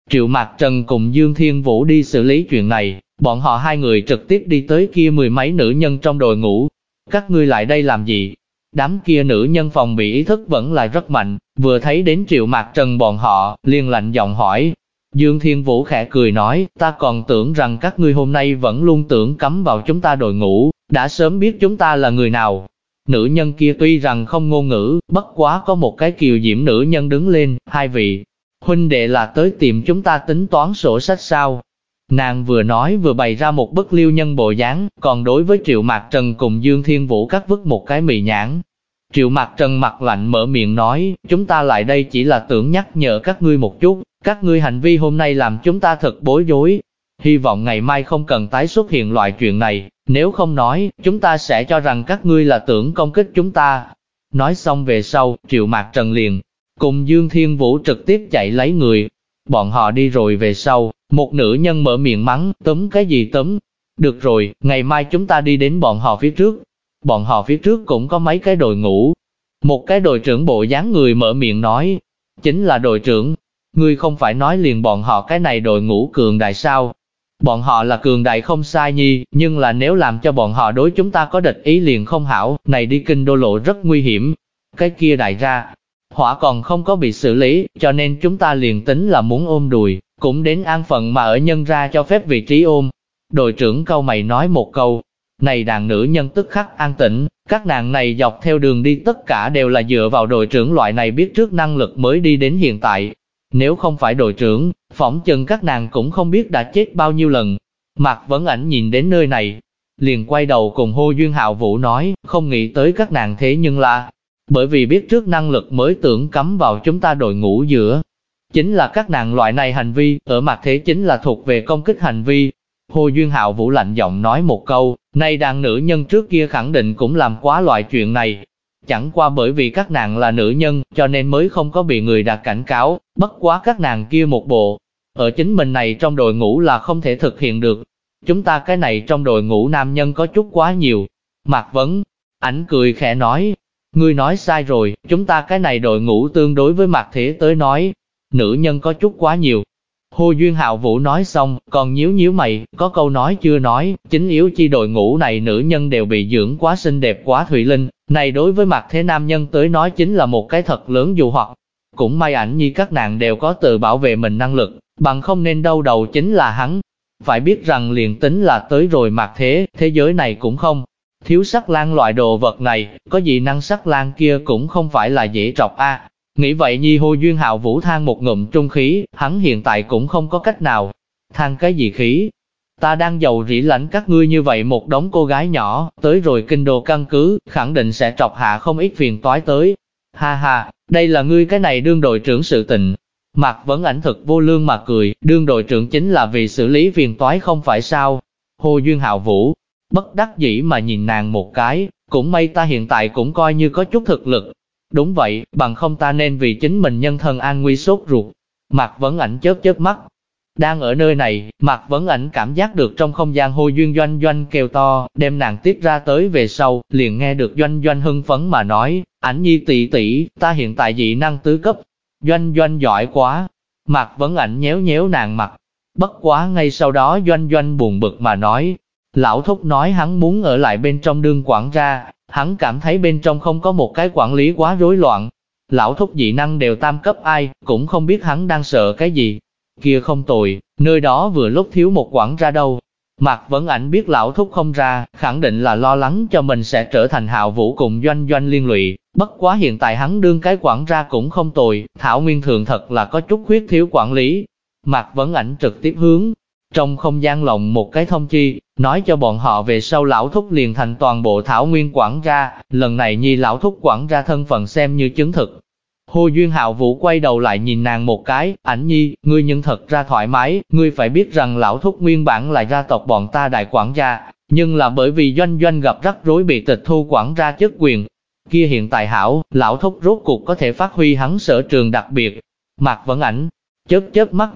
Triệu Mạc Trần cùng Dương Thiên Vũ đi xử lý chuyện này, bọn họ hai người trực tiếp đi tới kia mười mấy nữ nhân trong đội ngũ. Các ngươi lại đây làm gì? Đám kia nữ nhân phòng bị ý thức vẫn là rất mạnh, vừa thấy đến Triệu Mạc Trần bọn họ, liền lạnh giọng hỏi. Dương Thiên Vũ khẽ cười nói, ta còn tưởng rằng các ngươi hôm nay vẫn luôn tưởng cắm vào chúng ta đội ngũ, đã sớm biết chúng ta là người nào. Nữ nhân kia tuy rằng không ngôn ngữ, bất quá có một cái kiều diễm nữ nhân đứng lên, hai vị huynh đệ là tới tìm chúng ta tính toán sổ sách sao? Nàng vừa nói vừa bày ra một bức liêu nhân bộ dáng, còn đối với Triệu Mạc Trần cùng Dương Thiên Vũ cắt vứt một cái mì nhãn. Triệu Mạc Trần mặt lạnh mở miệng nói, chúng ta lại đây chỉ là tưởng nhắc nhở các ngươi một chút, các ngươi hành vi hôm nay làm chúng ta thật bối rối. Hy vọng ngày mai không cần tái xuất hiện loại chuyện này, nếu không nói, chúng ta sẽ cho rằng các ngươi là tưởng công kích chúng ta. Nói xong về sau, Triệu Mạc Trần liền cùng Dương Thiên Vũ trực tiếp chạy lấy người. Bọn họ đi rồi về sau, một nữ nhân mở miệng mắng, túm cái gì túm? Được rồi, ngày mai chúng ta đi đến bọn họ phía trước. Bọn họ phía trước cũng có mấy cái đội ngũ. Một cái đội trưởng bộ dáng người mở miệng nói, chính là đội trưởng. Ngươi không phải nói liền bọn họ cái này đội ngũ cường đại sao? Bọn họ là cường đại không sai nhi, nhưng là nếu làm cho bọn họ đối chúng ta có địch ý liền không hảo, này đi kinh đô lộ rất nguy hiểm. Cái kia đại ra, hỏa còn không có bị xử lý, cho nên chúng ta liền tính là muốn ôm đùi, cũng đến an phận mà ở nhân ra cho phép vị trí ôm. Đội trưởng cau mày nói một câu, này đàn nữ nhân tức khắc an tĩnh, các nàng này dọc theo đường đi tất cả đều là dựa vào đội trưởng loại này biết trước năng lực mới đi đến hiện tại. Nếu không phải đội trưởng, phỏng chừng các nàng cũng không biết đã chết bao nhiêu lần. Mạc Vấn Ảnh nhìn đến nơi này, liền quay đầu cùng Hồ Duyên Hạo Vũ nói, không nghĩ tới các nàng thế nhưng là, bởi vì biết trước năng lực mới tưởng cắm vào chúng ta đội ngũ giữa. Chính là các nàng loại này hành vi, ở mặt thế chính là thuộc về công kích hành vi. Hồ Duyên Hạo Vũ lạnh giọng nói một câu, này đàn nữ nhân trước kia khẳng định cũng làm quá loại chuyện này. Chẳng qua bởi vì các nàng là nữ nhân, cho nên mới không có bị người đặt cảnh cáo, bất quá các nàng kia một bộ. Ở chính mình này trong đội ngũ là không thể thực hiện được. Chúng ta cái này trong đội ngũ nam nhân có chút quá nhiều. Mạc Vấn Ảnh cười khẽ nói, ngươi nói sai rồi, chúng ta cái này đội ngũ tương đối với mặt thế tới nói, nữ nhân có chút quá nhiều. Hồ Duyên Hạo Vũ nói xong, còn nhíu nhíu mày, có câu nói chưa nói, chính yếu chi đội ngũ này nữ nhân đều bị dưỡng quá xinh đẹp quá thủy linh, này đối với mặt thế nam nhân tới nói chính là một cái thật lớn dụ hoặc. Cũng may Ảnh Nhi các nàng đều có tự bảo vệ mình năng lực, bằng không nên đau đầu chính là hắn. Phải biết rằng liền tính là tới rồi mặt thế, thế giới này cũng không thiếu sắc lang loại đồ vật này, có gì năng sắc lang kia cũng không phải là dễ trọc a. Nghĩ vậy Nhi Hồ Duyên Hạo Vũ than một ngụm trung khí, hắn hiện tại cũng không có cách nào. Than cái gì khí? Ta đang giàu rỉ lãnh các ngươi như vậy một đống cô gái nhỏ, tới rồi kinh đô căn cứ, khẳng định sẽ trọc hạ không ít phiền toái tới. Ha ha, đây là ngươi cái này đương đội trưởng sự tình. Mạc Vấn Ảnh thực vô lương mà cười, đương đội trưởng chính là vì xử lý phiền toái không phải sao? Hồ Duyên Hạo Vũ bất đắc dĩ mà nhìn nàng một cái, cũng may ta hiện tại cũng coi như có chút thực lực. Đúng vậy, bằng không ta nên vì chính mình nhân thân an nguy sốt ruột. Mạc Vấn Ảnh chớp chớp mắt. Đang ở nơi này, Mạc Vấn Ảnh cảm giác được trong không gian Hồ Duyên Doanh Doanh kêu to, đem nàng tiếp ra tới về sau, liền nghe được Doanh Doanh hưng phấn mà nói, Ảnh Nhi tỷ tỷ, ta hiện tại dị năng tứ cấp. Doanh Doanh giỏi quá. Mạc Vấn Ảnh nhéo nhéo nàng mặt. Bất quá ngay sau đó Doanh Doanh buồn bực mà nói, lão thúc nói hắn muốn ở lại bên trong đương quản gia, hắn cảm thấy bên trong không có một cái quản lý quá rối loạn. Lão thúc dị năng đều tam cấp ai, cũng không biết hắn đang sợ cái gì. Kia không tồi, nơi đó vừa lúc thiếu một quản gia đâu. Mạc Vấn Ảnh biết lão thúc không ra, khẳng định là lo lắng cho mình sẽ trở thành Hạo Vũ cùng Doanh Doanh liên lụy. Bất quá hiện tại hắn đương cái quản gia cũng không tồi, Thảo Nguyên Thượng thật là có chút khuyết thiếu quản lý. Mạc Vấn Ảnh trực tiếp hướng trong không gian lộng một cái thông chi, nói cho bọn họ về sau lão thúc liền thành toàn bộ Thảo Nguyên quản gia, lần này Nhi lão thúc quản gia thân phận xem như chứng thực. Hồ Duyên Hạo Vũ quay đầu lại nhìn nàng một cái, Ảnh Nhi, ngươi nhưng thật ra thoải mái, ngươi phải biết rằng lão thúc nguyên bản là gia tộc bọn ta đại quản gia, nhưng là bởi vì Doanh Doanh gặp rắc rối bị tịch thu quản gia chức quyền. Kia hiện tại hảo, lão thúc rốt cuộc có thể phát huy hắn sở trường đặc biệt. Mạc Vấn Ảnh chớp chớp mắt.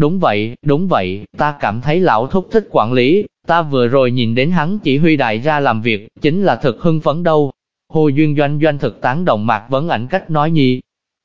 Đúng vậy, ta cảm thấy lão thúc thích quản lý, ta vừa rồi nhìn đến hắn chỉ huy đại gia làm việc, chính là thực hưng phấn đâu. Hồ Duyên Doanh Doanh thực tán đồng Mạc Vấn Ảnh cách nói Nhi.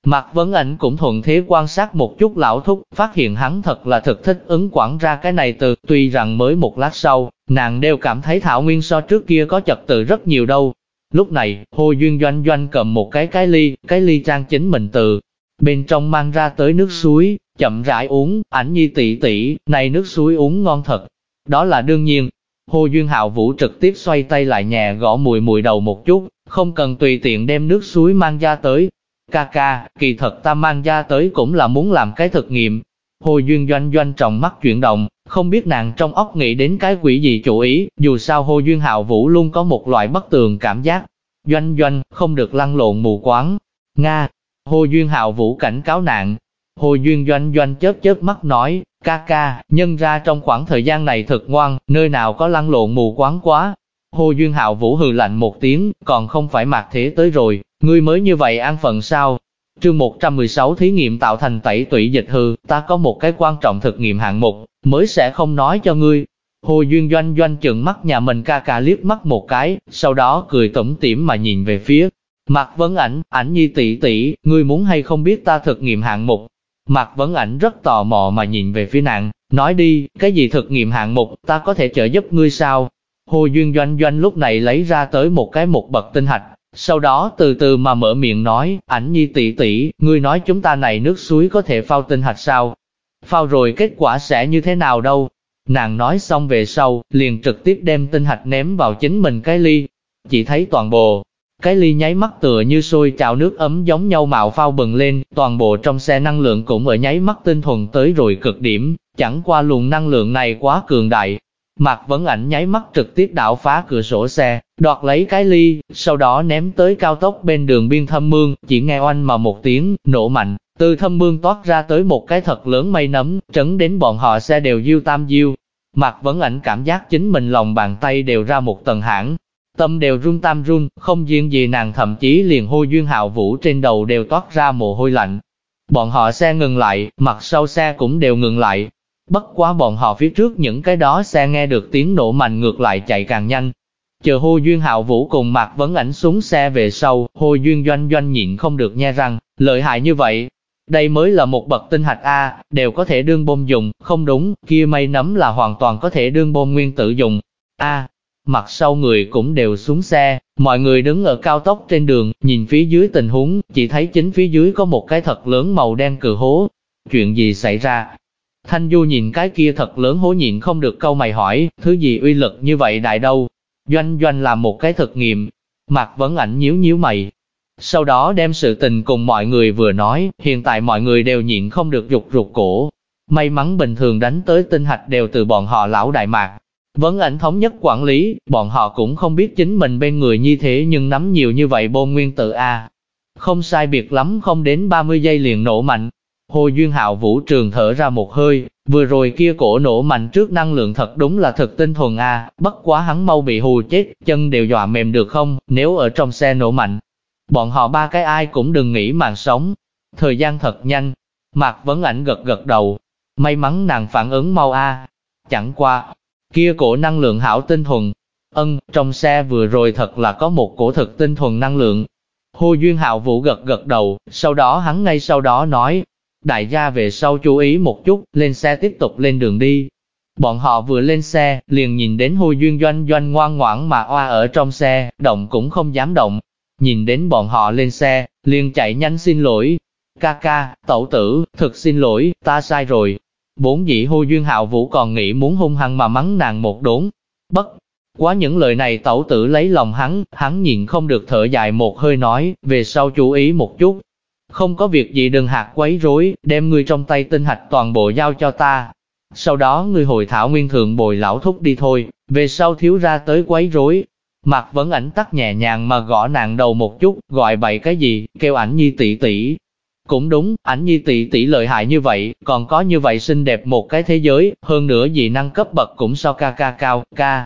Mạc Vấn Ảnh cũng thuận thế quan sát một chút lão thúc, phát hiện hắn thật là thực thích ứng quản ra cái này từ, tuy rằng mới một lát sau, nàng đều cảm thấy Thảo Nguyên so trước kia có trật tự rất nhiều đâu. Lúc này, Hồ Duyên Doanh Doanh cầm một cái ly trang chính mình từ bên trong mang ra tới nước suối, chậm rãi uống. Ảnh Nhi tỷ tỷ, này nước suối uống ngon thật. Đó là đương nhiên. Hồ Duyên Hạo Vũ trực tiếp xoay tay lại nhẹ gõ mùi đầu một chút, không cần tùy tiện đem nước suối mang ra tới. Ca ca, kỳ thật ta mang ra tới cũng là muốn làm cái thực nghiệm. Hồ Duyên Doanh Doanh trong mắt chuyển động, không biết nàng trong óc nghĩ đến cái quỷ gì chủ ý, dù sao Hồ Duyên Hạo Vũ luôn có một loại bất tường cảm giác. Doanh Doanh, không được lăn lộn mù quáng. Nga. Hồ Duyên Hạo Vũ cảnh cáo nàng. Hồ Duyên Doanh Doanh chớp mắt nói, ca ca, nhân ra trong khoảng thời gian này thật ngoan, nơi nào có lăn lộn mù quáng quá. Hồ Duyên Hạo Vũ hừ lạnh một tiếng, còn không phải Mạc Thế tới rồi, ngươi mới như vậy an phận sao? Chương 116 thí nghiệm tạo thành tẩy tủy dịch hư, ta có một cái quan trọng thực nghiệm hạng mục, mới sẽ không nói cho ngươi. Hồ Duyên Doanh Doanh trừng mắt nhà mình ca ca liếc mắt một cái, sau đó cười tủm tỉm mà nhìn về phía Mạc Vấn Ảnh, Ảnh Nhi tỷ tỷ, ngươi muốn hay không biết ta thực nghiệm hạng mục? Mạc Vấn Ảnh rất tò mò mà nhìn về phía nàng, nói đi, cái gì thực nghiệm hạng mục, ta có thể trợ giúp ngươi sao? Hồ Duyên Doanh Doanh lúc này lấy ra tới một bậc tinh hạch, sau đó từ từ mà mở miệng nói, Ảnh Nhi tỷ tỷ, ngươi nói chúng ta này nước suối có thể phao tinh hạch sao? Phao rồi kết quả sẽ như thế nào đâu? Nàng nói xong về sau, liền trực tiếp đem tinh hạch ném vào chính mình cái ly. Chỉ thấy toàn bộ cái ly nháy mắt tựa như sôi trào nước ấm giống nhau mạo phao bừng lên, toàn bộ trong xe năng lượng cũng ở nháy mắt tinh thuần tới rồi cực điểm, chẳng qua luồng năng lượng này quá cường đại. Mạc Vấn Ảnh nháy mắt trực tiếp đảo phá cửa sổ xe, đoạt lấy cái ly, sau đó ném tới cao tốc bên đường biên thâm mương, chỉ nghe oanh mà một tiếng, nổ mạnh, từ thâm mương toát ra tới một cái thật lớn mây nấm, trấn đến bọn họ xe đều diêu tam diêu. Mạc Vấn Ảnh cảm giác chính mình lòng bàn tay đều ra một tầng hãn, tâm đều run tam run, không riêng gì nàng, thậm chí liền Hồ Duyên Hạo Vũ trên đầu đều toát ra mồ hôi lạnh. Bọn họ xe ngừng lại, mặt sau xe cũng đều ngừng lại. Bất quá bọn họ phía trước những cái đó xe nghe được tiếng nổ mạnh ngược lại chạy càng nhanh. Chờ Hồ Duyên Hạo Vũ cùng Mạc Vấn Ảnh xuống xe về sau, Hồ Duyên Doanh Doanh nhịn không được nhe răng, lợi hại như vậy. Đây mới là một bậc tinh hạch A, đều có thể đương bom dùng, không đúng, kia mây nấm là hoàn toàn có thể đương bom nguyên tử dùng. A, mặt sau người cũng đều xuống xe, mọi người đứng ở cao tốc trên đường, nhìn phía dưới tình huống, chỉ thấy chính phía dưới có một cái thật lớn màu đen cự hố. Chuyện gì xảy ra? Thanh Du nhìn cái kia thật lớn hố nhịn không được câu mày hỏi, thứ gì uy lực như vậy đại đâu? Doanh Doanh làm một cái thực nghiệm. Mạc Vấn Ảnh nhíu mày. Sau đó đem sự tình cùng mọi người vừa nói, hiện tại mọi người đều nhịn không được rụt cổ. May mắn bình thường đánh tới tinh hạch đều từ bọn họ lão đại Mạc Vấn Ảnh thống nhất quản lý, bọn họ cũng không biết chính mình bên người như thế nhưng nắm nhiều như vậy bom nguyên tử A. Không sai biệt lắm không đến 30 giây liền nổ mạnh. Hồ Duyên Hạo Vũ trường thở ra một hơi, vừa rồi kia cổ nổ mạnh trước năng lượng thật đúng là thực tinh thuần A, bất quá hắn mau bị hù chết, chân đều dọa mềm được không, nếu ở trong xe nổ mạnh. Bọn họ ba cái ai cũng đừng nghĩ màn sống. Thời gian thật nhanh. Mạc Vấn Ảnh gật đầu. May mắn nàng phản ứng mau A. Chẳng qua, kia cổ năng lượng hảo tinh thuần. Trong xe vừa rồi thật là có một cổ thực tinh thuần năng lượng. Hồ Duyên Hạo Vũ gật đầu, sau đó hắn ngay sau đó nói, đại gia về sau chú ý một chút, lên xe tiếp tục lên đường đi. Bọn họ vừa lên xe, liền nhìn đến Hồ Duyên Doanh Doanh ngoan ngoãn mà oa ở trong xe, động cũng không dám động. Nhìn đến bọn họ lên xe, liền chạy nhanh xin lỗi. Ca ca, tẩu tử, thực xin lỗi, ta sai rồi. Vốn dĩ Hồ Duyên Hạo Vũ còn nghĩ muốn hung hăng mà mắng nàng một đốn. Bất quá những lời này tẩu tử lấy lòng hắn nhìn không được thở dài một hơi nói, về sau chú ý một chút. Không có việc gì đừng hạt quấy rối, đem ngươi trong tay tinh hạch toàn bộ giao cho ta. Sau đó ngươi hồi Thảo Nguyên thượng bồi lão thúc đi thôi, về sau thiếu ra tới quấy rối. Mạc Vấn Ảnh tắt nhẹ nhàng mà gõ nàng đầu một chút, gọi bậy cái gì, kêu Ảnh Nhi tỷ tỷ. Cũng đúng, Ảnh Nhi tỷ tỷ lợi hại như vậy, còn có như vậy xinh đẹp một cái thế giới, hơn nữa dị năng cấp bậc cũng so ca ca cao,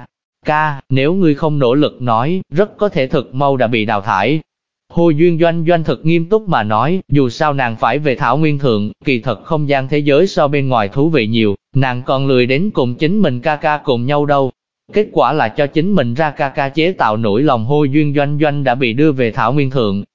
ca, nếu ngươi không nỗ lực nói, rất có thể thực mau đã bị đào thải. Hồ Duyên Doanh Doanh thật nghiêm túc mà nói, dù sao nàng phải về Thảo Nguyên thượng, kỳ thật không gian thế giới so bên ngoài thú vị nhiều, nàng còn lười đến cùng chính mình ca ca cùng nhau đâu. Kết quả là cho chính mình ra ca ca chế tạo nổi lòng Hồ Duyên Doanh Doanh đã bị đưa về Thảo Nguyên thượng.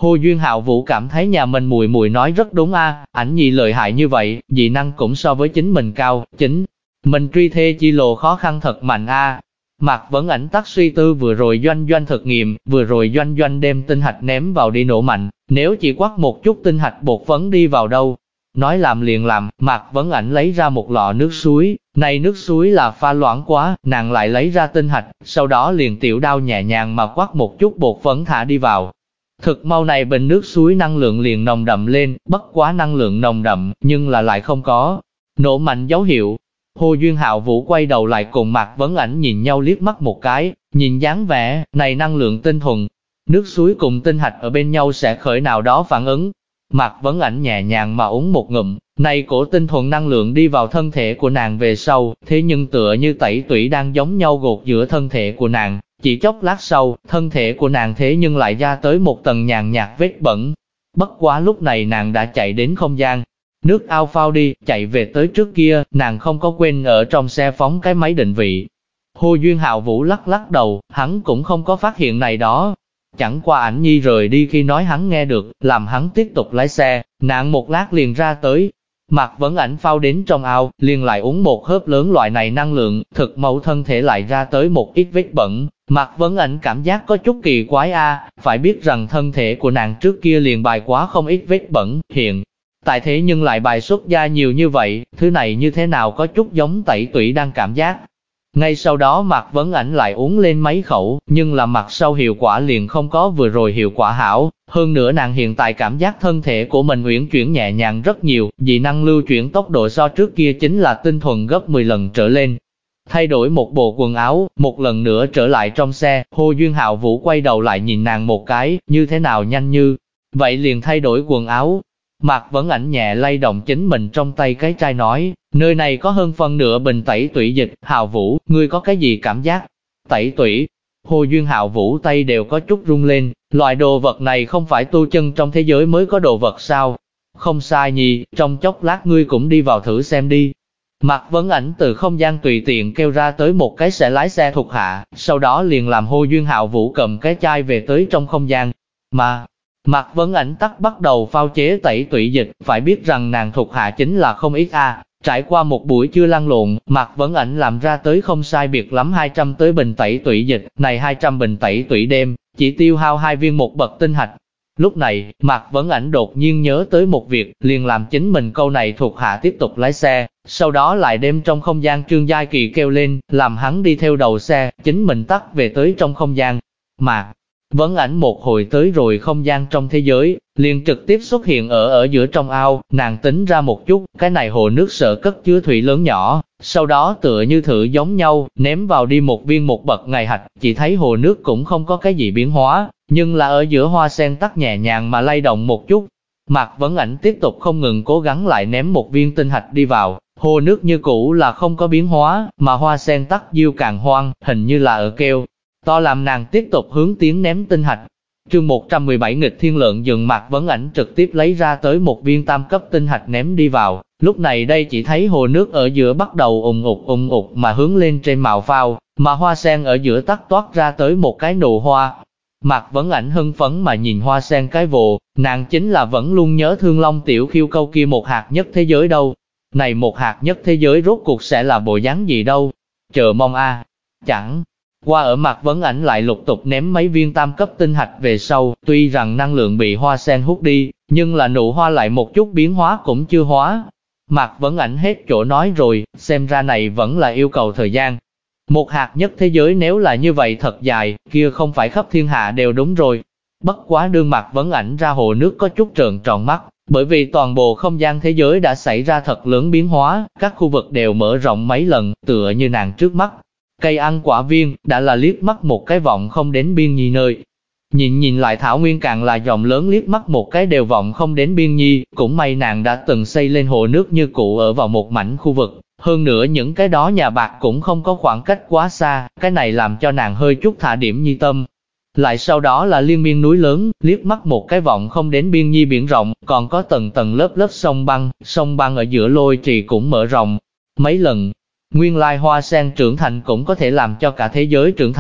Hồ Duyên Hạo Vũ cảm thấy nhà mình mùi mùi nói rất đúng a, ảnh nhi lợi hại như vậy, dị năng cũng so với chính mình cao, chính mình truy thê chi lộ khó khăn thật mạnh a. Mạc Vấn Ảnh tắc suy tư vừa rồi Doanh Doanh thực nghiệm, vừa rồi Doanh Doanh đem tinh hạch ném vào đi nổ mạnh, nếu chỉ quắc một chút tinh hạch bột phấn đi vào đâu. Nói làm liền làm, Mạc Vấn Ảnh lấy ra một lọ nước suối, này nước suối là pha loãng quá, nàng lại lấy ra tinh hạch, sau đó liền tiểu đao nhẹ nhàng mà quắc một chút bột phấn thả đi vào. Thực mau này bình nước suối năng lượng liền nồng đậm lên, bất quá năng lượng nồng đậm, nhưng là lại không có nổ mạnh dấu hiệu. Hồ Duyên Hạo Vũ quay đầu lại cùng Mạc Vấn Ảnh nhìn nhau liếc mắt một cái, nhìn dáng vẻ, này năng lượng tinh thuần, nước suối cùng tinh hạch ở bên nhau sẽ khởi nào đó phản ứng. Mạc Vấn Ảnh nhẹ nhàng mà uống một ngụm, này cổ tinh thuần năng lượng đi vào thân thể của nàng về sau, thế nhưng tựa như tẩy tủy đang giống nhau gột giữa thân thể của nàng, chỉ chốc lát sau, thân thể của nàng thế nhưng lại ra tới một tầng nhàn nhạt vết bẩn. Bất quá lúc này nàng đã chạy đến không gian nước ao phao đi, chạy về tới trước kia, nàng không có quên ở trong xe phóng cái máy định vị. Hồ Duyên Hạo Vũ lắc lắc đầu, hắn cũng không có phát hiện này đó. Chẳng qua ảnh nhi rời đi khi nói hắn nghe được, làm hắn tiếp tục lái xe, nạn một lát liền ra tới. Mạc Vấn Ảnh phao đến trong ao, liền lại uống một hớp lớn loại này năng lượng, thực mẫu thân thể lại ra tới một ít vết bẩn. Mạc Vấn Ảnh cảm giác có chút kỳ quái phải biết rằng thân thể của nàng trước kia liền bài quá không ít vết bẩn, hiện tại thế nhưng lại bài xuất ra nhiều như vậy, thứ này như thế nào có chút giống tẩy tủy đang cảm giác. Ngay sau đó Mạc Vấn Ảnh lại uống lên mấy khẩu, nhưng là mặt sau hiệu quả liền không có vừa rồi hiệu quả hảo. Hơn nữa nàng hiện tại cảm giác thân thể của mình uyển chuyển nhẹ nhàng rất nhiều, dị năng lưu chuyển tốc độ so trước kia chính là tinh thuần gấp 10 lần trở lên. Thay đổi một bộ quần áo, một lần nữa trở lại trong xe, Hồ Duyên Hạo Vũ quay đầu lại nhìn nàng một cái, như thế nào nhanh như vậy liền thay đổi quần áo. Mạc Vấn Ảnh nhẹ lay động chính mình trong tay cái chai nói, nơi này có hơn phân nửa bình tẩy tủy dịch, Hạo Vũ, ngươi có cái gì cảm giác? Tẩy tủy. Hồ Duyên Hạo Vũ tay đều có chút rung lên, loại đồ vật này không phải tu chân trong thế giới mới có đồ vật sao? Không sai nhỉ, trong chốc lát ngươi cũng đi vào thử xem đi. Mạc Vấn Ảnh từ không gian tùy tiện kêu ra tới một cái sẽ lái xe thuộc hạ, sau đó liền làm Hồ Duyên Hạo Vũ cầm cái chai về tới trong không gian. Mà Mạc Vấn Ảnh tắc bắt đầu phao chế tẩy tủy dịch, phải biết rằng nàng thuộc hạ chính là không ít Trải qua một buổi trưa lăn lộn, Mạc Vấn Ảnh làm ra tới không sai biệt lắm 200 tới bình tẩy tủy dịch, này 200 bình tẩy tủy đêm, chỉ tiêu hao 2 viên một bậc tinh hạch. Lúc này, Mạc Vấn Ảnh đột nhiên nhớ tới một việc, liền làm chính mình câu này thuộc hạ tiếp tục lái xe, sau đó lại đem trong không gian Trương Giai Kỳ kêu lên, làm hắn đi theo đầu xe, chính mình tắt về tới trong không gian. Mạc Vấn Ảnh một hồi tới rồi không gian trong thế giới, liền trực tiếp xuất hiện ở giữa trong ao, nàng tính ra một chút, cái này hồ nước sợ cất chứa thủy lớn nhỏ, sau đó tựa như thử giống nhau, ném vào đi một viên một bậc ngày hạch, chỉ thấy hồ nước cũng không có cái gì biến hóa, nhưng là ở giữa hoa sen tắc nhẹ nhàng mà lay động một chút. Mạc Vấn Ảnh tiếp tục không ngừng cố gắng lại ném một viên tinh hạch đi vào, hồ nước như cũ là không có biến hóa, mà hoa sen tắc diêu càng hoang, hình như là ở kêu to làm nàng tiếp tục hướng tiến ném tinh hạch. Chương 117 nghịch thiên lợn rừng. Mạc Vấn Ảnh trực tiếp lấy ra tới một viên tam cấp tinh hạch ném đi vào, lúc này đây chỉ thấy hồ nước ở giữa bắt đầu ùng ụt mà hướng lên trên màu phao, mà hoa sen ở giữa tắt toát ra tới một cái nụ hoa. Mạc Vấn Ảnh hưng phấn mà nhìn hoa sen cái vồ, nàng chính là vẫn luôn nhớ Thương Long tiểu khiêu câu kia một hạt nhất thế giới đâu. Này một hạt nhất thế giới rốt cuộc sẽ là bộ dáng gì đâu? Chờ mong Chẳng qua ở Mạc Vấn Ảnh lại lục tục ném mấy viên tam cấp tinh hạch về sau, tuy rằng năng lượng bị hoa sen hút đi, nhưng là nụ hoa lại một chút biến hóa cũng chưa hóa. Mạc Vấn Ảnh hết chỗ nói rồi, xem ra này vẫn là yêu cầu thời gian. Một hạt nhất thế giới nếu là như vậy thật dài, kia không phải khắp thiên hạ đều đúng rồi. Bất quá đương Mạc Vấn Ảnh ra hồ nước có chút trợn tròn mắt, bởi vì toàn bộ không gian thế giới đã xảy ra thật lớn biến hóa, các khu vực đều mở rộng mấy lần, tựa như nàng trước mắt. Cây ăn quả viên, đã là liếc mắt một cái vọng không đến biên nhi nơi. Nhìn lại thảo nguyên càng là rộng lớn, liếc mắt một cái đều vọng không đến biên nhi, cũng may nàng đã từng xây lên hồ nước như cũ ở vào một mảnh khu vực. Hơn nữa những cái đó nhà bạc cũng không có khoảng cách quá xa, cái này làm cho nàng hơi chút thả điểm nhi tâm. Lại sau đó là liên miên núi lớn, liếc mắt một cái vọng không đến biên nhi biển rộng, còn có tầng tầng lớp lớp sông băng ở giữa lôi trì cũng mở rộng mấy lần. Nguyên lai hoa sen trưởng thành cũng có thể làm cho cả thế giới trưởng thành,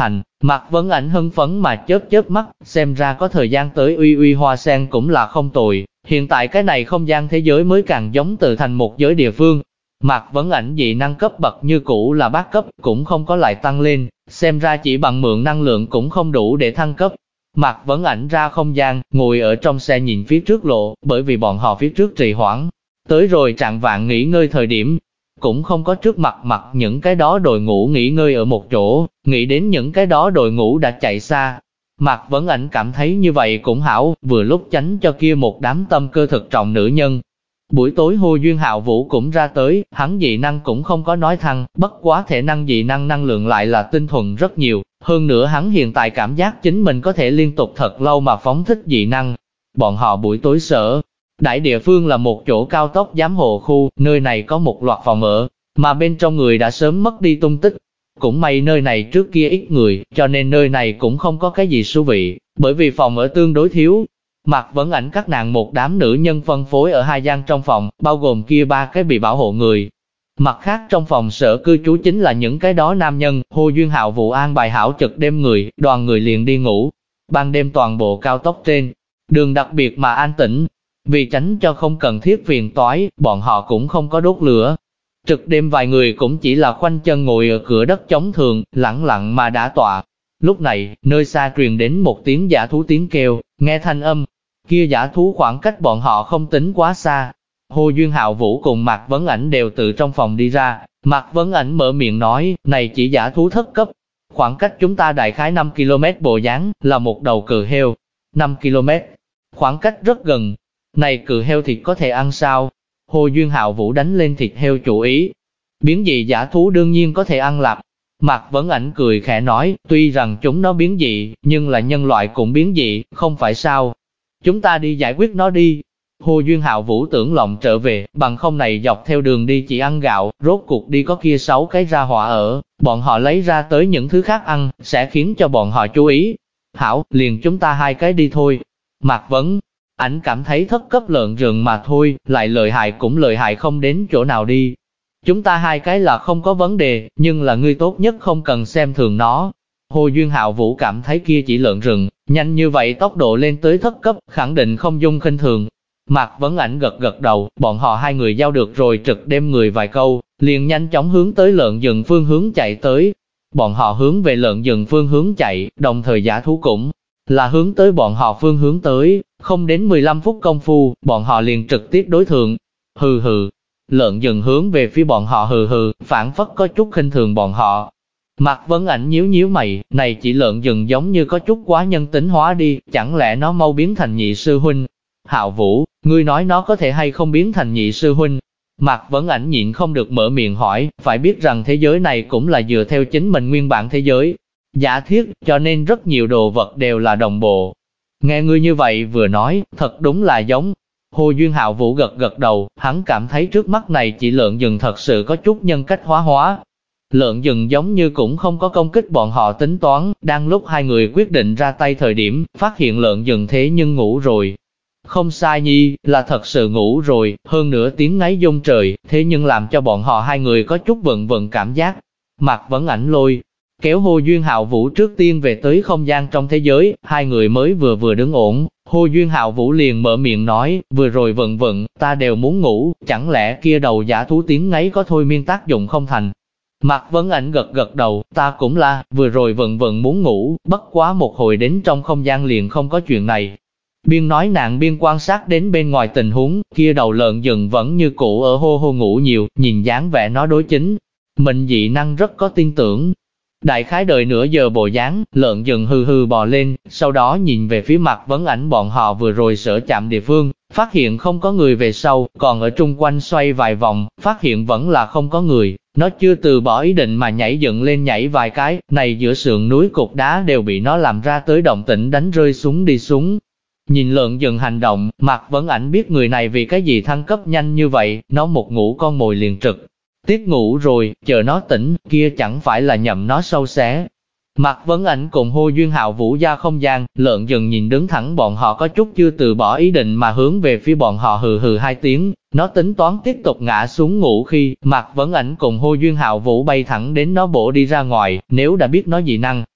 Mạc Vấn Ảnh hưng phấn mà chớp chớp mắt, xem ra có thời gian tới uy uy hoa sen cũng là không tồi, hiện tại cái này không gian thế giới mới càng giống từ thành một giới địa phương. Mạc Vấn Ảnh dị năng cấp bậc như cũ là bát cấp, cũng không có lại tăng lên, xem ra chỉ bằng mượn năng lượng cũng không đủ để thăng cấp. Mạc Vấn Ảnh ra không gian, ngồi ở trong xe nhìn phía trước lộ, bởi vì bọn họ phía trước trì hoãn. Tới rồi trạng vạng nghỉ ngơi thời điểm, cũng không có trước mặt những cái đó đội ngũ nghỉ ngơi ở một chỗ, nghĩ đến những cái đó đội ngũ đã chạy xa. Mạc Vấn Ảnh cảm thấy như vậy cũng hảo, vừa lúc tránh cho kia một đám tâm cơ thực trọng nữ nhân. Buổi tối Hồ Duyên Hạo Vũ cũng ra tới, hắn dị năng cũng không có nói thăng, bất quá thể năng dị năng năng lượng lại là tinh thuần rất nhiều, hơn nữa hắn hiện tại cảm giác chính mình có thể liên tục thật lâu mà phóng thích dị năng. Bọn họ buổi tối sở đại địa phương là một chỗ cao tốc giám hộ khu, nơi này có một loạt phòng ở, mà bên trong người đã sớm mất đi tung tích. Cũng may nơi này trước kia ít người, cho nên nơi này cũng không có cái gì thú vị, bởi vì phòng ở tương đối thiếu. Mạc Vấn Ảnh các nàng một đám nữ nhân phân phối ở 2 gian trong phòng, bao gồm kia 3 cái bị bảo hộ người. Mặt khác trong phòng sở cư trú chính là những cái đó nam nhân, Hồ Duyên Hạo Vũ an bài hảo trực đêm người, đoàn người liền đi ngủ. Ban đêm toàn bộ cao tốc trên đường đặc biệt mà an tĩnh, vì tránh cho không cần thiết phiền toái, bọn họ cũng không có đốt lửa. Trực đêm vài người cũng chỉ là khoanh chân ngồi ở cửa đất trống thường, lặng lặng mà đã tọa. Lúc này, nơi xa truyền đến một tiếng dã thú tiếng kêu, nghe thanh âm, kia dã thú khoảng cách bọn họ không tính quá xa. Hồ Duyên Hạo Vũ cùng Mạc Vấn Ảnh đều từ trong phòng đi ra, Mạc Vấn Ảnh mở miệng nói, này chỉ dã thú thất cấp, khoảng cách chúng ta đại khái 5 km bộ dáng, là một đầu cự heo. 5 km, khoảng cách rất gần, này cự heo thịt có thể ăn sao? Hồ Duyên Hạo Vũ đánh lên thịt heo chủ ý. Biến dị dã thú đương nhiên có thể ăn lạp. Mạc Vấn Ảnh cười khẽ nói, tuy rằng chúng nó biến dị, nhưng là nhân loại cũng biến dị, không phải sao? Chúng ta đi giải quyết nó đi. Hồ Duyên Hạo Vũ tưởng lòng trở về, bằng không này dọc theo đường đi chỉ ăn gạo, rốt cuộc đi có kia 6 cái ra hỏa ở, bọn họ lấy ra tới những thứ khác ăn, sẽ khiến cho bọn họ chú ý. Hảo, liền chúng ta 2 cái đi thôi. Mạc Vấn Ảnh cảm thấy thất cấp lợn rừng mà thôi, lại lợi hại cũng lợi hại không đến chỗ nào đi. Chúng ta 2 cái là không có vấn đề, nhưng là ngươi tốt nhất không cần xem thường nó. Hồ Duyên Hạo Vũ cảm thấy kia chỉ lợn rừng, nhanh như vậy tốc độ lên tới thất cấp, khẳng định không dung khinh thường. Mạc Vấn Ảnh gật gật đầu, bọn họ 2 người giao được rồi trực đêm người vài câu, liền nhanh chóng hướng tới lợn rừng phương hướng chạy tới. Bọn họ hướng về lợn rừng phương hướng chạy, đồng thời dã thú cũng là hướng tới bọn họ phương hướng tới, không đến 15 phút công phu, bọn họ liền trực tiếp đối thượng. Hừ hừ, lợn rừng hướng về phía bọn họ hừ hừ, phản phất có chút khinh thường bọn họ. Mạc Vấn Ảnh nhíu nhíu mày, này chỉ lợn rừng giống như có chút quá nhân tính hóa đi, chẳng lẽ nó mau biến thành nhị sư huynh? Hạo Vũ, ngươi nói nó có thể hay không biến thành nhị sư huynh? Mạc Vấn Ảnh nhịn không được mở miệng hỏi, phải biết rằng thế giới này cũng là dựa theo chính mình nguyên bản thế giới giả thiết, cho nên rất nhiều đồ vật đều là đồng bộ. Nghe ngươi như vậy vừa nói, thật đúng là giống. Hồ Duyên Hạo Vũ gật gật đầu, hắn cảm thấy trước mắt này chỉ lợn rừng thật sự có chút nhân cách hóa. Lợn rừng giống như cũng không có công kích bọn họ tính toán, đang lúc 2 người quyết định ra tay thời điểm, phát hiện lợn rừng thế nhưng ngủ rồi. Không sai nhi, là thật sự ngủ rồi, hơn nữa tiếng ngáy rung trời, thế nhưng làm cho bọn họ 2 người có chút vận cảm giác. Mạc Vấn Ảnh lôi kéo Hồ Duyên Hạo Vũ trước tiên về tới không gian trong thế giới, 2 người mới vừa đứng ổn. Hồ Duyên Hạo Vũ liền mở miệng nói, vừa rồi ta đều muốn ngủ, chẳng lẽ kia đầu dã thú tiếng ngáy có thôi miên tác dụng không thành? Mạc Vấn Ảnh gật gật đầu, ta cũng là, vừa rồi muốn ngủ, bất quá một hồi đến trong không gian liền không có chuyện này. Biên nói nàng biên quan sát đến bên ngoài tình huống, kia đầu lợn rừng vẫn như cũ ở hô ngủ nhiều, nhìn dáng vẻ nó đối chính. Mình dị năng rất có tin tưởng. Đại khái đợi nửa giờ bộ dáng, lợn rừng hừ hừ bò lên, sau đó nhìn về phía Mạc Vấn Ảnh bọn họ vừa rồi sở chạm địa phương, phát hiện không có người về sau, còn ở trung quanh xoay vài vòng, phát hiện vẫn là không có người. Nó chưa từ bỏ ý định mà nhảy dựng lên nhảy vài cái, này giữa sườn núi cục đá đều bị nó làm ra tới động tĩnh đánh rơi xuống đi xuống. Nhìn lợn rừng hành động, Mạc Vấn Ảnh biết người này vì cái gì thăng cấp nhanh như vậy, nó một ngủ con mồi liền trực tiếp ngủ rồi, chờ nó tỉnh, kia chẳng phải là nhậm nó sâu xé. Mạc Vấn Ảnh cùng Hồ Duyên Hạo Vũ ra không gian, lợn rừng nhìn đứng thẳng bọn họ có chút chưa từ bỏ ý định mà hướng về phía bọn họ hừ hừ 2 tiếng, nó tính toán tiếp tục ngã xuống ngủ khi Mạc Vấn Ảnh cùng Hồ Duyên Hạo Vũ bay thẳng đến nó bổ đi ra ngoài, nếu đã biết nó dị năng,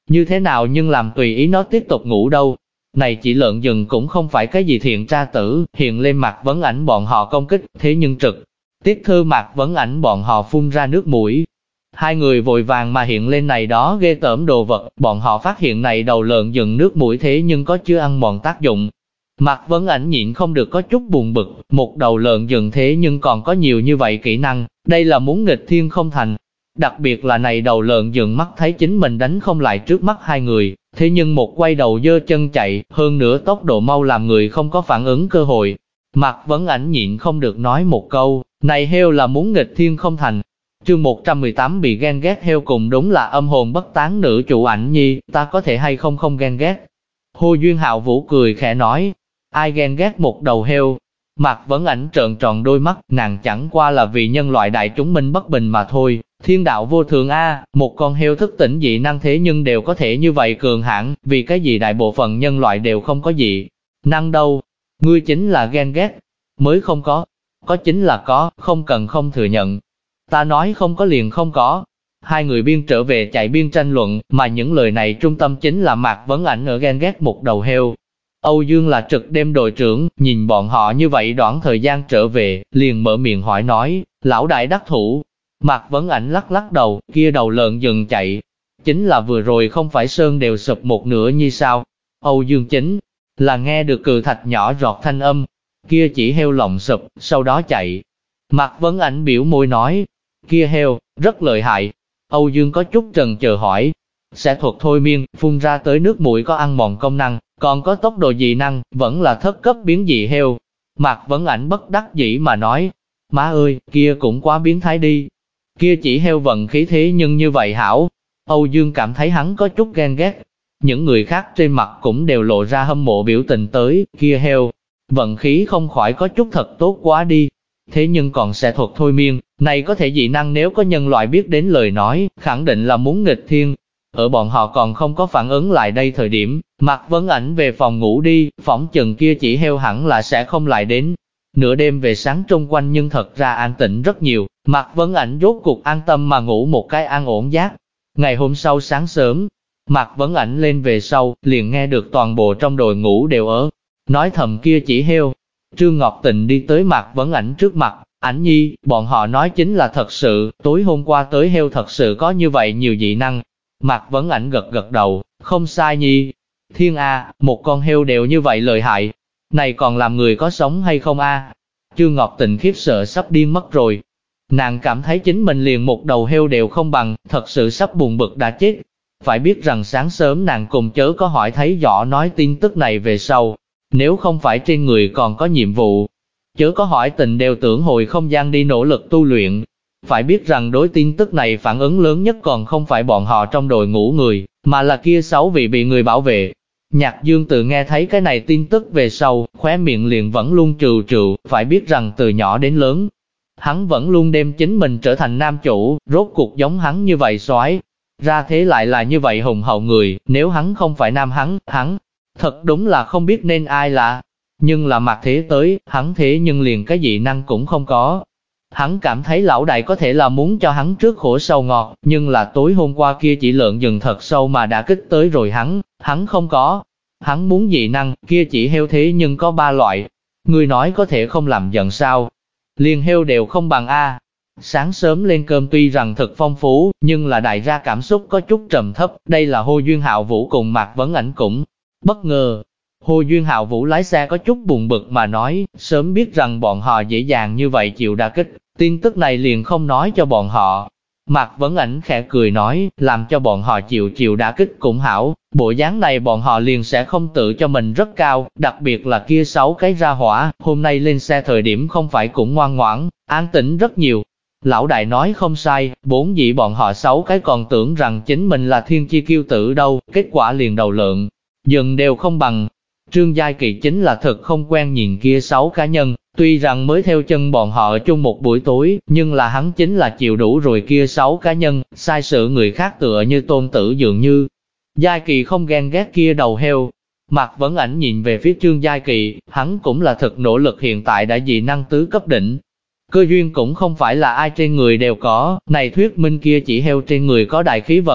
Như thế nào nhưng làm tùy ý nó tiếp tục ngủ đâu. Này chỉ lợn rừng cũng không phải cái gì thiện tra tử, hiện lên Mạc Vấn Ảnh bọn họ công kích, thế nhưng trực tiếp thư Mạc Vấn Ảnh bọn họ phun ra nước mũi. Hai người vội vàng mà hiện lên này đó ghê tởm đồ vật, bọn họ phát hiện này đầu lợn rừng nước mũi thế nhưng có chưa ăn mòn tác dụng. Mạc Vấn Ảnh nhịn không được có chút buồn bực, một đầu lợn rừng thế nhưng còn có nhiều như vậy kỹ năng, đây là muốn nghịch thiên không thành. Đặc biệt là này đầu lợn rừng mắt thấy chính mình đánh không lại trước mắt hai người, thế nhưng một quay đầu giơ chân chạy, hơn nữa tốc độ mau làm người không có phản ứng cơ hội. Mạc Vấn Ảnh nhịn không được nói một câu, này heo là muốn nghịch thiên không thành. Chương 118 bị ghen ghét heo cùng đúng là âm hồn bất tán nữ chủ Ảnh Nhi, ta có thể hay không không ghen ghét. Hồ Duyên Hạo Vũ cười khẽ nói, ai ghen ghét một đầu heo. Mạc Vấn Ảnh trợn tròn đôi mắt, nàng chẳng qua là vì nhân loại đại chúng minh bất bình mà thôi. Thiên đạo vô thường a, một con heo thức tỉnh dị năng thế nhưng đều có thể như vậy cường hãn, vì cái gì đại bộ phận nhân loại đều không có dị năng đâu. Ngươi chính là ghen ghét, mới không có chính là có, không cần không thừa nhận. Ta nói không có liền không có. Hai người biên trở về chạy biên tranh luận, mà những lời này trung tâm chính là Mạc Vấn Ảnh ở ghen ghét một đầu heo. Âu Dương là trực đêm đội trưởng, nhìn bọn họ như vậy đoạn thời gian trở về, liền mở miệng hỏi nói, lão đại đắc thủ. Mạc Vấn Ảnh lắc lắc đầu, kia đầu lợn rừng chạy. Chính là vừa rồi không phải sơn đều sụp một nửa như sao. Âu Dương chính là nghe được cừ thạch nhỏ rọt thanh âm, kia chỉ heo lộng sụp, sau đó chạy. Mạc Vấn Ảnh biểu môi nói, kia heo, rất lợi hại. Âu Dương có chút chần chờ hỏi, sẽ thuật thôi miên, phun ra tới nước mũi có ăn mòn công năng, còn có tốc độ dị năng, vẫn là thất cấp biến dị heo. Mạc Vấn Ảnh bất đắc dĩ mà nói, má ơi, kia cũng quá biến thái đi. Kia chỉ heo vận khí thế nhưng như vậy hảo. Âu Dương cảm thấy hắn có chút ghen ghét. Những người khác trên mặt cũng đều lộ ra hâm mộ biểu tình tới, kia heo, vận khí không khỏi có chút thật tốt quá đi. Thế nhưng còn sẽ thuật thôi miên, này có thể dị năng nếu có nhân loại biết đến lời nói, khẳng định là muốn nghịch thiên. Ở bọn họ còn không có phản ứng lại đây thời điểm, Mạc Vấn Ảnh về phòng ngủ đi, phỏng chừng kia chỉ heo hẳn là sẽ không lại đến. Nửa đêm về sáng trung quanh nhưng thật ra an tĩnh rất nhiều, Mạc Vấn Ảnh rốt cuộc an tâm mà ngủ một cái an ổn giấc. Ngày hôm sau sáng sớm, Mạc Vấn Ảnh lên về sau, liền nghe được toàn bộ trong đội ngũ đều ở nói thầm kia chỉ heo. Trương Ngọc Tịnh đi tới Mạc Vấn Ảnh trước mặt, Ảnh Nhi, bọn họ nói chính là thật sự, tối hôm qua tới heo thật sự có như vậy nhiều dị năng. Mạc Vấn Ảnh gật gật đầu, không sai nhi. Thiên A, một con heo đều như vậy lợi hại, này còn làm người có sống hay không a? Trương Ngọc Tịnh khiếp sợ sắp điên mất rồi. Nàng cảm thấy chính mình liền một đầu heo đều không bằng, thật sự sắp buồn bực đã chết. Phải biết rằng sáng sớm nàng cùng chớ có hỏi thấy rõ nói tin tức này về sau, nếu không phải trên người còn có nhiệm vụ, chớ có hỏi tình đều tưởng hồi không gian đi nỗ lực tu luyện. Phải biết rằng đối tin tức này phản ứng lớn nhất còn không phải bọn họ trong đội ngũ người, mà là kia 6 vị bị người bảo vệ. Nhạc Dương tự nghe thấy cái này tin tức về sau, khóe miệng liền vẫn luôn trừ trừ, phải biết rằng từ nhỏ đến lớn, hắn vẫn luôn đem chính mình trở thành nam chủ, rốt cuộc giống hắn như vậy soái ra thế lại là như vậy hùng hậu người, nếu hắn không phải nam hắn, thật đúng là không biết nên ai là. Nhưng là mặt thế tới, hắn thế nhưng liền cái dị năng cũng không có. Hắn cảm thấy lão đại có thể là muốn cho hắn trước khổ sâu ngọt, nhưng là tối hôm qua kia chỉ lợn rừng thật sâu mà đã kích tới rồi hắn không có. Hắn muốn dị năng, kia chỉ heo thế nhưng có 3 loại. Người nói có thể không làm giận sao? Liền heo đều không bằng a. Sáng sớm lên cơm tuy rằng thật phong phú, nhưng là đại gia cảm xúc có chút trầm thấp. Đây là Hồ Duyên Hạo Vũ cùng Mạc Vấn Ảnh cũng bất ngờ. Hồ Duyên Hạo Vũ lái xe có chút buồn bực mà nói, sớm biết rằng bọn họ dễ dàng như vậy chịu đả kích, tin tức này liền không nói cho bọn họ. Mạc Vấn Ảnh khẽ cười nói, làm cho bọn họ chịu đả kích cũng hảo, bộ dáng này bọn họ liền sẽ không tự cho mình rất cao, đặc biệt là kia 6 cái ra hỏa, hôm nay lên xe thời điểm không phải cũng ngoan ngoãn, an tĩnh rất nhiều. Lão đại nói không sai, vốn dĩ bọn họ 6 cái còn tưởng rằng chính mình là thiên chi kiêu tử đâu, kết quả liền đầu lợn dừng đều không bằng. Trương Giai Kỳ chính là thật không quen nhìn kia 6 cá nhân, tuy rằng mới theo chân bọn họ ở chung một buổi tối, nhưng là hắn chính là chịu đủ rồi kia 6 cá nhân, sai sự người khác tựa như tôn tử dường như. Giai Kỳ không ghen ghét kia đầu heo. Mạc Vấn Ảnh nhìn về phía Trương Giai Kỳ, hắn cũng là thật nỗ lực hiện tại đã dị năng tứ cấp đỉnh. Cơ duyên cũng không phải là ai trên người đều có, này thuyết minh kia chỉ heo trên người có đại khí vận.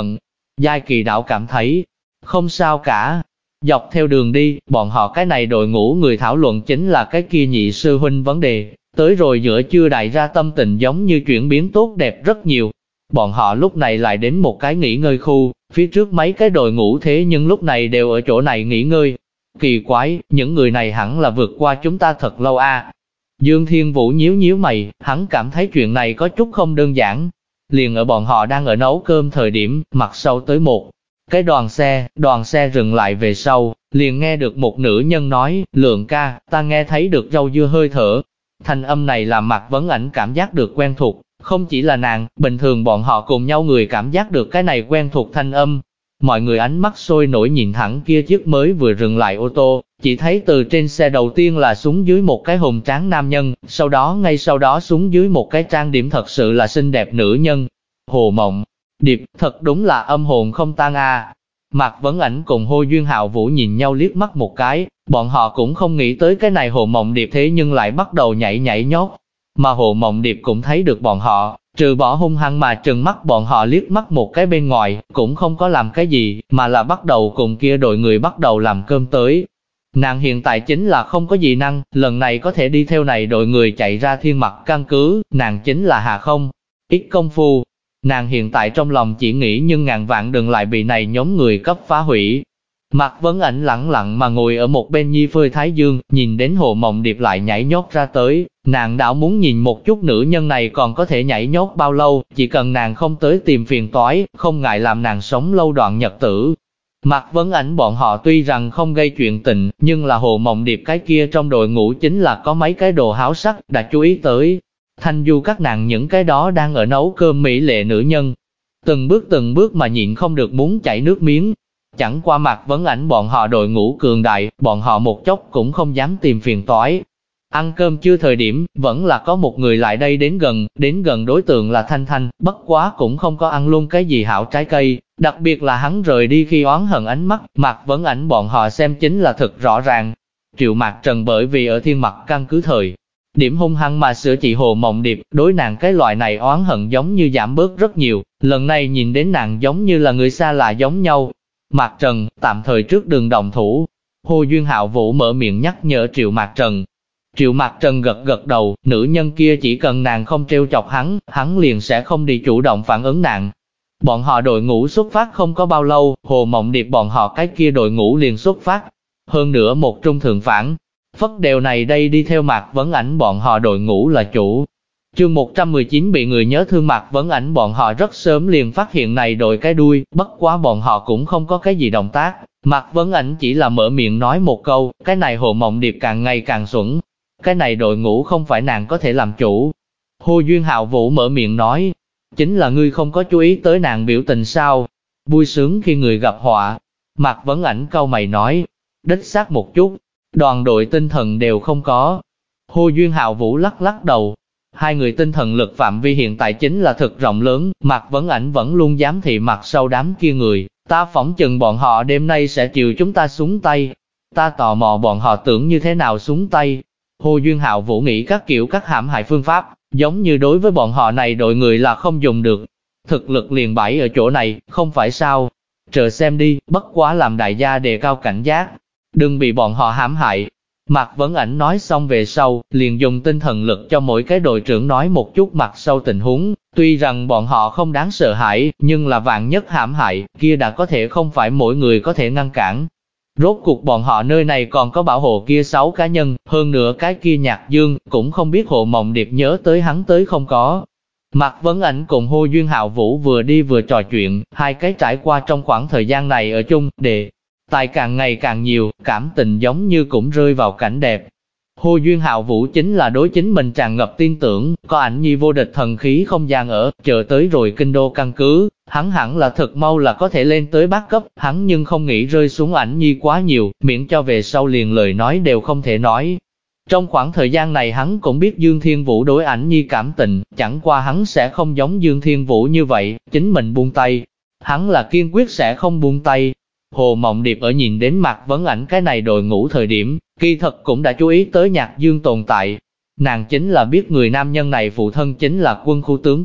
Giai Kỳ Đạo cảm thấy, không sao cả. Dọc theo đường đi, bọn họ cái này đội ngũ người thảo luận chính là cái kia nhị sư huynh vấn đề. Tới rồi giữa trưa đại ra tâm tình giống như chuyển biến tốt đẹp rất nhiều. Bọn họ lúc này lại đến một cái nghỉ ngơi khu, phía trước mấy cái đội ngũ thế nhưng lúc này đều ở chỗ này nghỉ ngơi. Kỳ quái, những người này hẳn là vượt qua chúng ta thật lâu a. Dương Thiên Vũ nhíu nhíu mày, hắn cảm thấy chuyện này có chút không đơn giản. Liền ở bọn họ đang ở nấu cơm thời điểm, mặt sau tới một cái đoàn xe dừng lại về sau, liền nghe được một nữ nhân nói, Lượng ca, ta nghe thấy được rau dưa hơi thở. Thanh âm này làm Mạc Vấn Ảnh cảm giác được quen thuộc, không chỉ là nàng, bình thường bọn họ cùng nhau người cảm giác được cái này quen thuộc thanh âm. Mọi người ánh mắt sôi nổi nhìn thẳng kia chiếc mới vừa dừng lại ô tô, chỉ thấy từ trên xe đầu tiên là xuống dưới một cái hùng tráng nam nhân, ngay sau đó xuống dưới một cái trang điểm thật sự là xinh đẹp nữ nhân. Hồ Mộng Điệp, thật đúng là âm hồn không tan a. Mạc Vấn Ảnh cùng Hồ Duyên Hạo Vũ nhìn nhau liếc mắt một cái, bọn họ cũng không nghĩ tới cái này Hồ Mộng Điệp thế nhưng lại bắt đầu nhảy nhót. Mà Hồ Mộng Điệp cũng thấy được bọn họ, trừ bỏ hung hăng mà trừng mắt bọn họ liếc mắt một cái bên ngoài, cũng không có làm cái gì, mà là bắt đầu cùng kia đội người bắt đầu làm cơm tới. Nàng hiện tại chính là không có gì năng, lần này có thể đi theo này đội người chạy ra Thiên Mặc căn cứ, nàng chính là hạ không ít công phu. Nàng hiện tại trong lòng chỉ nghĩ nhưng ngàn vạn đừng lại bị này nhóm người cấp phá hủy. Mạc Vấn Ảnh lẳng lặng mà ngồi ở một bên nhi phơi thái dương, nhìn đến Hồ Mộng Điệp lại nhảy nhót ra tới, nàng đảo muốn nhìn một chút nữ nhân này còn có thể nhảy nhót bao lâu, chỉ cần nàng không tới tìm phiền toái, không ngại làm nàng sống lâu đoạn nhật tử. Mạc Vấn Ảnh bọn họ tuy rằng không gây chuyện tình, nhưng là Hồ Mộng Điệp cái kia trong đội ngũ chính là có mấy cái đồ háo sắc đã chú ý tới. Thanh Du các nàng những cái đó đang ở nấu cơm mỹ lệ nữ nhân, từng bước mà nhịn không được muốn chảy nước miếng. Chẳng qua Mạc Vấn Ảnh bọn họ đội ngũ cường đại, bọn họ một chốc cũng không dám tìm phiền toái. Ăn cơm chưa thời điểm, vẫn là có một người lại đây đến gần đối tượng là Thanh Thanh, bất quá cũng không có ăn luôn cái gì hảo trái cây, đặc biệt là hắn rời đi khi oán hận ánh mắt, Mạc Vấn Ảnh bọn họ xem chính là thực rõ ràng. Triệu Mạc Trần bởi vì ở Thiên Mặc căn cứ thời điểm hung hăng mà sửa trị Hồ Mộng Điệp, đối nàng cái loại này oán hận giống như giảm bớt rất nhiều, lần này nhìn đến nàng giống như là người xa lạ giống nhau. Mạc Trần, tạm thời trước đường động thủ. Hồ Duyên Hạo Vũ mở miệng nhắc nhở Triệu Mạc Trần. Triệu Mạc Trần gật đầu, nữ nhân kia chỉ cần nàng không trêu chọc hắn liền sẽ không đi chủ động phản ứng nàng. Bọn họ đội ngũ xuất phát không có bao lâu, Hồ Mộng Điệp bọn họ cái kia đội ngũ liền xuất phát. Hơn nữa một trung thượng phản phất đều này đây đi theo Mạc Vấn Ảnh bọn họ đội ngũ là chủ. Chương 119 bị người nhớ thương. Mạc Vấn Ảnh bọn họ rất sớm liền phát hiện này đội cái đuôi, bất quá bọn họ cũng không có cái gì động tác. Mạc Vấn Ảnh chỉ là mở miệng nói một câu, cái này Hồ Mộng Điệp càng ngày càng xuẩn. Cái này đội ngũ không phải nàng có thể làm chủ. Hồ Duyên Hạo Vũ mở miệng nói, chính là ngươi không có chú ý tới nàng biểu tình sao? Vui sướng khi người gặp họa. Mạc Vấn Ảnh cau mày nói, đích xác một chút, đoàn đội tinh thần đều không có. Hồ Duyên Hạo Vũ lắc đầu. Hai người tinh thần lực phạm vi hiện tại chính là thực rộng lớn, Mạc Vấn Ảnh vẫn luôn giám thị mặt sau đám kia người, ta phỏng chừng bọn họ đêm nay sẽ chiều chúng ta xuống tay. Ta tò mò bọn họ tưởng như thế nào xuống tay. Hồ Duyên Hạo Vũ nghĩ các kiểu các hãm hại phương pháp, giống như đối với bọn họ này đội người là không dùng được. Thực lực liền bãi ở chỗ này, không phải sao? Chờ xem đi, bất quá làm đại gia đề cao cảnh giác, đừng bị bọn họ hãm hại. Mạc Vấn Ảnh nói xong về sau, liền dùng tinh thần lực cho mỗi cái đội trưởng nói một chút mặt sau tình huống, tuy rằng bọn họ không đáng sợ hãi, nhưng là vạn nhất hãm hại, kia đã có thể không phải mỗi người có thể ngăn cản. Rốt cuộc bọn họ nơi này còn có bảo hộ kia 6 cá nhân, hơn nữa cái kia Nhạc Dương, cũng không biết Hồ Mộng Điệp nhớ tới hắn tới không có. Mạc Vấn Ảnh cùng Hồ Duyên Hạo Vũ vừa đi vừa trò chuyện, hai cái trải qua trong khoảng thời gian này ở chung, tài càng ngày càng nhiều, cảm tình giống như cũng rơi vào cảnh đẹp. Hồ Duyên Hạo Vũ chính là đối chính mình tràn ngập tin tưởng, có Ảnh Nhi vô địch thần khí không gian ở, chờ tới rồi Kinh Đô căn cứ, hắn hẳn là thật mau là có thể lên tới bát cấp, hắn nhưng không nghĩ rơi xuống Ảnh Nhi quá nhiều, miễn cho về sau liền lời nói đều không thể nói. Trong khoảng thời gian này hắn cũng biết Dương Thiên Vũ đối Ảnh Nhi cảm tình, chẳng qua hắn sẽ không giống Dương Thiên Vũ như vậy, chính mình buông tay. Hắn là kiên quyết sẽ không buông tay. Hồ Mộng Điệp ở nhìn đến Mạc Vấn Ảnh cái này đội ngũ thời điểm, kỳ thật cũng đã chú ý tới Nhạc Dương tồn tại. Nàng chính là biết người nam nhân này phụ thân chính là Quân khu tướng quân,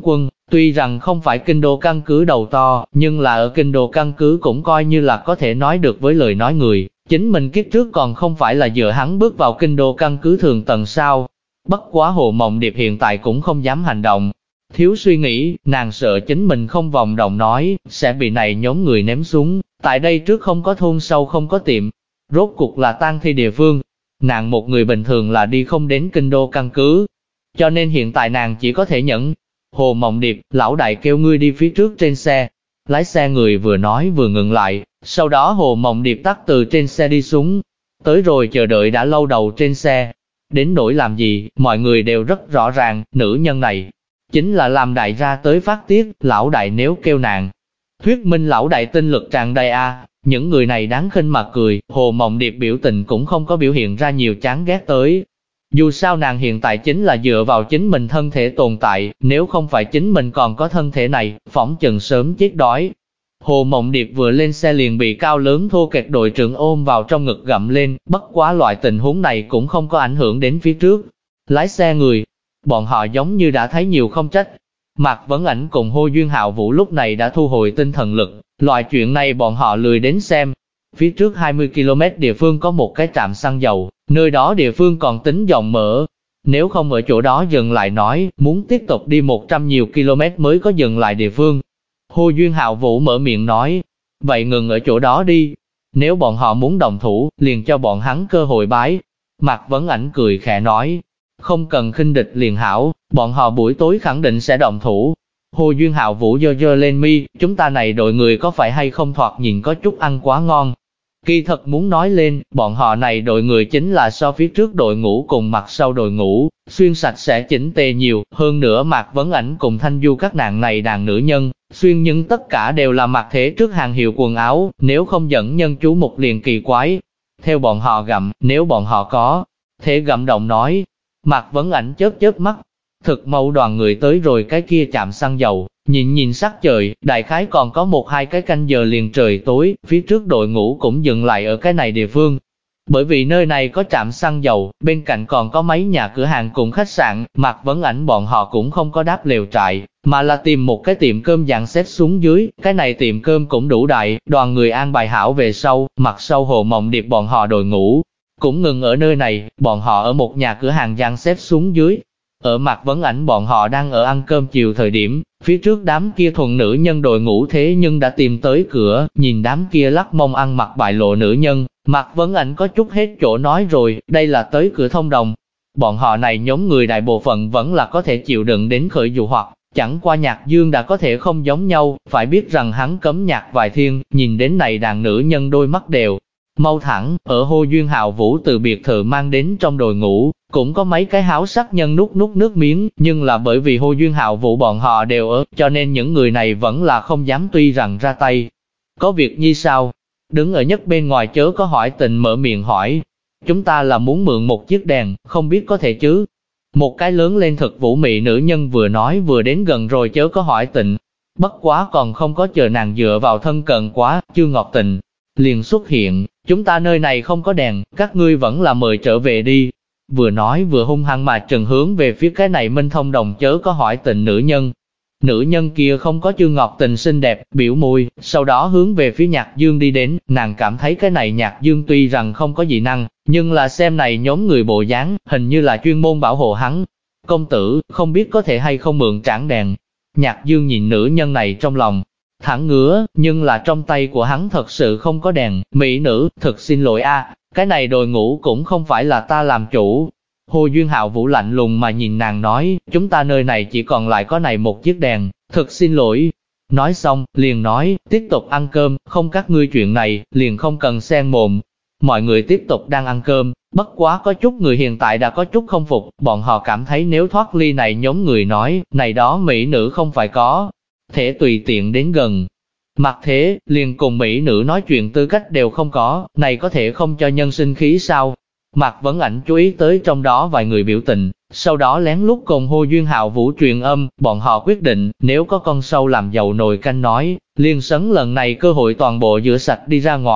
Tuy rằng không phải kinh đô căn cứ đầu to, nhưng là ở kinh đô căn cứ cũng coi như là có thể nói được với lời nói người. Chính mình kiếp trước còn không phải là dựa hắn bước vào kinh đô căn cứ thường tầng sao. Bất quá Hồ Mộng Điệp hiện tại cũng không dám hành động. Thiếu suy nghĩ, nàng sợ chính mình không vòng động nói, sẽ bị này nhóm người ném xuống. Tại đây trước không có thôn sâu không có tiệm. Rốt cuộc là tang thi địa phương. Nàng một người bình thường là đi không đến kinh đô căn cứ. Cho nên hiện tại nàng chỉ có thể nhẫn. Hồ Mộng Điệp, lão đại kêu ngươi đi phía trước trên xe. Lái xe người vừa nói vừa ngừng lại, sau đó Hồ Mộng Điệp tắt từ trên xe đi xuống. Tới rồi chờ đợi đã lâu đầu trên xe. Đến nỗi làm gì, mọi người đều rất rõ ràng, nữ nhân này chính là làm đại ra tới phát tiết, lão đại nếu kêu nàng. Thuyết minh lão đại tinh lực tràn đầy a. Những người này đáng khinh mà cười, Hồ Mộng Điệp biểu tình cũng không có biểu hiện ra nhiều chán ghét tới. Dù sao nàng hiện tại chính là dựa vào chính mình thân thể tồn tại, nếu không phải chính mình còn có thân thể này, phỏng chừng sớm chết đói. Hồ Mộng Điệp vừa lên xe liền bị cao lớn thô kệch đội trưởng ôm vào trong ngực gặm lên, bất quá loại tình huống này cũng không có ảnh hưởng đến phía trước. Lái xe người, bọn họ giống như đã thấy nhiều không trách. Mạc Vấn Ảnh cùng Hồ Duyên Hạo Vũ lúc này đã thu hồi tinh thần lực, loại chuyện này bọn họ lười đến xem. Phía trước 20 km địa phương có một cái trạm xăng dầu, nơi đó địa phương còn tính rộng mở. Nếu không ở chỗ đó dừng lại nói, muốn tiếp tục đi 100 nhiều km mới có dừng lại địa phương. Hồ Duyên Hạo Vũ mở miệng nói, vậy ngừng ở chỗ đó đi. Nếu bọn họ muốn đồng thủ, liền cho bọn hắn cơ hội bái. Mạc Vấn Ảnh cười khẽ nói, không cần khinh địch liền hảo, bọn họ buổi tối khẳng định sẽ động thủ. Hồ Duyên Hạo Vũ giơ lên mi, chúng ta này đội người có phải hay không thoạt nhìn có chút ăn quá ngon. Kỳ thật muốn nói lên, bọn họ này đội người chính là so phía trước đội ngũ cùng mặt sau đội ngũ, xuyên sạch sẽ chỉnh tề nhiều, hơn nữa Mạc Vấn Ảnh cùng Thanh Du các nàng này đàn nữ nhân, xuyên nhưng tất cả đều là mặc thế trước hàng hiệu quần áo, nếu không dẫn nhân chú một liền kỳ quái. Theo bọn họ gặm, nếu bọn họ có thể gặm động nói, Mạc Vấn Ảnh chớp mắt, thực mau đoàn người tới rồi cái kia trạm xăng dầu, nhìn sắc trời, đại khái còn có 1-2 cái canh giờ liền trời tối, phía trước đội ngũ cũng dừng lại ở cái này địa phương. Bởi vì nơi này có trạm xăng dầu, bên cạnh còn có mấy nhà cửa hàng cùng khách sạn, Mạc Vấn Ảnh bọn họ cũng không có đáp lều trại, mà là tìm một cái tiệm cơm dàn xếp xuống dưới, cái này tiệm cơm cũng đủ đại, đoàn người an bài hảo về sau, mặt sau Hồ Mộng Điệp bọn họ đội ngũ cũng ngừng ở nơi này, bọn họ ở một nhà cửa hàng dàn xếp xuống dưới. Ở Mạc Vấn Ảnh bọn họ đang ở ăn cơm chiều thời điểm, phía trước đám kia thuần nữ nhân đội ngũ thế nhưng đã tìm tới cửa, nhìn đám kia lắc mông ăn mặc bại lộ nữ nhân, Mạc Vấn Ảnh có chút hết chỗ nói rồi, đây là tới cửa thông đồng. Bọn họ này nhóm người đại bộ phận vẫn là có thể chịu đựng đến khởi dụ hoặc, chẳng qua Nhạc Dương đã có thể không giống nhau, phải biết rằng hắn cấm nhạc vài thiên, nhìn đến này đàn nữ nhân đôi mắt đều mau thẳng, ở Hồ Duyên Hạo Vũ từ biệt thự mang đến trong đội ngũ, cũng có mấy cái háo sắc nhân nuốt nước miếng, nhưng là bởi vì Hồ Duyên Hạo Vũ bọn họ đều ở, cho nên những người này vẫn là không dám tuy rằng ra tay. Có việc như sao? Đứng ở nhất bên ngoài chớ có hỏi tình mở miệng hỏi. Chúng ta là muốn mượn một chiếc đèn, không biết có thể chứ? Một cái lớn lên thực vũ mị nữ nhân vừa nói vừa đến gần rồi chớ có hỏi tình. Bất quá còn không có chờ nàng dựa vào thân cận quá, Chương Ngọc Tình liền xuất hiện, chúng ta nơi này không có đèn, các ngươi vẫn là mời trở về đi. Vừa nói vừa hung hăng mà trừng hướng về phía cái này Minh Thông Đồng chớ có hỏi tình nữ nhân. Nữ nhân kia không có Chương Ngọc Tình xinh đẹp, biểu môi, sau đó hướng về phía Nhạc Dương đi đến, nàng cảm thấy cái này Nhạc Dương tuy rằng không có dị năng, nhưng là xem này nhóm người bộ dáng, hình như là chuyên môn bảo hộ hắn. Công tử, không biết có thể hay không mượn trảng đèn. Nhạc Dương nhìn nữ nhân này trong lòng thẳng ngứa, nhưng là trong tay của hắn thật sự không có đèn. Mỹ nữ, thật xin lỗi a, cái này đội ngũ cũng không phải là ta làm chủ. Hồ Duyên Hạo Vũ lạnh lùng mà nhìn nàng nói, chúng ta nơi này chỉ còn lại có này một chiếc đèn, thật xin lỗi. Nói xong, liền nói, tiếp tục ăn cơm, không các ngươi chuyện này, liền không cần xen mồm. Mọi người tiếp tục đang ăn cơm, bất quá có chút người hiện tại đã có chút không phục, bọn họ cảm thấy nếu thoát ly này nhóm người nói, này đó mỹ nữ không phải có thể tùy tiện đến gần. Mặc thế, liền cùng mỹ nữ nói chuyện tư cách đều không có, này có thể không cho nhân sinh khí sao? Mạc Vấn Ảnh chú ý tới trong đó vài người biểu tình, sau đó lén lút cùng Hồ Duyên Hạo Vũ truyền âm, bọn họ quyết định, nếu có con sâu làm dầu nồi canh nói, liền sấn lần này cơ hội toàn bộ rửa sạch đi ra ngoài.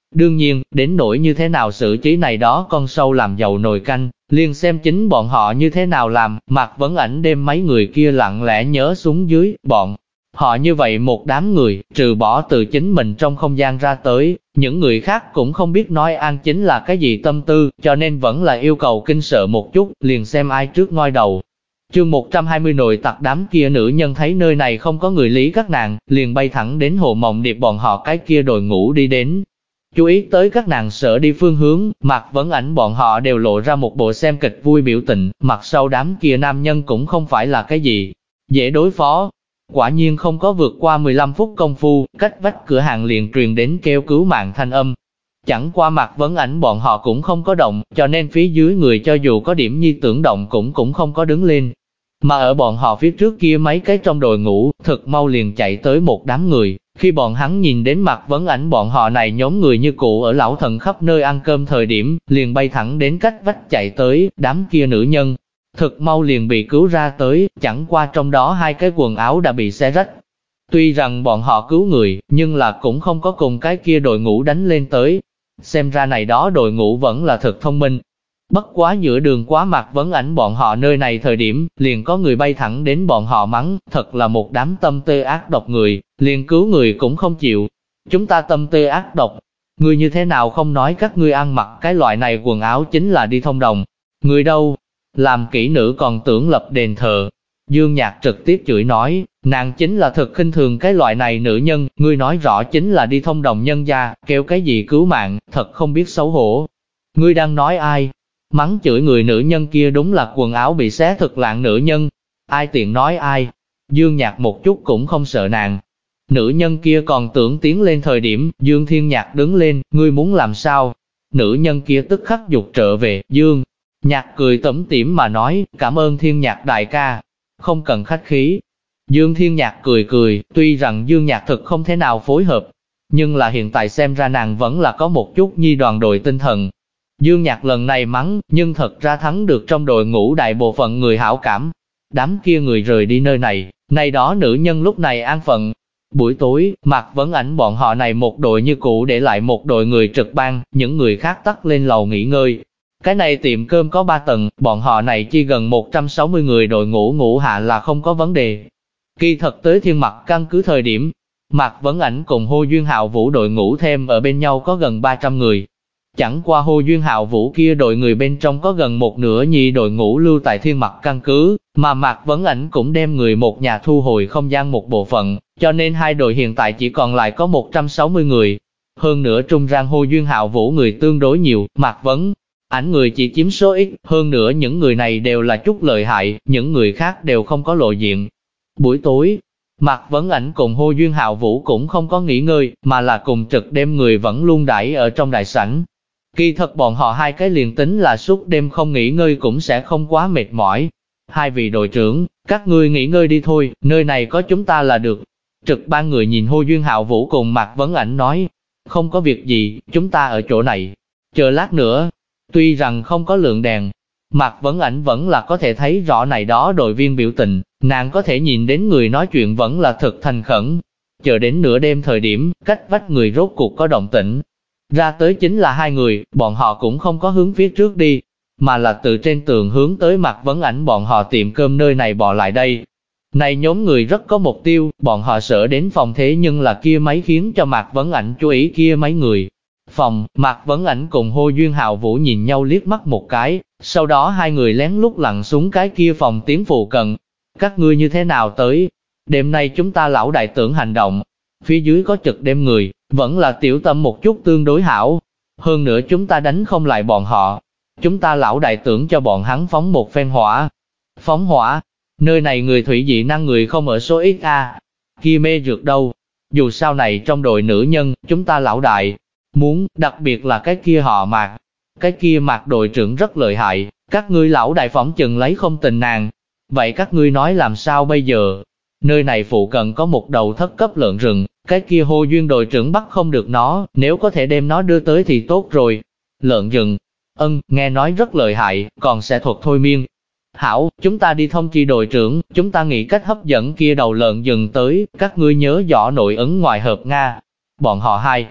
Đương nhiên, đến nỗi như thế nào xử trí này đó con sâu làm dầu nồi canh, liền xem chính bọn họ như thế nào làm. Mạc Vấn Ảnh đem mấy người kia lặng lẽ nhớ xuống dưới, bọn họ như vậy một đám người, trừ bỏ từ chính mình trong không gian ra tới, những người khác cũng không biết nói an chính là cái gì tâm tư, cho nên vẫn là yêu cầu kinh sợ một chút, liền xem ai trước ngoi đầu. Chương 120 nội tặc đám kia nữ nhân thấy nơi này không có người lý các nàng, liền bay thẳng đến Hồ Mộng Điệp bọn họ cái kia đội ngũ đi đến. Chú ý tới các nàng sợ đi phương hướng, Mạc Vấn Ảnh bọn họ đều lộ ra một bộ xem kịch vui biểu tình, mặt sau đám kia nam nhân cũng không phải là cái gì dễ đối phó. Quả nhiên không có vượt qua 15 phút công phu, cách vách cửa hàng liền truyền đến kêu cứu mạng thanh âm. Chẳng qua Mạc Vấn Ảnh bọn họ cũng không có động, cho nên phía dưới người cho dù có điểm nhi tưởng động cũng không có đứng lên. Mà ở bọn họ phía trước kia mấy cái trong đội ngũ, thực mau liền chạy tới một đám người. Khi bọn hắn nhìn đến Mạc Vấn Ảnh bọn họ này nhóm người như cụ ở lão thần khắp nơi ăn cơm thời điểm, liền bay thẳng đến cách vách chạy tới, đám kia nữ nhân. Thực mau liền bị cứu ra tới, chẳng qua trong đó hai cái quần áo đã bị xé rách. Tuy rằng bọn họ cứu người, nhưng là cũng không có cùng cái kia đội ngũ đánh lên tới. Xem ra này đó đội ngũ vẫn là thực thông minh. Bất quá giữa đường quá Mạc Vấn Ảnh bọn họ nơi này thời điểm, liền có người bay thẳng đến bọn họ mắng, thật là một đám tâm tư ác độc người, liền cứu người cũng không chịu. Chúng ta tâm tư ác độc, người như thế nào không nói các ngươi ăn mặc cái loại này quần áo chính là đi thông đồng. Người đâu? Làm kỹ nữ còn tưởng lập đền thờ. Dương Nhạc trực tiếp chửi nói, nàng chính là thực khinh thường cái loại này nữ nhân, ngươi nói rõ chính là đi thông đồng nhân gia, kêu cái gì cứu mạng, thật không biết xấu hổ. Ngươi đang nói ai? Mắng chửi người nữ nhân kia đúng là quần áo bị xé thực lạng nữ nhân. Ai tiện nói ai? Dương Nhạc một chút cũng không sợ nàng. Nữ nhân kia còn tưởng tiến lên thời điểm, Dương Thiên Nhạc đứng lên, ngươi muốn làm sao? Nữ nhân kia tức khắc dục trở về, Dương Nhạc cười tủm tỉm mà nói, cảm ơn Thiên Nhạc đại ca, không cần khách khí. Dương Thiên Nhạc cười cười, tuy rằng Dương Nhạc thực không thể nào phối hợp, nhưng là hiện tại xem ra nàng vẫn là có một chút nhi đoàn đội tinh thần. Dương Nhạc lần này mắng, nhưng thật ra thắng được trong đội ngũ đại bộ phận người hảo cảm. Đám kia người rời đi nơi này đó nữ nhân lúc này an phận. Buổi tối, Mạc Vấn Ảnh bọn họ này một đội như cũ để lại một đội người trực ban, những người khác tắt lên lầu nghỉ ngơi. Cái này tiệm cơm có 3 tầng, bọn họ này chi gần 160 người đội ngũ ngủ hạ là không có vấn đề. Kỳ thật tới Thiên Mặc căn cứ thời điểm, Mạc Vấn Ảnh cùng Hồ Duyên Hạo Vũ đội ngũ thêm ở bên nhau có gần 300 người. Chẳng qua Hồ Duyên Hạo Vũ kia đội người bên trong có gần một nửa nhi đội ngũ lưu tại Thiên Mặc căn cứ, mà Mạc Vấn Ảnh cũng đem người một nhà thu hồi không gian một bộ phận, cho nên hai đội hiện tại chỉ còn lại có 160 người. Hơn nữa trung gian Hồ Duyên Hạo Vũ người tương đối nhiều, Mạc Vấn Ảnh người chỉ chiếm số ít, hơn nữa những người này đều là chút lợi hại, những người khác đều không có lộ diện. Buổi tối, Mạc Vấn Ảnh cùng Hồ Duyên Hạo Vũ cũng không có nghỉ ngơi, mà là cùng trực đêm người vẫn luôn đãi ở trong đại sảnh. Kỳ thật bọn họ hai cái liền tính là suốt đêm không nghỉ ngơi cũng sẽ không quá mệt mỏi. Hai vị đội trưởng, các ngươi nghỉ ngơi đi thôi, nơi này có chúng ta là được. Trực ban người nhìn Hồ Duyên Hạo Vũ cùng Mạc Vấn Ảnh nói, không có việc gì, chúng ta ở chỗ này, chờ lát nữa. Tuy rằng không có lượng đèn, Mạc Vấn Ảnh vẫn là có thể thấy rõ này đó đội viên biểu tình, nàng có thể nhìn đến người nói chuyện vẫn là thực thành khẩn. Chờ đến nửa đêm thời điểm, cách vách người rốt cuộc có động tĩnh. Ra tới chính là hai người, bọn họ cũng không có hướng phía trước đi, mà là từ trên tường hướng tới Mạc Vấn Ảnh bọn họ tiệm cơm nơi này bò lại đây. Này nhóm người rất có mục tiêu, bọn họ sợ đến phòng thế nhưng là kia mấy khiến cho Mạc Vấn Ảnh chú ý kia mấy người. Phòng, Mạc Vấn Ảnh cùng Hồ Duyên Hạo Vũ nhìn nhau liếc mắt một cái, sau đó hai người lén lút lặn xuống cái kia phòng tiến phụ cận. Các ngươi như thế nào tới? Đêm nay chúng ta lão đại tưởng hành động. Phía dưới có trực đêm người, vẫn là tiểu tâm một chút tương đối hảo. Hơn nữa chúng ta đánh không lại bọn họ. Chúng ta lão đại tưởng cho bọn hắn phóng một phen hỏa. Phóng hỏa? Nơi này người thủy dị năng người không ở số ít a. Kia mê dược đâu? Dù sao này trong đội nữ nhân, chúng ta lão đại muốn, đặc biệt là cái kia họ Mạc. Cái kia Mạc đội trưởng rất lợi hại, các ngươi lão đại phỏng chừng lấy không tình nàng. Vậy các ngươi nói làm sao bây giờ? Nơi này phụ cận có một đầu thất cấp lợn rừng, cái kia Hồ Duyên đội trưởng bắt không được nó, nếu có thể đem nó đưa tới thì tốt rồi. Lợn rừng? Nghe nói rất lợi hại, còn sẽ thuật thôi miên. Hảo, chúng ta đi thông chi đội trưởng, chúng ta nghĩ cách hấp dẫn kia đầu lợn rừng tới, các ngươi nhớ rõ nội ứng ngoài hợp Nga. Bọn họ hai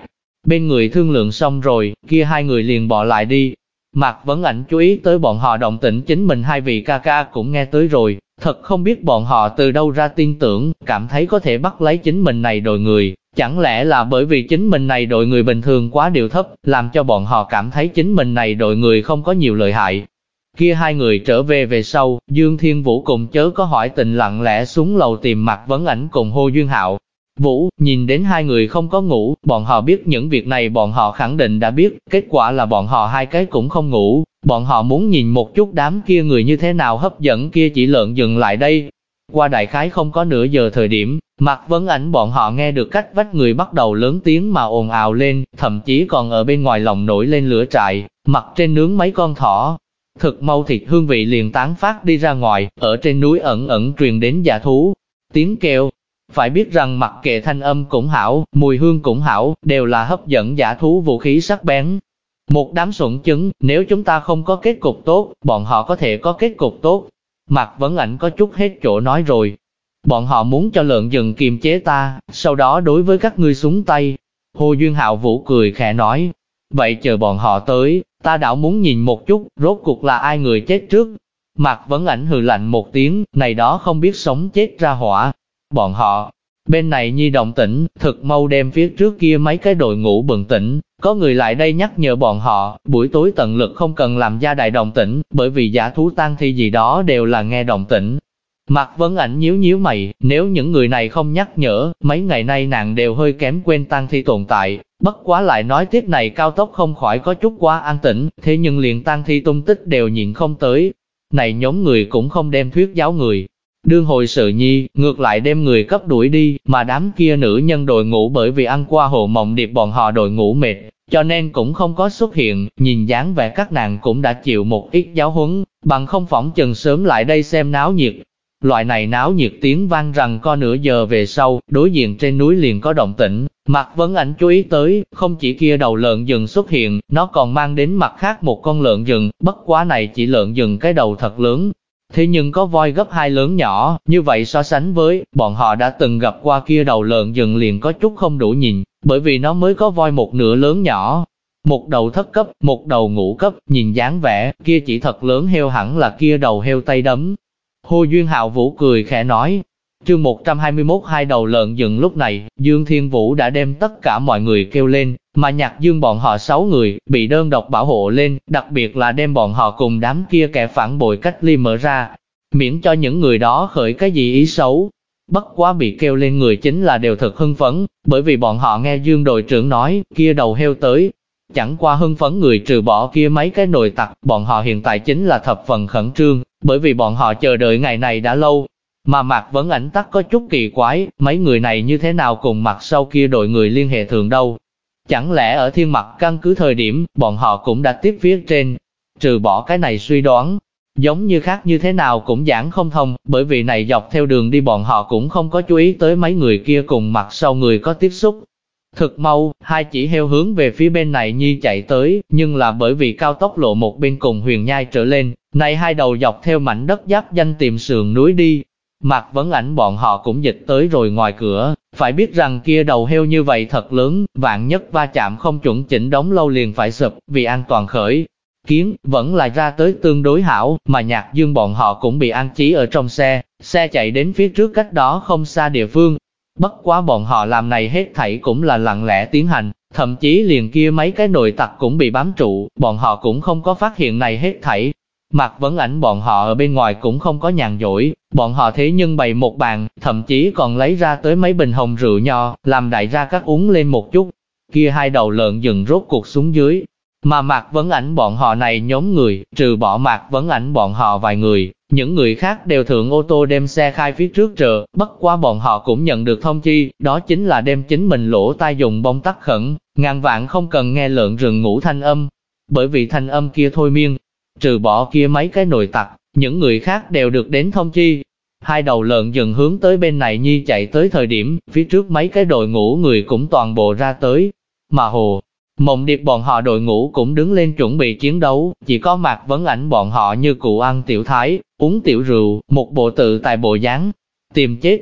bên người thương lượng xong rồi, kia hai người liền bỏ lại đi. Mạc Vấn Ảnh chú ý tới bọn họ động tĩnh, chính mình hai vị ca ca cũng nghe tới rồi, thật không biết bọn họ từ đâu ra tin tưởng, cảm thấy có thể bắt lấy chính mình này đội người, chẳng lẽ là bởi vì chính mình này đội người bình thường quá điệu thấp, làm cho bọn họ cảm thấy chính mình này đội người không có nhiều lợi hại. Kia hai người trở về sau, Dương Thiên Vũ cùng Chớ Có Hỏi Tình lặng lẽ xuống lầu tìm Mạc Vấn Ảnh cùng Hồ Duyên Hạo. Vũ, nhìn đến hai người không có ngủ, bọn họ biết những việc này bọn họ khẳng định đã biết, kết quả là bọn họ hai cái cũng không ngủ, bọn họ muốn nhìn một chút đám kia người như thế nào hấp dẫn kia chỉ lợn dừng lại đây. Qua đại khái không có nửa giờ thời điểm, Mạc Vấn Ảnh bọn họ nghe được cách vách người bắt đầu lớn tiếng mà ồn ào lên, thậm chí còn ở bên ngoài lòng nổi lên lửa trại, mặt trên nướng mấy con thỏ. Thực mau thịt hương vị liền tán phát đi ra ngoài, ở trên núi ẩn ẩn truyền đến dã thú tiếng kêu. Phải biết rằng mặc kệ thanh âm cũng hảo, mùi hương cũng hảo, đều là hấp dẫn dã thú vũ khí sắc bén. Một đám xuẩn trứng, nếu chúng ta không có kết cục tốt, bọn họ có thể có kết cục tốt. Mạc Vấn Ảnh có chút hết chỗ nói rồi. Bọn họ muốn cho lợn rừng kiềm chế ta, sau đó đối với các ngươi xuống tay. Hồ Duyên Hạo Vũ cười khẽ nói, vậy chờ bọn họ tới, ta đảo muốn nhìn một chút, rốt cuộc là ai người chết trước. Mạc Vấn Ảnh hừ lạnh một tiếng, này đó không biết sống chết ra hỏa. Bọn họ, bên này nhi động tĩnh, thực mau đem phía trước kia mấy cái đội ngũ bừng tỉnh, có người lại đây nhắc nhở bọn họ, buổi tối tận lực không cần làm gia đại động tĩnh, bởi vì dã thú tang thi gì đó đều là nghe động tĩnh. Mạc Vấn Ảnh nhíu nhíu mày, nếu những người này không nhắc nhở, mấy ngày nay nàng đều hơi kém quên tang thi tồn tại, bất quá lại nói tiếp này cao tốc không khỏi có chút quá an tĩnh, thế nhưng liền tang thi tung tích đều nhìn không tới. Này nhóm người cũng không đem thuyết giáo người đương hồi sự nhi, ngược lại đem người cấp đuổi đi, mà đám kia nữ nhân đội ngũ bởi vì ăn qua Hồ Mộng Điệp bọn họ đội ngũ mệt, cho nên cũng không có xuất hiện, nhìn dáng vẻ các nàng cũng đã chịu một ít giáo huấn, bằng không phỏng chừng sớm lại đây xem náo nhiệt. Loại này náo nhiệt tiếng vang rằng có nửa giờ về sau, đối diện trên núi liền có động tĩnh, Mạc Vấn Ảnh chú ý tới, không chỉ kia đầu lợn rừng xuất hiện, nó còn mang đến mặt khác một con lợn rừng, bất quá này chỉ lợn rừng cái đầu thật lớn. Thế nhưng có voi gấp hai lớn nhỏ, như vậy so sánh với, bọn họ đã từng gặp qua kia đầu lợn rừng liền có chút không đủ nhìn, bởi vì nó mới có voi một nửa lớn nhỏ. Một đầu thất cấp, một đầu ngũ cấp, nhìn dáng vẻ, kia chỉ thật lớn heo hẳn là kia đầu heo Tây đấm. Hồ Duyên Hạo Vũ cười khẽ nói, chương 121 hai đầu lợn rừng. Lúc này, Dương Thiên Vũ đã đem tất cả mọi người kêu lên, mà Nhạc Dương bọn họ 6 người, bị đơn độc bảo hộ lên, đặc biệt là đem bọn họ cùng đám kia kẻ phản bội cách ly mở ra, miễn cho những người đó khởi cái gì ý xấu. Bất quá bị kêu lên người chính là đều thật hưng phấn, bởi vì bọn họ nghe Dương đội trưởng nói, kia đầu heo tới. Chẳng qua hưng phấn người trừ bỏ kia mấy cái nội tặc, bọn họ hiện tại chính là thập phần khẩn trương, bởi vì bọn họ chờ đợi ngày này đã lâu. Mà Mạc Vấn Ảnh tắc có chút kỳ quái, mấy người này như thế nào cùng mặt sau kia đội người liên hệ thường đâu. Chẳng lẽ ở Thiên Mặc căn cứ thời điểm, bọn họ cũng đã tiếp phía trên. Trừ bỏ cái này suy đoán, giống như khác như thế nào cũng giảng không thông, bởi vì này dọc theo đường đi bọn họ cũng không có chú ý tới mấy người kia cùng mặt sau người có tiếp xúc. Thực mau, hai chỉ heo hướng về phía bên này nhi chạy tới, nhưng là bởi vì cao tốc lộ một bên cùng Huyền Nhai trở lên, này hai đầu dọc theo mảnh đất giáp danh tìm sườn núi đi. Mạc Vấn Ảnh bọn họ cũng dịch tới rồi ngoài cửa, phải biết rằng kia đầu heo như vậy thật lớn, vạn nhất va chạm không chuẩn chỉnh đóng lâu liền phải sụp, vì an toàn khởi kiến, vẫn là ra tới tương đối hảo, mà Nhạc Dương bọn họ cũng bị an trí ở trong xe chạy đến phía trước cách đó không xa địa phương. Bất quá bọn họ làm này hết thảy cũng là lặng lẽ tiến hành, thậm chí liền kia mấy cái nội tặc cũng bị bám trụ, bọn họ cũng không có phát hiện này hết thảy. Mạc Vấn Ảnh bọn họ ở bên ngoài cũng không có nhàn rỗi, bọn họ thế nhưng bày một bàn, thậm chí còn lấy ra tới mấy bình hồng rượu nho, làm đại gia các uống lên một chút. Kia hai đầu lợn rừng rốt cuộc xuống dưới, mà Mạc Vấn Ảnh bọn họ này nhóm người, trừ bỏ Mạc Vấn Ảnh bọn họ vài người, những người khác đều thượng ô tô đem xe khai phía trước chờ, bất quá bọn họ cũng nhận được thông chi, đó chính là đem chính mình lỗ tai dùng bông tắc khẩn, ngàn vạn không cần nghe lợn rừng ngủ thanh âm, bởi vì thanh âm kia thôi miên. Trừ bỏ kia mấy cái nội tặc, những người khác đều được đến thông chi. Hai đầu lợn rừng hướng tới bên này nhi chạy tới thời điểm, phía trước mấy cái đội ngũ người cũng toàn bộ ra tới. Mà Hồ Mộng Điệp bọn họ đội ngũ cũng đứng lên chuẩn bị chiến đấu, chỉ có Mạc Vấn Ảnh bọn họ như cụ ăn tiểu thái, uống tiểu rượu, một bộ tự tại bộ dáng. Tìm chết.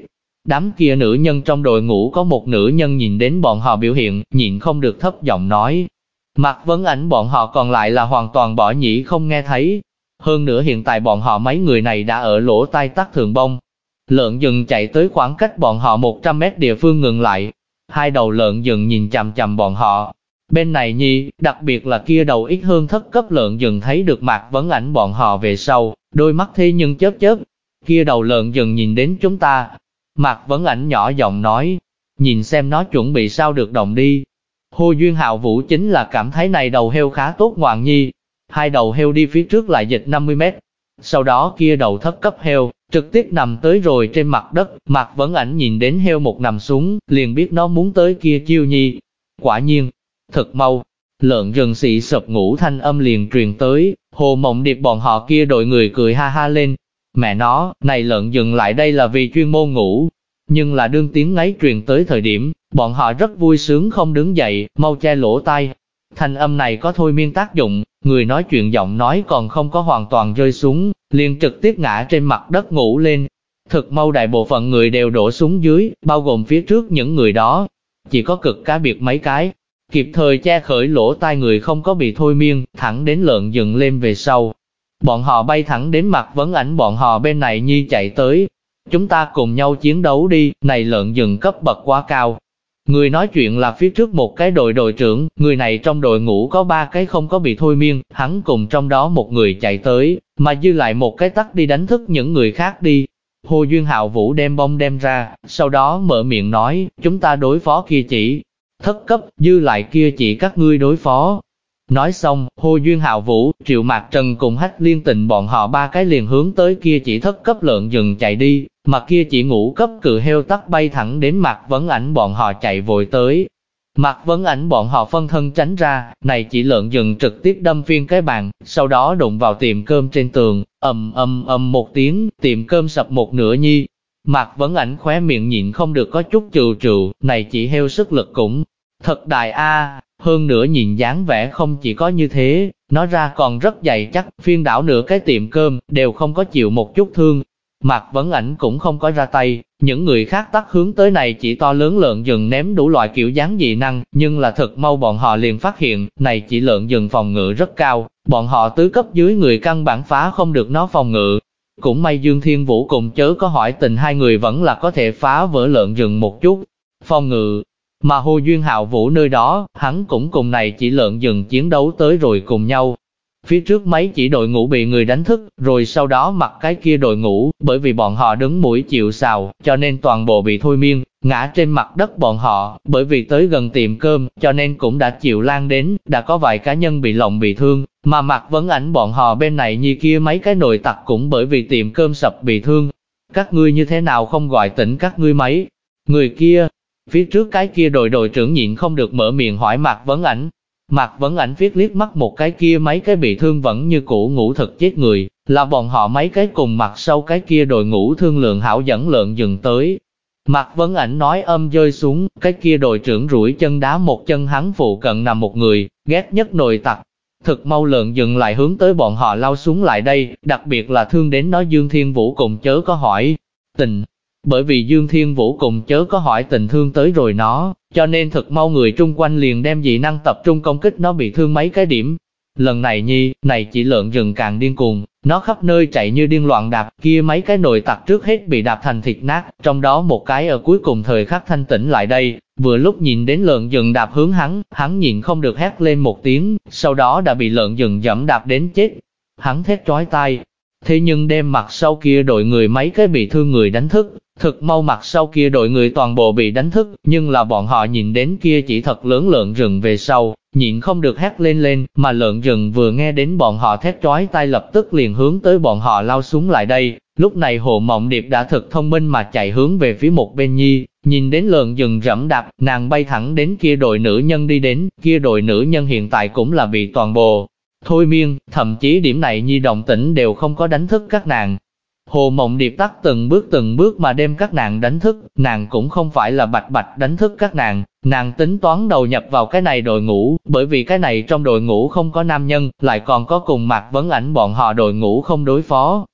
Đám kia nữ nhân trong đội ngũ có một nữ nhân nhìn đến bọn họ biểu hiện, nhịn không được thấp giọng nói. Mạc Vấn Ảnh bọn họ còn lại là hoàn toàn bỏ nhĩ không nghe thấy. Hơn nữa hiện tại bọn họ mấy người này đã ở lỗ tai tắc thường bông. Lợn rừng chạy tới khoảng cách bọn họ 100 mét địa phương ngừng lại. Hai đầu lợn rừng nhìn chằm chằm bọn họ. Bên này nhi, đặc biệt là kia đầu ít hơn thất cấp lợn rừng thấy được Mạc Vấn Ảnh bọn họ về sau, đôi mắt thế nhưng chớp chớp. Kia đầu lợn rừng nhìn đến chúng ta. Mạc Vấn Ảnh nhỏ giọng nói, nhìn xem nó chuẩn bị sao được động đi. Hồ Duyên Hạo Vũ chính là cảm thấy này đầu heo khá tốt ngoạn nhi. Hai đầu heo đi phía trước lại dịch 50 mét. Sau đó kia đầu thất cấp heo, trực tiếp nằm tới rồi trên mặt đất. Mạc Vấn Ảnh nhìn đến heo một nằm xuống, liền biết nó muốn tới kia chiêu nhi. Quả nhiên, thật mau, lợn rừng xị sụp ngủ thanh âm liền truyền tới. Hồ Mộng Điệp bọn họ kia đội người cười ha ha lên. Mẹ nó, này lợn rừng lại đây là vì chuyên môn ngủ. Nhưng là đương tiếng ngáy truyền tới thời điểm, bọn họ rất vui sướng không đứng dậy, mau che lỗ tai. Thanh âm này có thôi miên tác dụng, người nói chuyện giọng nói còn không có hoàn toàn rơi xuống, liền trực tiếp ngã trên mặt đất ngủ lên. Thực mau đại bộ phận người đều đổ xuống dưới, bao gồm phía trước những người đó. Chỉ có cực cá biệt mấy cái, kịp thời che khởi lỗ tai người không có bị thôi miên, thẳng đến lợn rừng lên về sau. Bọn họ bay thẳng đến Mạc Vấn Ảnh bọn họ bên này nhi chạy tới. Chúng ta cùng nhau chiến đấu đi, này lợn rừng cấp bậc quá cao. Người nói chuyện là phía trước một cái đội trưởng, người này trong đội ngũ có 3 cái không có bị thôi miên, hắn cùng trong đó một người chạy tới, mà dư lại một cái tắt đi đánh thức những người khác đi. Hồ Duyên Hạo Vũ đem bom đem ra, sau đó mở miệng nói, chúng ta đối phó kia chỉ thất cấp, dư lại kia chỉ các ngươi đối phó. Nói xong, Hồ Duyên Hạo Vũ, Triệu Mạc Trần cùng Hách Liên Tình bọn họ 3 cái liền hướng tới kia chỉ thất cấp lợn rừng chạy đi, mà kia chỉ ngũ cấp cự heo tắc bay thẳng đến Mạc Vấn Ảnh bọn họ chạy vội tới. Mạc Vấn Ảnh bọn họ phân thân tránh ra, này chỉ lợn rừng trực tiếp đâm phiên cái bàn, sau đó đụng vào tiệm cơm trên tường, ầm một tiếng, tiệm cơm sập một nửa nhi. Mạc Vấn Ảnh khóe miệng nhịn không được có chút trừ, này chỉ heo sức lực cũng thật đại a. Hơn nữa nhìn dáng vẻ không chỉ có như thế, nó ra còn rất dày chắc, phiên đảo nửa cái tiệm cơm, đều không có chịu một chút thương. Mạc Vấn Ảnh cũng không có ra tay, những người khác tắt hướng tới này chỉ to lớn lợn rừng ném đủ loại kiểu dáng dị năng, nhưng là thật mau bọn họ liền phát hiện, này chỉ lợn rừng phòng ngự rất cao, bọn họ tứ cấp dưới người căn bản phá không được nó phòng ngự. Cũng may Dương Thiên Vũ cùng Chớ có hỏi tình hai người vẫn là có thể phá vỡ lợn rừng một chút phòng ngự. Mà Hồ Duyên Hạo Vũ nơi đó, hắn cũng cùng này chỉ lợn rừng chiến đấu tới rồi cùng nhau. Phía trước mấy chỉ đội ngũ bị người đánh thức, rồi sau đó mặc cái kia đội ngũ, bởi vì bọn họ đứng mũi chịu sào, cho nên toàn bộ bị thôi miên, ngã trên mặt đất bọn họ, bởi vì tới gần tiệm cơm, cho nên cũng đã chịu lan đến, đã có vài cá nhân bị lộng bị thương, mà Mạc Vấn Ảnh bọn họ bên này như kia mấy cái nồi tặc cũng bởi vì tiệm cơm sập bị thương. Các ngươi như thế nào không gọi tỉnh các ngươi mấy người kia? Phía trước cái kia đội trưởng nhịn không được mở miệng hỏi Mạc Vấn Ảnh. Mạc Vấn Ảnh viết liếc mắt một cái kia mấy cái bị thương vẫn như cũ ngủ thật chết người, là bọn họ mấy cái cùng mặt sau cái kia đội ngũ thương lượng hảo dẫn lợn rừng tới. Mạc Vấn Ảnh nói âm rơi xuống, cái kia đội trưởng rủi chân đá một chân hắn phụ cận nằm một người, ghét nhất nồi tặc. Thực mau lợn rừng lại hướng tới bọn họ lao xuống lại đây, đặc biệt là thương đến nó Dương Thiên Vũ cùng Chớ có hỏi tình. Bởi vì Dương Thiên Vũ cùng Chớ có hỏi tình thương tới rồi nó, cho nên thực mau người chung quanh liền đem dị năng tập trung công kích nó bị thương mấy cái điểm. Lần này này chỉ lợn rừng càng điên cuồng, nó khắp nơi chạy như điên loạn đạp, kia mấy cái nồi tặc trước hết bị đạp thành thịt nát, trong đó một cái ở cuối cùng thời khắc thanh tỉnh lại đây, vừa lúc nhìn đến lợn rừng đạp hướng hắn nhịn không được hét lên một tiếng, sau đó đã bị lợn rừng dẫm đạp đến chết. Hắn thét chói tai, thế nhưng đem mặt sau kia đội người mấy cái bị thương người đánh thức, thực mau mặt sau kia đội người toàn bộ bị đánh thức, nhưng là bọn họ nhìn đến kia chỉ thật lớn lợn rừng về sau, nhịn không được hét lên, mà lợn rừng vừa nghe đến bọn họ thét chói tai lập tức liền hướng tới bọn họ lao xuống lại đây. Lúc này Hồ Mộng Điệp đã thực thông minh mà chạy hướng về phía một bên nhi, nhìn đến lợn rừng rẫm đạp, nàng bay thẳng đến kia đội nữ nhân đi đến, kia đội nữ nhân hiện tại cũng là bị toàn bộ thôi miên, thậm chí điểm này nhi động tĩnh đều không có đánh thức các nàng. Hồ Mộng Điệp tắt từng bước mà đem các nàng đánh thức, nàng cũng không phải là bạch đánh thức các nàng tính toán đầu nhập vào cái này đội ngũ, bởi vì cái này trong đội ngũ không có nam nhân, lại còn có cùng Mạc Vấn Ảnh bọn họ đội ngũ không đối phó.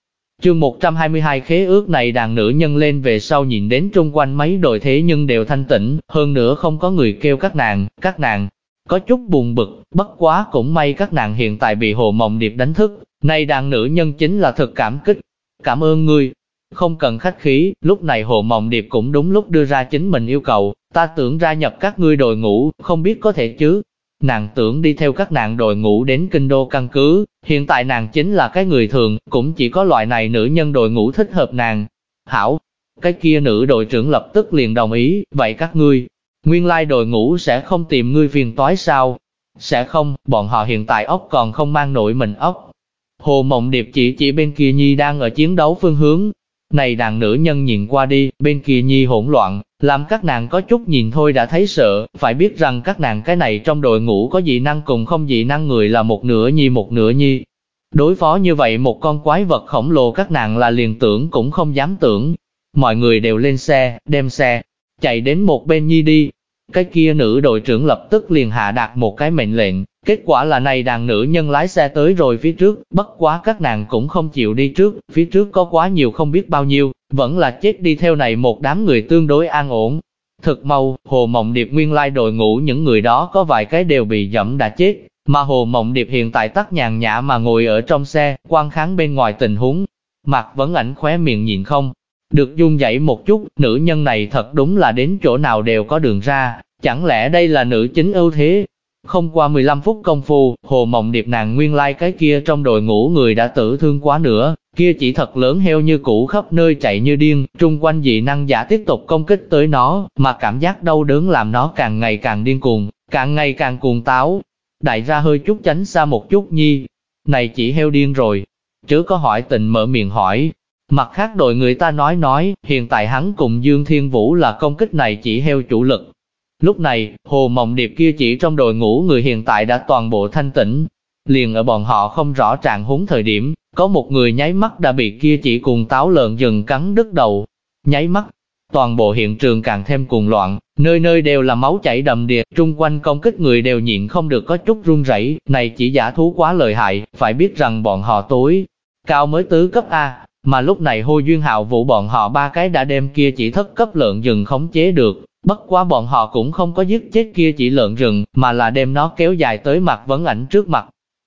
Chương 122 khế ước này đàn nữ nhân lên về sau nhìn đến trung quanh mấy đội thế nhưng đều thanh tĩnh, hơn nữa không có người kêu các nàng có chút buồn bực, bất quá cũng may các nàng hiện tại bị Hồ Mộng Điệp đánh thức, này đàn nữ nhân chính là thực cảm kích. Cảm ơn ngươi, không cần khách khí, lúc này Hồ Mộng Điệp cũng đúng lúc đưa ra chính mình yêu cầu, ta tưởng gia nhập các ngươi đội ngũ, không biết có thể chứ. Nàng tưởng đi theo các nàng đội ngũ đến kinh đô căn cứ, hiện tại nàng chính là cái người thường, cũng chỉ có loại này nữ nhân đội ngũ thích hợp nàng. Hảo, cái kia nữ đội trưởng lập tức liền đồng ý, vậy các ngươi, nguyên lai đội ngũ sẽ không tìm ngươi phiền toái sao? Sẽ không, bọn họ hiện tại ốc còn không mang nổi mình ốc. Hồ Mộng Điệp chỉ bên kia Nhi đang ở chiến đấu phương hướng. Này đàn nữ nhân nhìn qua đi, bên kia Nhi hỗn loạn, làm các nàng có chút nhìn thôi đã thấy sợ, phải biết rằng các nàng cái này trong đội ngũ có dị năng cùng không dị năng người là một nửa Nhi. Đối phó như vậy một con quái vật khổng lồ các nàng là liền tưởng cũng không dám tưởng. Mọi người đều lên xe, đem xe chạy đến một bên Nhi đi. Cái kia nữ đội trưởng lập tức liền hạ đạt một cái mệnh lệnh, kết quả là này đàn nữ nhân lái xe tới rồi phía trước, bất quá các nàng cũng không chịu đi trước, phía trước có quá nhiều không biết bao nhiêu, vẫn là chết đi theo này một đám người tương đối an ổn. Thực mau, Hồ Mộng Điệp nguyên lai đội ngũ những người đó có vài cái đều bị dẫm đã chết, mà Hồ Mộng Điệp hiện tại tắt nhàn nhã mà ngồi ở trong xe, quan khán bên ngoài tình huống. Mạc Vấn Ảnh khóe miệng nhìn không được run rẩy một chút, nữ nhân này thật đúng là đến chỗ nào đều có đường ra, chẳng lẽ đây là nữ chính ưu thế? Không qua 15 phút công phu, Hồ Mộng Điệp nàng nguyên lai cái kia trong đội ngũ người đã tử thương quá nữa, kia chỉ thật lớn heo như cũ khắp nơi chạy như điên, trung quanh dị năng giả tiếp tục công kích tới nó, mà cảm giác đau đớn làm nó càng ngày càng điên cuồng, càng ngày càng cuồng táo. Đại gia hơi chút tránh xa một chút Nhi, này chỉ heo điên rồi. Chứ có hỏi Tình mở miệng hỏi. Mặt khác đội người ta nói, hiện tại hắn cùng Dương Thiên Vũ là công kích này chỉ heo chủ lực. Lúc này, Hồ Mộng Điệp kia chỉ trong đội ngũ người hiện tại đã toàn bộ thanh tỉnh. Liền ở bọn họ không rõ trạng huống thời điểm, có một người nháy mắt đã bị kia chỉ cuồng táo lợn rừng cắn đứt đầu. Nháy mắt, toàn bộ hiện trường càng thêm cuồng loạn, nơi nơi đều là máu chảy đầm đìa, trung quanh công kích người đều nhịn không được có chút run rẩy. Này chỉ giả thú quá lợi hại, phải biết rằng bọn họ tối cao mới tứ cấp A. Mà lúc này Hồ Duyên Hạo Vũ bọn họ ba cái đã đem kia chỉ thất cấp lợn rừng khống chế được, bất quá bọn họ cũng không có giết chết kia chỉ lợn rừng, mà là đem nó kéo dài tới Mạc Vấn Ảnh trước mặt.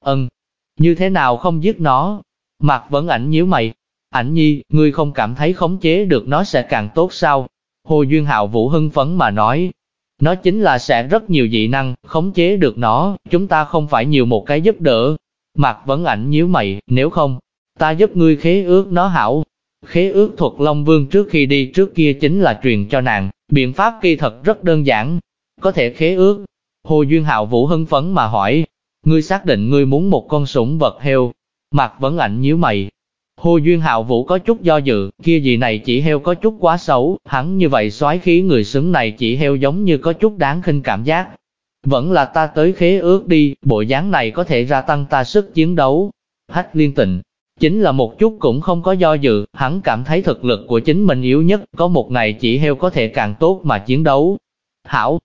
Như thế nào không giết nó? Mạc Vấn Ảnh nhíu mày. Ảnh Nhi, ngươi không cảm thấy khống chế được nó sẽ càng tốt sao? Hồ Duyên Hạo Vũ hưng phấn mà nói. Nó chính là sẽ rất nhiều dị năng, khống chế được nó, chúng ta không phải nhiều một cái giúp đỡ. Mạc Vấn Ảnh nhíu mày, nếu không, ta giúp ngươi khế ước nó hảo. Khế ước thuật Long Vương trước khi đi trước kia chính là truyền cho nàng, biện pháp kỳ thật rất đơn giản. Có thể khế ước. Hồ Duyên Hạo Vũ hưng phấn mà hỏi, ngươi xác định ngươi muốn một con sủng vật heo? Mạc Vấn Ảnh nhíu mày. Hồ Duyên Hạo Vũ có chút do dự, kia gì này chỉ heo có chút quá xấu, hắn như vậy soái khí người xứng này chỉ heo giống như có chút đáng khinh cảm giác. Vẫn là ta tới khế ước đi, bộ dáng này có thể gia tăng ta sức chiến đấu. Hách Liên Tịnh chính là một chút cũng không có do dự, hắn cảm thấy thực lực của chính mình yếu nhất, có một ngày chỉ heo có thể càng tốt mà chiến đấu. Hảo,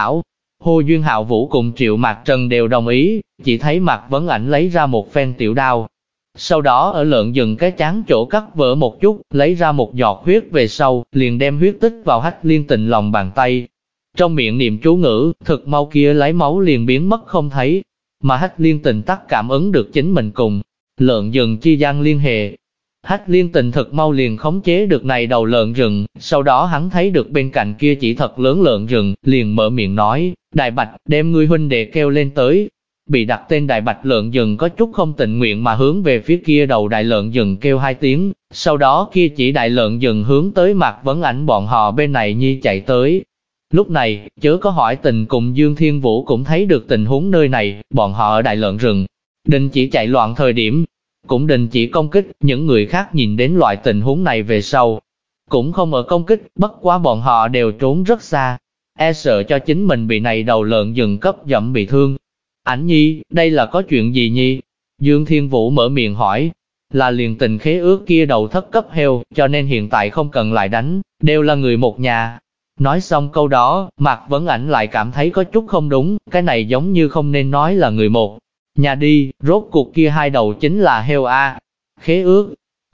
Hồ Duyên Hạo Vũ cùng Triệu Mạc Trần đều đồng ý, chỉ thấy Mạc Vấn Ảnh lấy ra một phen tiểu đao. Sau đó ở lợn rừng cái trán chỗ cắt vỡ một chút, lấy ra một giọt huyết về sau, liền đem huyết tích vào Hách Liên Tịnh lòng bàn tay. Trong miệng niệm chú ngữ, thực mau kia lấy máu liền biến mất không thấy, mà Hách Liên Tịnh tắc cảm ứng được chính mình cùng lợn rừng chi gian liên hệ. Hách Liên Tịnh thực mau liền khống chế được này đầu lợn rừng, sau đó hắn thấy được bên cạnh kia chỉ thật lớn lợn rừng, liền mở miệng nói, Đại Bạch, đem ngươi huynh đệ kêu lên tới. Bị đặt tên Đại Bạch lợn rừng có chút không tình nguyện mà hướng về phía kia đầu đại lợn rừng kêu 2 tiếng, sau đó kia chỉ đại lợn rừng hướng tới Mạc Vấn Ảnh bọn họ bên này Nhi chạy tới. Lúc này, chớ có hỏi Tình cùng Dương Thiên Vũ cũng thấy được tình huống nơi này, bọn họ ở đại lợn rừng đình chỉ chạy loạn thời điểm, cũng đình chỉ công kích. Những người khác nhìn đến loại tình huống này về sau, cũng không ở công kích, bất quá bọn họ đều trốn rất xa, e sợ cho chính mình bị này đầu lợn rừng cấp dẫm bị thương. Ảnh Nhi, đây là có chuyện gì Nhi? Dương Thiên Vũ mở miệng hỏi. Là liền Tình khế ước kia đầu thất cấp heo, cho nên hiện tại không cần lại đánh, đều là người một nhà. Nói xong câu đó, Mạc Vấn Ảnh lại cảm thấy có chút không đúng, cái này giống như không nên nói là người một nhà đi, rốt cuộc kia 2 đầu chính là heo a. Khế ước,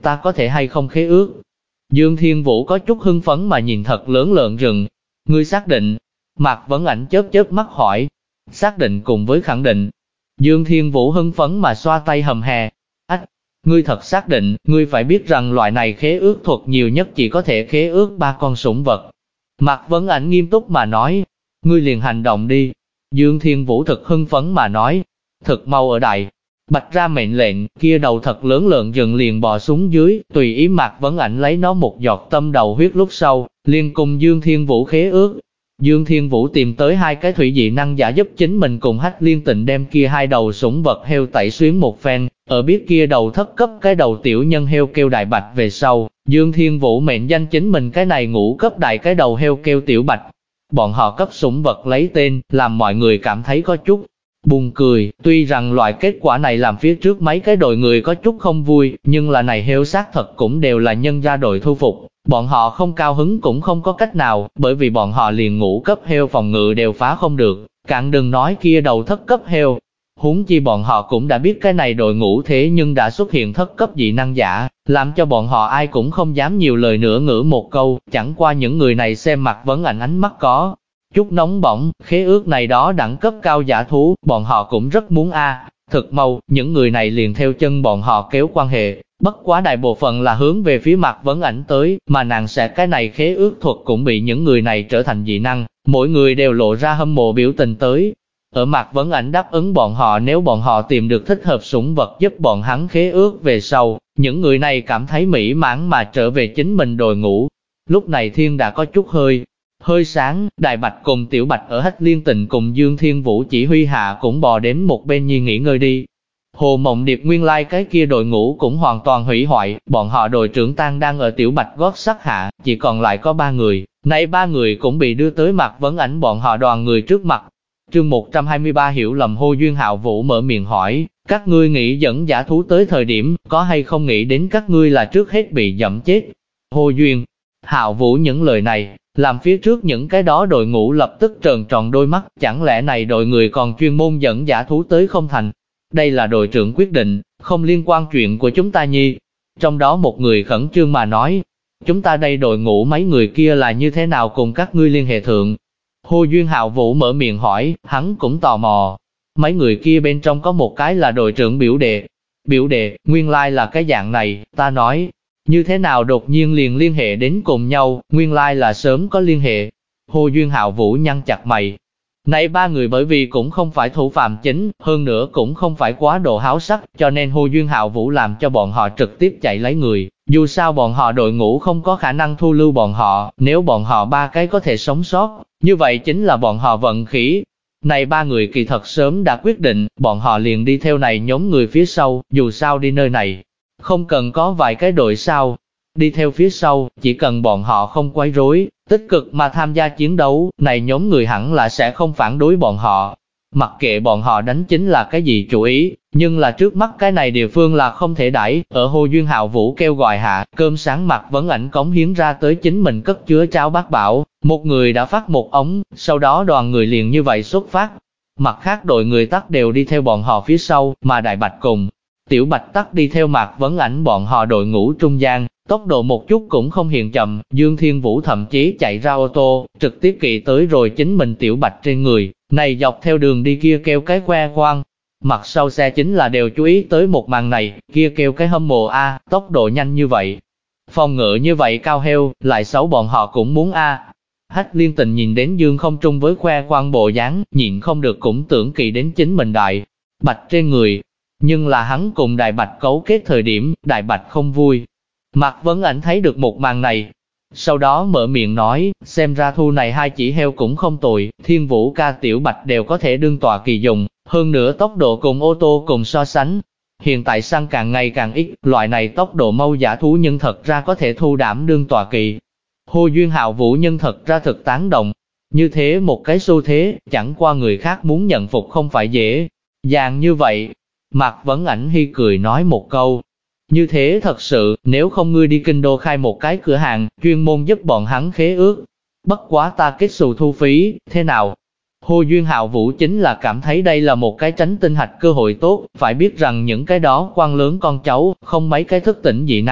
ta có thể hay không khế ước? Dương Thiên Vũ có chút hưng phấn mà nhìn thật lớn lợn rừng. Ngươi xác định? Mạc Vấn Ảnh chớp chớp mắt hỏi. Xác định cùng với khẳng định. Dương Thiên Vũ hưng phấn mà xoa tay hầm hè. Ngươi thật xác định, ngươi phải biết rằng loại này khế ước thuật nhiều nhất chỉ có thể khế ước 3 con sủng vật. Mạc Vấn Ảnh nghiêm túc mà nói. Ngươi liền hành động đi. Dương Thiên Vũ thực hưng phấn mà nói. Thực mau ở Đại Bạch ra mệnh lệnh, kia đầu thật lớn lợn rừng liền bò xuống dưới, tùy ý Mạc Vấn Ảnh lấy nó một giọt tâm đầu huyết lúc sau, liền cùng Dương Thiên Vũ khế ước. Dương Thiên Vũ tìm tới 2 cái thủy dị năng giả giúp chính mình cùng Hách Liên Tịnh đem kia 2 đầu sủng vật heo tẩy xuyến một phen, ở biết kia đầu thất cấp cái đầu tiểu nhân heo kêu Đại Bạch về sau, Dương Thiên Vũ mệnh danh chính mình cái này ngũ cấp đại cái đầu heo kêu Tiểu Bạch. Bọn họ cấp sủng vật lấy tên, làm mọi người cảm thấy có chút buồn cười, tuy rằng loại kết quả này làm phía trước mấy cái đội người có chút không vui, nhưng là này heo xác thật cũng đều là nhân gia đội thu phục. Bọn họ không cao hứng cũng không có cách nào, bởi vì bọn họ liền ngũ cấp heo phòng ngự đều phá không được, cạn đừng nói kia đầu thất cấp heo. Huống chi bọn họ cũng đã biết cái này đội ngũ thế nhưng đã xuất hiện thất cấp dị năng giả, làm cho bọn họ ai cũng không dám nhiều lời nữa ngữ một câu, chẳng qua những người này xem Mạc Vấn Ảnh ánh mắt có chút nóng bỏng, khế ước này đó đẳng cấp cao giả thú, bọn họ cũng rất muốn Thực mau, những người này liền theo chân bọn họ kéo quan hệ, bất quá đại bộ phận là hướng về phía Mạc Vấn Ảnh tới, mà nàng sẽ cái này khế ước thuật cũng bị những người này trở thành dị năng, mỗi người đều lộ ra hâm mộ biểu tình tới. Ở Mạc Vấn Ảnh đáp ứng bọn họ nếu bọn họ tìm được thích hợp sủng vật giúp bọn hắn khế ước về sau, những người này cảm thấy mỹ mãn mà trở về chính mình đội ngũ. Lúc này thiên đã có chút hơi sáng, Đại Bạch cùng Tiểu Bạch ở Hách Liên Tịnh cùng Dương Thiên Vũ chỉ huy hạ cũng bò đến một bên nhi nghỉ ngơi đi. Hồ Mộng Điệp nguyên lai cái kia đội ngũ cũng hoàn toàn hủy hoại, bọn họ đội trưởng Tang đang ở Tiểu Bạch gót sắt hạ, chỉ còn lại có 3 người, nay 3 người cũng bị đưa tới Mạc Vấn Ảnh bọn họ đoàn người trước mặt. Chương 123 hiểu lầm Hồ Duyên Hạo Vũ mở miệng hỏi, các ngươi nghĩ dẫn giả thú tới thời điểm, có hay không nghĩ đến các ngươi là trước hết bị dẫm chết? Hồ Duyên Hạo Vũ những lời này, làm phía trước những cái đó đội ngũ lập tức trợn tròn đôi mắt, chẳng lẽ này đội người còn chuyên môn dẫn giả thú tới không thành? Đây là đội trưởng quyết định, không liên quan chuyện của chúng ta nhi. Trong đó một người khẩn trương mà nói, chúng ta đây đội ngũ mấy người kia là như thế nào cùng các ngươi liên hệ thượng? Hồ Duyên Hạo Vũ mở miệng hỏi, hắn cũng tò mò. Mấy người kia bên trong có một cái là đội trưởng biểu đệ. Biểu đệ, nguyên lai là cái dạng này, ta nói. Như thế nào đột nhiên liền liên hệ đến cùng nhau, nguyên lai là sớm có liên hệ. Hồ Duyên Hạo Vũ nhăn chặt mày. Này 3 người bởi vì cũng không phải thủ phạm chính, hơn nữa cũng không phải quá độ háo sắc, cho nên Hồ Duyên Hạo Vũ làm cho bọn họ trực tiếp chạy lấy người. Dù sao bọn họ đội ngũ không có khả năng thu lưu bọn họ, nếu bọn họ 3 cái có thể sống sót, như vậy chính là bọn họ vận khí. Này 3 người kỳ thật sớm đã quyết định, bọn họ liền đi theo này nhóm người phía sau, dù sao đi nơi này. Không cần có vài cái đội sao, đi theo phía sau, chỉ cần bọn họ không quấy rối, tích cực mà tham gia chiến đấu, này nhóm người hẳn là sẽ không phản đối bọn họ. Mặc kệ bọn họ đánh chính là cái gì chủ ý, nhưng là trước mắt cái này địa phương là không thể đãi. Ở Hồ Duyên Hạo Vũ kêu gọi hạ, cơm sáng Mạc Vấn Ảnh cống hiến ra tới chính mình cất chứa cháo bát bảo, một người đã phát một ống, sau đó đoàn người liền như vậy xuất phát. Mặt khác đội người tắc đều đi theo bọn họ phía sau, mà Đại Bạch cùng Tiểu Bạch tắc đi theo Mạc Vấn Ảnh bọn họ đội ngũ trung gian, tốc độ một chút cũng không hiện chậm. Dương Thiên Vũ thậm chí chạy ra ô tô, trực tiếp kỵ tới rồi chính mình Tiểu Bạch trên người, này dọc theo đường đi kia kêu cái khoe khoang. Mặt sau xe chính là đều chú ý tới một màn này, kia kêu cái hâm mộ tốc độ nhanh như vậy, phòng ngự như vậy cao heo, lại xấu bọn họ cũng muốn Hách Liên Tịnh nhìn đến Dương Không Trung với khoe khoang bộ dáng, nhịn không được cũng tưởng kỵ đến chính mình Đại Bạch trên người. Nhưng là hắn cùng Đại Bạch cấu kết thời điểm, Đại Bạch không vui. Mạc Vấn Ảnh thấy được một màn này, sau đó mở miệng nói, xem ra thu này 2 chỉ heo cũng không tồi, Thiên Vũ ca Tiểu Bạch đều có thể đương tọa kỳ dùng, hơn nữa tốc độ cùng ô tô cùng so sánh. Hiện tại săn càng ngày càng ít, loại này tốc độ mau giả thú nhưng thật ra có thể thu đảm đương tọa kỳ. Hồ Duyên Hạo Vũ nhân thật ra thực tán đồng. Như thế một cái xu thế, chẳng qua người khác muốn nhận phục không phải dễ dàng như vậy. Mạc Vấn Ảnh hi cười nói một câu, như thế thật sự, nếu không ngươi đi Kinh Đô khai một cái cửa hàng, chuyên môn giúp bọn hắn khế ước. Bất quá ta kết xù thu phí, thế nào? Hồ Duyên Hạo Vũ chính là cảm thấy đây là một cái tránh tinh hạch cơ hội tốt, phải biết rằng những cái đó quan lớn con cháu, không mấy cái thức tỉnh dị năng,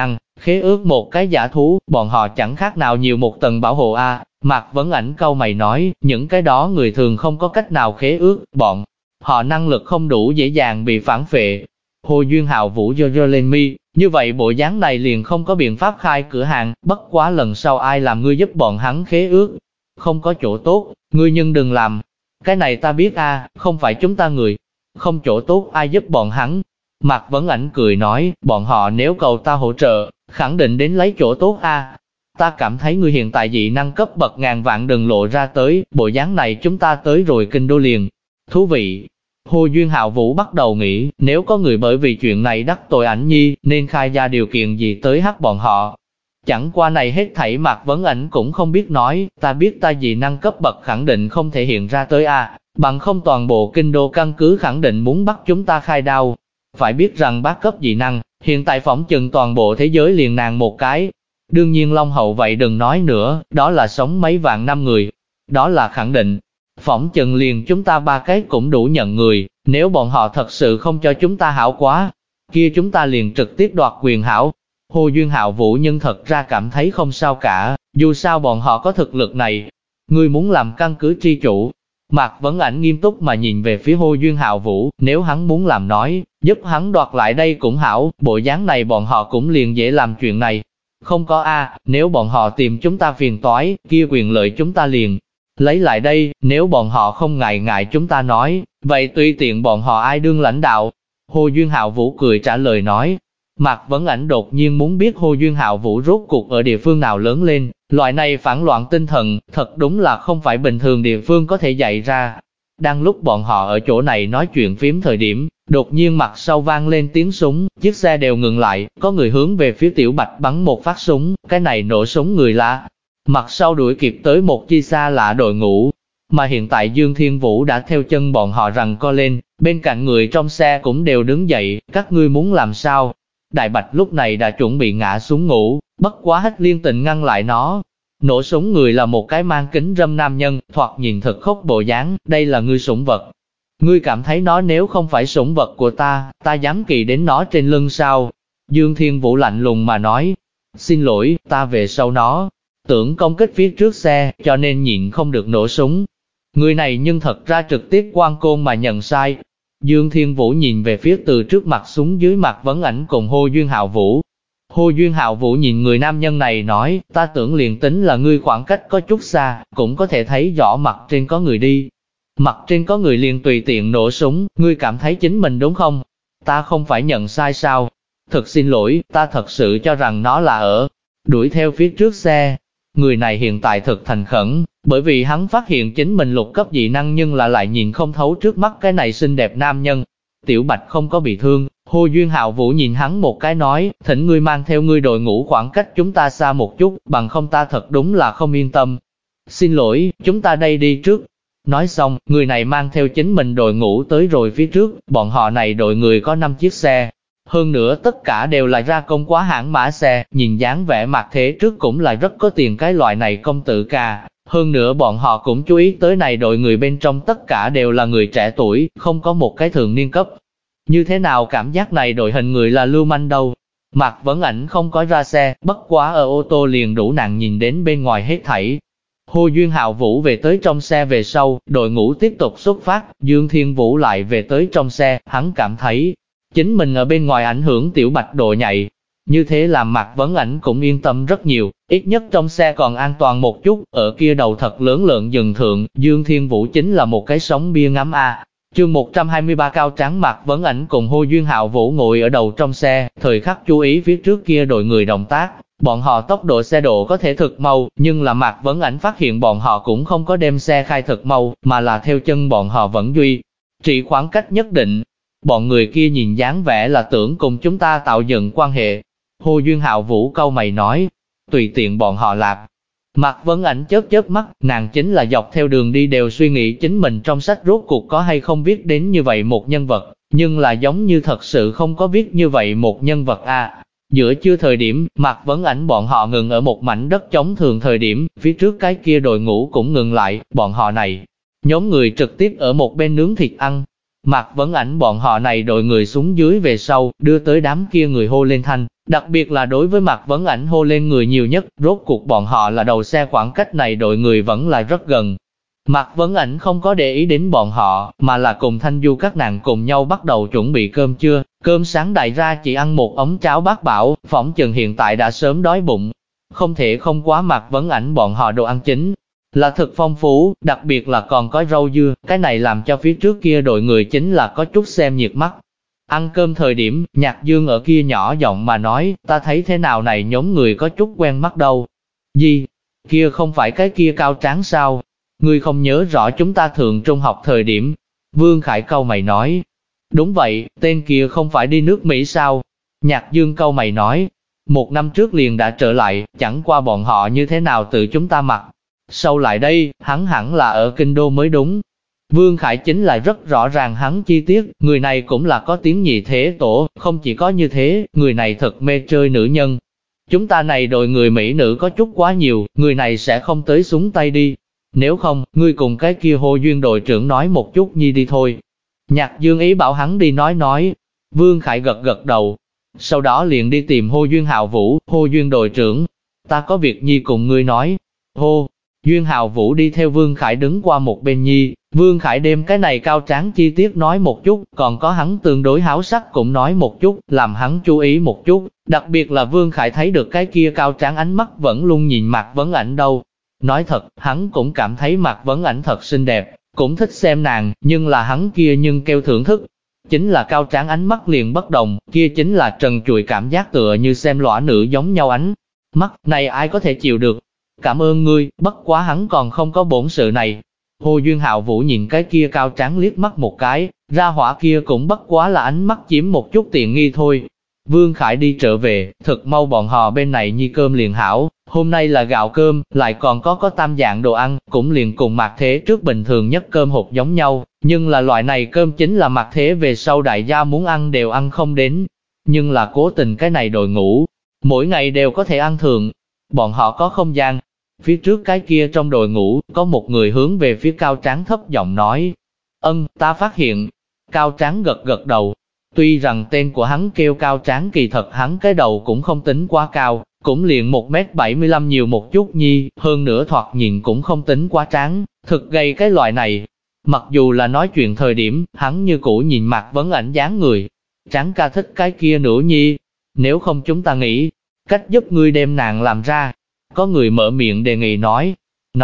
Khế ước một cái giả thú, bọn họ chẳng khác nào nhiều một tầng bảo hộ a. Mạc Vấn Ảnh cau mày nói, những cái đó người thường không có cách nào khế ước, bọn họ năng lực không đủ dễ dàng bị phản phệ. Hồ Duyên Hạo Vũ giơ lên mi, như vậy bộ dáng này liền không có biện pháp khai cửa hàng, bất quá lần sau ai làm ngươi giúp bọn hắn khế ước. Không có chỗ tốt, ngươi nhưng đừng làm. Cái này ta biết a, không phải chúng ta người. Không chỗ tốt ai giúp bọn hắn. Mạc Vấn Ảnh cười nói, bọn họ nếu cầu ta hỗ trợ, khẳng định đến lấy chỗ tốt a. Ta cảm thấy ngươi hiện tại dị năng cấp bậc ngàn vạn đừng lộ ra tới, bộ dáng này chúng ta tới rồi kinh đô liền. Thú vị. Hồ Duyên Hạo Vũ bắt đầu nghĩ, nếu có người bởi vì chuyện này đắc tội Ảnh Nhi, nên khai ra điều kiện gì tới hắc bọn họ. Chẳng qua này hết thảy Mạc Vấn Ảnh cũng không biết nói, ta biết ta dị năng cấp bậc khẳng định không thể hiện ra tới a, bằng không toàn bộ kinh đô căn cứ khẳng định muốn bắt chúng ta khai đao. Phải biết rằng bác cấp dị năng, hiện tại phỏng chừng toàn bộ thế giới liền nàng một cái. Đương nhiên Long Hậu vậy đừng nói nữa, đó là sống mấy vạn năm người. Đó là khẳng định. Phỏng chừng liền chúng ta ba cái cũng đủ nhận người, nếu bọn họ thật sự không cho chúng ta hảo quá, kia chúng ta liền trực tiếp đoạt quyền hảo. Hồ Duyên Hạo Vũ nhưng thật ra cảm thấy không sao cả, dù sao bọn họ có thực lực này. Ngươi muốn làm căn cứ tri chủ. Mạc Vấn Ảnh nghiêm túc mà nhìn về phía Hồ Duyên Hạo Vũ, nếu hắn muốn làm nói, giúp hắn đoạt lại đây cũng hảo, bộ dáng này bọn họ cũng liền dễ làm chuyện này. Không có a, nếu bọn họ tìm chúng ta phiền toái, kia quyền lợi chúng ta liền lấy lại đây, nếu bọn họ không ngại chúng ta nói, vậy tùy tiện bọn họ ai đương lãnh đạo. Hồ Duyên Hạo Vũ cười trả lời nói. Mạc Vấn Ảnh đột nhiên muốn biết Hồ Duyên Hạo Vũ rốt cuộc ở địa phương nào lớn lên, loại này phản loạn tinh thần, thật đúng là không phải bình thường địa phương có thể dạy ra. Đang lúc bọn họ ở chỗ này nói chuyện phím thời điểm, đột nhiên mặt sau vang lên tiếng súng, chiếc xe đều ngừng lại, có người hướng về phía Tiểu Bạch bắn một phát súng, cái này nổ súng người lạ. Mặt sau đuổi kịp tới một chi xa lạ đội ngũ, mà hiện tại Dương Thiên Vũ đã theo chân bọn họ rằng co lên, bên cạnh người trong xe cũng đều đứng dậy, các ngươi muốn làm sao? Đại Bạch lúc này đã chuẩn bị ngã xuống ngủ, bất quá Hách Liên Tịnh ngăn lại nó. Nổ súng người là một cái mang kính râm nam nhân, thoạt nhìn thật khóc bộ dáng, đây là ngươi sủng vật. Ngươi cảm thấy nó nếu không phải sủng vật của ta dám kỳ đến nó trên lưng sao? Dương Thiên Vũ lạnh lùng mà nói, xin lỗi, ta về sau nó, tưởng công kích phía trước xe, cho nên nhịn không được nổ súng. Người này nhưng thật ra trực tiếp quan côn mà nhận sai. Dương Thiên Vũ nhìn về phía từ trước mặt xuống dưới Mạc Vấn Ảnh cùng Hồ Duyên Hạo Vũ. Hồ Duyên Hạo Vũ nhìn người nam nhân này nói, ta tưởng liền tính là ngươi khoảng cách có chút xa, cũng có thể thấy rõ mặt trên có người đi. Mặt trên có người liền tùy tiện nổ súng, ngươi cảm thấy chính mình đúng không? Ta không phải nhận sai sao? Thật xin lỗi, ta thật sự cho rằng nó là ở đuổi theo phía trước xe. Người này hiện tại thực thành khẩn, bởi vì hắn phát hiện chính mình lục cấp dị năng nhưng lại nhìn không thấu trước mắt cái này xinh đẹp nam nhân. Tiểu Bạch không có bị thương, Hồ Duyên Hạo Vũ nhìn hắn một cái nói, thỉnh ngươi mang theo ngươi đội ngũ khoảng cách chúng ta xa một chút, bằng không ta thật đúng là không yên tâm. Xin lỗi, chúng ta đây đi trước. Nói xong, người này mang theo chính mình đội ngũ tới rồi phía trước, bọn họ này đội người có 5 chiếc xe. Hơn nữa tất cả đều là ra công quá hãng mã xe, nhìn dáng vẻ mặt thế trước cũng là rất có tiền cái loại này công tử ca. Hơn nữa bọn họ cũng chú ý tới này đội người bên trong tất cả đều là người trẻ tuổi, không có một cái thường niên cấp. Như thế nào cảm giác này đội hình người là lưu manh đâu? Mạc Vấn Ảnh không có ra xe, bất quá ở ô tô liền đủ nàng nhìn đến bên ngoài hết thảy. Hồ Duyên Hạo Vũ về tới trong xe về sau, đội ngũ tiếp tục xuất phát, Dương Thiên Vũ lại về tới trong xe, hắn cảm thấy chính mình ở bên ngoài ảnh hưởng Tiểu Bạch độ nhạy. Như thế làm Mạc Vấn Ảnh cũng yên tâm rất nhiều, ít nhất trong xe còn an toàn một chút, ở kia đầu thật lớn lợn rừng thượng, Dương Thiên Vũ chính là một cái sóng bia ngắm a. Chương 123 cao trắng Mạc Vấn Ảnh cùng Hồ Duyên Hạo Vũ ngồi ở đầu trong xe, thời khắc chú ý phía trước kia đội người động tác. Bọn họ tốc độ xe độ có thể thực mau, nhưng là Mạc Vấn Ảnh phát hiện bọn họ cũng không có đem xe khai thực mau, mà là theo chân bọn họ vẫn duy trì khoảng cách nhất định. Bọn người kia nhìn dáng vẻ là tưởng cùng chúng ta tạo dựng quan hệ. Hồ Duyên Hạo Vũ cau mày nói, tùy tiện bọn họ làm. Mạc Vấn Ảnh chớp chớp mắt, nàng chính là dọc theo đường đi đều suy nghĩ chính mình trong sách rốt cuộc có hay không viết đến như vậy một nhân vật, nhưng là giống như thật sự không có viết như vậy một nhân vật a. Giữa trưa thời điểm, Mạc Vấn Ảnh bọn họ ngừng ở một mảnh đất trống thường thời điểm, phía trước cái kia đội ngũ cũng ngừng lại, bọn họ này nhóm người trực tiếp ở một bên nướng thịt ăn. Mạc Vấn Ảnh bọn họ này đội người xuống dưới về sau, đưa tới đám kia người hô lên thanh, đặc biệt là đối với Mạc Vấn Ảnh hô lên người nhiều nhất, rốt cuộc bọn họ là đầu xe, khoảng cách này đội người vẫn là rất gần. Mạc Vấn Ảnh không có để ý đến bọn họ, mà là cùng Thanh Du các nàng cùng nhau bắt đầu chuẩn bị cơm trưa. Cơm sáng đại ra chỉ ăn một ống cháo bát bảo, phỏng chừng hiện tại đã sớm đói bụng. Không thể không quá Mạc Vấn Ảnh bọn họ đồ ăn chính là thực phong phú, đặc biệt là còn có rau dưa, cái này làm cho phía trước kia đội người chính là có chút xem nhiệt mắt. Ăn cơm thời điểm, Nhạc Dương ở kia nhỏ giọng mà nói, ta thấy thế nào này nhóm người có chút quen mắt đâu. Gì? Kia không phải cái kia cao tráng sao? Ngươi không nhớ rõ chúng ta thượng trung học thời điểm. Vương Khải câu mày nói. Đúng vậy, tên kia không phải đi nước Mỹ sao? Nhạc Dương câu mày nói. 1 năm trước liền đã trở lại, chẳng qua bọn họ như thế nào tự chúng ta mặc. Sau lại đây, hắn hẳn là ở Kinh Đô mới đúng. Vương Khải chính là rất rõ ràng hắn chi tiết, người này cũng là có tiếng nhị thế tổ, không chỉ có như thế, người này thật mê chơi nữ nhân. Chúng ta này đội người Mỹ nữ có chút quá nhiều, người này sẽ không tới xuống tay đi. Nếu không, ngươi cùng cái kia Hồ Duyên đội trưởng nói một chút nhi đi thôi. Nhạc Dương ý bảo hắn đi nói. Vương Khải gật gật đầu. Sau đó liền đi tìm Hồ Duyên Hạo Vũ, Hồ Duyên đội trưởng. Ta có việc nhi cùng ngươi nói. Hồ Duyên Hạo Vũ đi theo Vương Khải đứng qua một bên nhi. Vương Khải đem cái này cao tráng chi tiết nói một chút, còn có hắn tương đối háo sắc cũng nói một chút, làm hắn chú ý một chút. Đặc biệt là Vương Khải thấy được cái kia cao tráng ánh mắt vẫn luôn nhìn Mạc Vấn Ảnh đâu. Nói thật, hắn cũng cảm thấy Mạc Vấn Ảnh thật xinh đẹp, cũng thích xem nàng, nhưng là hắn kia nhưng kêu thưởng thức. Chính là cao tráng ánh mắt liền bất đồng, kia chính là trần trụi cảm giác tựa như xem lõa nữ giống nhau ánh. Mắt này ai có thể chịu được? Cảm ơn ngươi, bất quá hắn còn không có bổn sự này. Hồ Duyên Hạo Vũ nhìn cái kia cao tráng liếc mắt một cái, ra hỏa kia cũng bất quá là ánh mắt chiếm một chút tiện nghi thôi. Vương Khải đi trở về, thật mau bọn họ bên này nhi cơm liền hảo, hôm nay là gạo cơm, lại còn có tam dạng đồ ăn, cũng liền cùng Mạc Thế trước bình thường nhất cơm hộp giống nhau, nhưng là loại này cơm chính là Mạc Thế về sau đại gia muốn ăn đều ăn không đến, nhưng là cố tình cái này đội ngũ, mỗi ngày đều có thể ăn thường, bọn họ có không gian. Phía trước cái kia trong đội ngũ, có một người hướng về phía cao tráng thấp giọng nói, ta phát hiện. Cao tráng gật gật đầu. Tuy rằng tên của hắn kêu cao tráng, kỳ thật hắn cái đầu cũng không tính quá cao, cũng liền 1m75 nhiều một chút nhi, hơn nữa thoạt nhìn cũng không tính quá tráng, thực gây cái loại này. Mặc dù là nói chuyện thời điểm, hắn như cũ nhìn Mạc Vấn Ảnh dáng người. Tráng ca thích cái kia nữa nhi, nếu không chúng ta nghĩ cách giúp ngươi đem nàng làm ra. Có người mở miệng đề nghị nói,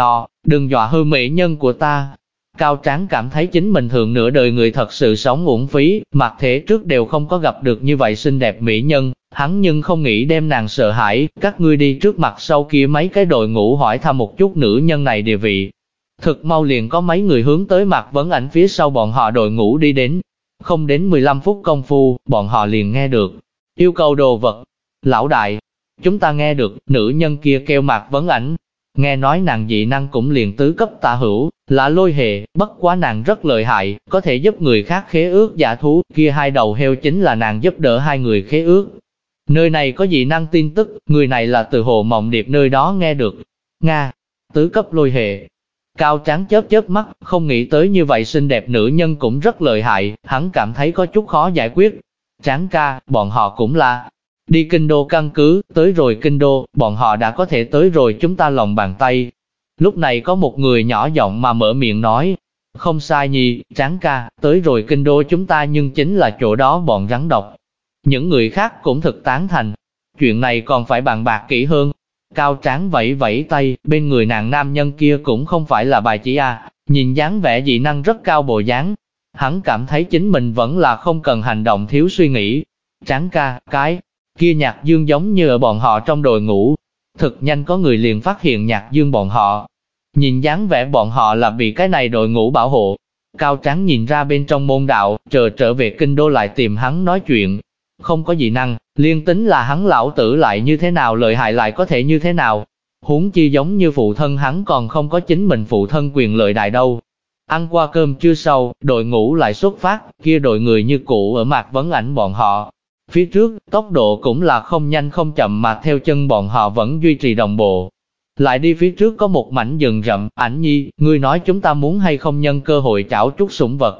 đừng dọa hư mỹ nhân của ta. Cao tráng cảm thấy chính mình thường nửa đời người thật sự sống uổng phí, Mạc Thế trước đều không có gặp được như vậy xinh đẹp mỹ nhân, hắn nhưng không nghĩ đem nàng sợ hãi, các ngươi đi trước mặt sau kia mấy cái đội ngũ hỏi thăm một chút nữ nhân này địa vị. Thực mau liền có mấy người hướng tới Mạc Vấn Ảnh phía sau bọn họ đội ngũ đi đến, không đến 15 phút công phu, bọn họ liền nghe được, yêu cầu đồ vật. Lão đại, chúng ta nghe được, nữ nhân kia kêu Mạc Vấn Ảnh. Nghe nói nàng dị năng cũng liền tứ cấp tả hữu, là lôi hệ, bất quá nàng rất lợi hại, có thể giúp người khác khế ước giả thú, kia 2 đầu heo chính là nàng giúp đỡ 2 người khế ước. Nơi này có dị năng tin tức, người này là từ Hồ Mộng Điệp nơi đó nghe được. Nga, tứ cấp lôi hệ. Cao tráng chớp mắt, không nghĩ tới như vậy xinh đẹp nữ nhân cũng rất lợi hại, hắn cảm thấy có chút khó giải quyết. Tráng ca, bọn họ cũng là đi Kinh Đô căn cứ, tới rồi Kinh Đô, bọn họ đã có thể tới rồi chúng ta lòng bàn tay. Lúc này có một người nhỏ giọng mà mở miệng nói, không sai nhi, Tráng ca, tới rồi Kinh Đô chúng ta nhưng chính là chỗ đó bọn rắn độc. Những người khác cũng thực tán thành, chuyện này còn phải bàn bạc kỹ hơn. Cao Tráng vẫy vẫy tay, bên người nàng nam nhân kia cũng không phải là bài chỉ nhìn dáng vẻ dị năng rất cao bộ dáng. Hắn cảm thấy chính mình vẫn là không cần hành động thiếu suy nghĩ. Tráng ca, cái kia Nhạc Dương giống như ở bọn họ trong đội ngũ. Thực nhanh có người liền phát hiện Nhạc Dương bọn họ. Nhìn dáng vẻ bọn họ là bị cái này đội ngũ bảo hộ. Cao Tráng nhìn ra bên trong môn đạo, trở về Kinh Đô lại tìm hắn nói chuyện. Không có dị năng, liên tính là hắn lão tử lại như thế nào lợi hại lại có thể như thế nào. Huống chi giống như phụ thân hắn còn không có chính mình phụ thân quyền lợi đại đâu. Ăn qua cơm trưa sau, đội ngũ lại xuất phát, kia đội người như cũ ở Mạc Vấn Ảnh bọn họ. Phía trước, tốc độ cũng là không nhanh không chậm mà theo chân bọn họ vẫn duy trì đồng bộ. Lại đi phía trước có một mảnh rừng rậm, Ảnh nhi, ngươi nói chúng ta muốn hay không nhân cơ hội chảo chút sủng vật.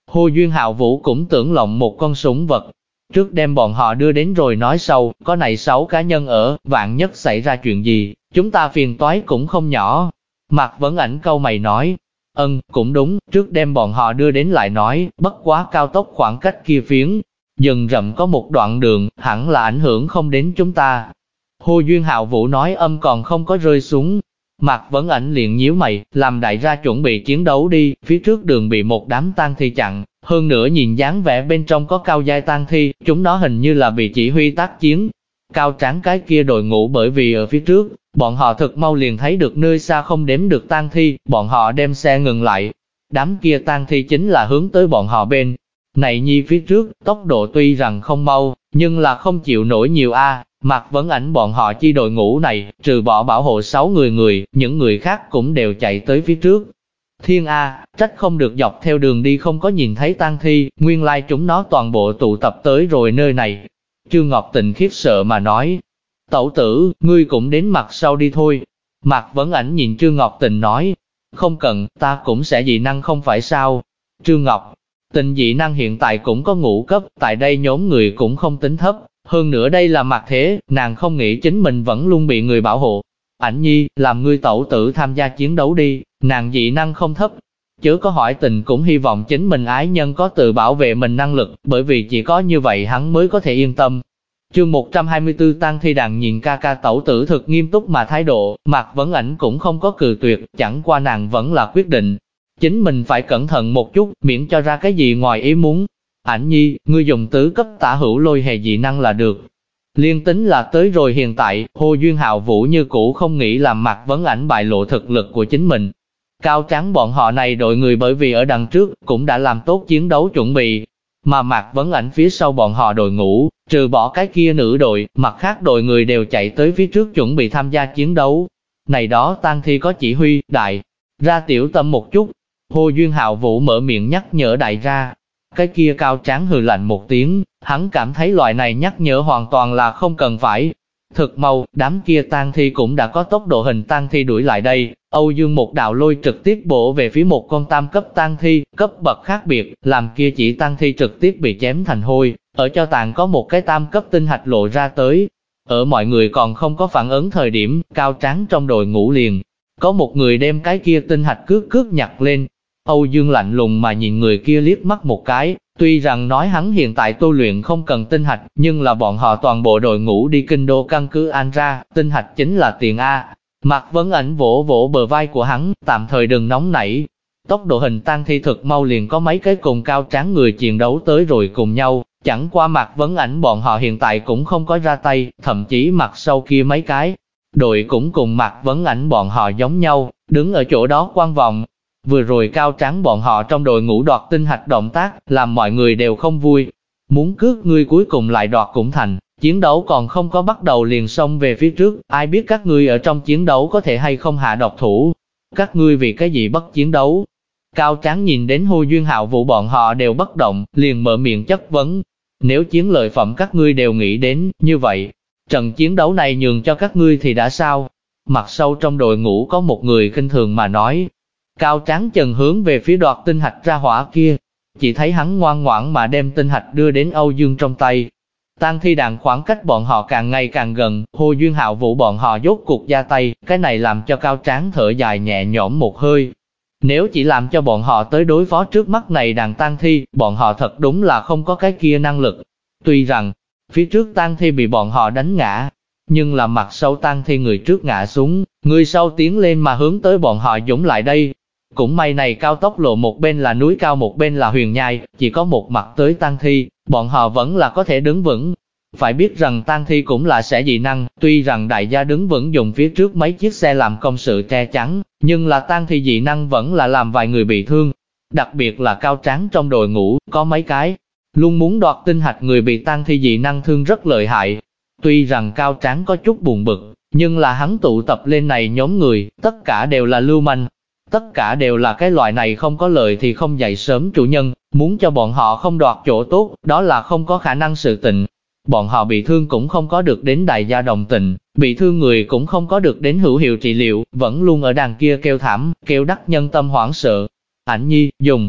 Hồ Duyên Hạo Vũ cũng tưởng lộng một con sủng vật. Trước đem bọn họ đưa đến rồi nói sau, có này 6 cá nhân ở, vạn nhất xảy ra chuyện gì, chúng ta phiền toái cũng không nhỏ. Mạc Vấn Ảnh câu mày nói, cũng đúng, trước đem bọn họ đưa đến lại nói, bất quá cao tốc khoảng cách kia phiến. Rừng rậm có một đoạn đường, hẳn là ảnh hưởng không đến chúng ta. Hồ Duyên Hạo Vũ nói âm còn không có rơi xuống. Mạc Vấn Ảnh liền nhíu mày, làm đại gia chuẩn bị chiến đấu đi, phía trước đường bị một đám tang thi chặn, hơn nữa nhìn dáng vẻ bên trong có cao giai tang thi, chúng nó hình như là bị chỉ huy tác chiến. Cao tráng cái kia đội ngũ bởi vì ở phía trước, bọn họ thực mau liền thấy được nơi xa không đếm được tang thi, bọn họ đem xe ngừng lại. Đám kia tang thi chính là hướng tới bọn họ bên này nhi phía trước, tốc độ tuy rằng không mau, nhưng là không chịu nổi nhiều a. Mạc Vấn Ảnh bọn họ chi đội ngũ này, trừ bỏ bảo hộ 6 người, những người khác cũng đều chạy tới phía trước. Thiên A, trách không được dọc theo đường đi không có nhìn thấy tang thi, nguyên lai chúng nó toàn bộ tụ tập tới rồi nơi này. Trương Ngọc Tình khiếp sợ mà nói, tẩu tử, ngươi cũng đến mặt sau đi thôi. Mạc Vấn Ảnh nhìn Trương Ngọc Tình nói, không cần, ta cũng sẽ dị năng không phải sao. Trương Ngọc Tình dị năng hiện tại cũng có ngũ cấp, tại đây nhóm người cũng không tính thấp. Hơn nữa đây là mặt thế, nàng không nghĩ chính mình vẫn luôn bị người bảo hộ. Ảnh nhi, làm ngươi tẩu tử tham gia chiến đấu đi, nàng dị năng không thấp. Chớ có hỏi Tình cũng hy vọng chính mình ái nhân có tự bảo vệ mình năng lực, bởi vì chỉ có như vậy hắn mới có thể yên tâm. Chương 124 Tang Thi Đàn nhìn ca ca tẩu tử thực nghiêm túc mà thái độ, Mạc Vấn Ảnh cũng không có cự tuyệt, chẳng qua nàng vẫn là quyết định. Chính mình phải cẩn thận một chút, miễn cho ra cái gì ngoài ý muốn. Ảnh nhi, ngươi dùng tứ cấp tả hữu lôi hề dị năng là được. Liên tính là tới rồi hiện tại, Hồ Duyên Hạo Vũ như cũ không nghĩ làm Mạc Vấn Ảnh bại lộ thực lực của chính mình. Cao trắng bọn họ này đội người bởi vì ở đằng trước, cũng đã làm tốt chiến đấu chuẩn bị. Mà Mạc Vấn Ảnh phía sau bọn họ đội ngũ, trừ bỏ cái kia nữ đội, mặt khác đội người đều chạy tới phía trước chuẩn bị tham gia chiến đấu. Này đó tang thi có chỉ huy, đại, ra tiểu tâm một chút. Hồ Duyên Hạo Vũ mở miệng nhắc nhở đại ra. Cái kia cao tráng hừ lạnh một tiếng, hắn cảm thấy loại này nhắc nhở hoàn toàn là không cần phải. Thực mau, đám kia tang thi cũng đã có tốc độ hình tang thi đuổi lại đây. Âu Dương một đạo lôi trực tiếp bổ về phía một con tam cấp tang thi, cấp bậc khác biệt, làm kia chỉ tang thi trực tiếp bị chém thành hôi. Ở cho tàn có một cái tam cấp tinh hạch lộ ra tới. Ở mọi người còn không có phản ứng thời điểm, cao tráng trong đội ngũ liền. Có một người đem cái kia tinh hạch cước nhặt lên. Âu Dương lạnh lùng mà nhìn người kia liếc mắt một cái, tuy rằng nói hắn hiện tại tu luyện không cần tinh hạch, nhưng là bọn họ toàn bộ đội ngũ đi kinh đô căn cứ An ra, tinh hạch chính là tiền A. Mạc Vấn Ảnh vỗ vỗ bờ vai của hắn, tạm thời đừng nóng nảy. Tốc độ hình tang thi thực mau liền có mấy cái cùng cao tráng người chiến đấu tới rồi cùng nhau, chẳng qua Mạc Vấn Ảnh bọn họ hiện tại cũng không có ra tay, thậm chí mặt sau kia mấy cái. Đội cũng cùng Mạc Vấn Ảnh bọn họ giống nhau, đứng ở chỗ đó quan vọng. Vừa rồi cao tráng bọn họ trong đội ngũ đoạt tinh hạch động tác, làm mọi người đều không vui. Muốn cướp ngươi cuối cùng lại đoạt cũng thành, chiến đấu còn không có bắt đầu liền xông về phía trước, ai biết các ngươi ở trong chiến đấu có thể hay không hạ độc thủ. Các ngươi vì cái gì bất chiến đấu? Cao tráng nhìn đến Hồ Duyên Hạo Vũ bọn họ đều bất động, liền mở miệng chất vấn. Nếu chiến lợi phẩm các ngươi đều nghĩ đến, như vậy, trận chiến đấu này nhường cho các ngươi thì đã sao? Mặt sau trong đội ngũ có một người khinh thường mà nói. Cao tráng chần hướng về phía đoạt tinh hạch ra hỏa kia, chỉ thấy hắn ngoan ngoãn mà đem tinh hạch đưa đến Âu Dương trong tay. Tang thi đàn khoảng cách bọn họ càng ngày càng gần, Hồ Duyên Hạo Vũ bọn họ rốt cuộc ra tay, cái này làm cho cao tráng thở dài nhẹ nhõm một hơi. Nếu chỉ làm cho bọn họ tới đối phó trước mắt này đàn tang thi, bọn họ thật đúng là không có cái kia năng lực. Tuy rằng, phía trước tang thi bị bọn họ đánh ngã, nhưng là mặt sau tang thi người trước ngã xuống, người sau tiến lên mà hướng tới bọn họ dũng lại đây. Cũng may này cao tốc lộ một bên là núi cao một bên là huyền nhai, chỉ có một mặt tới tang thi, bọn họ vẫn là có thể đứng vững. Phải biết rằng tang thi cũng là sẽ dị năng, tuy rằng đại gia đứng vững dùng phía trước mấy chiếc xe làm công sự che chắn, nhưng là tang thi dị năng vẫn là làm vài người bị thương. Đặc biệt là cao tráng trong đội ngũ, có mấy cái luôn muốn đoạt tinh hạch người bị tang thi dị năng thương rất lợi hại. Tuy rằng cao tráng có chút buồn bực, nhưng là hắn tụ tập lên này nhóm người, tất cả đều là lưu manh. Tất cả đều là cái loại này không có lợi thì không dậy sớm chủ nhân, muốn cho bọn họ không đoạt chỗ tốt, đó là không có khả năng sự tình. Bọn họ bị thương cũng không có được đến đại gia đồng tình, bị thương người cũng không có được đến hữu hiệu trị liệu, vẫn luôn ở đằng kia kêu thảm, kêu đắc nhân tâm hoảng sợ. Ảnh nhi, dùng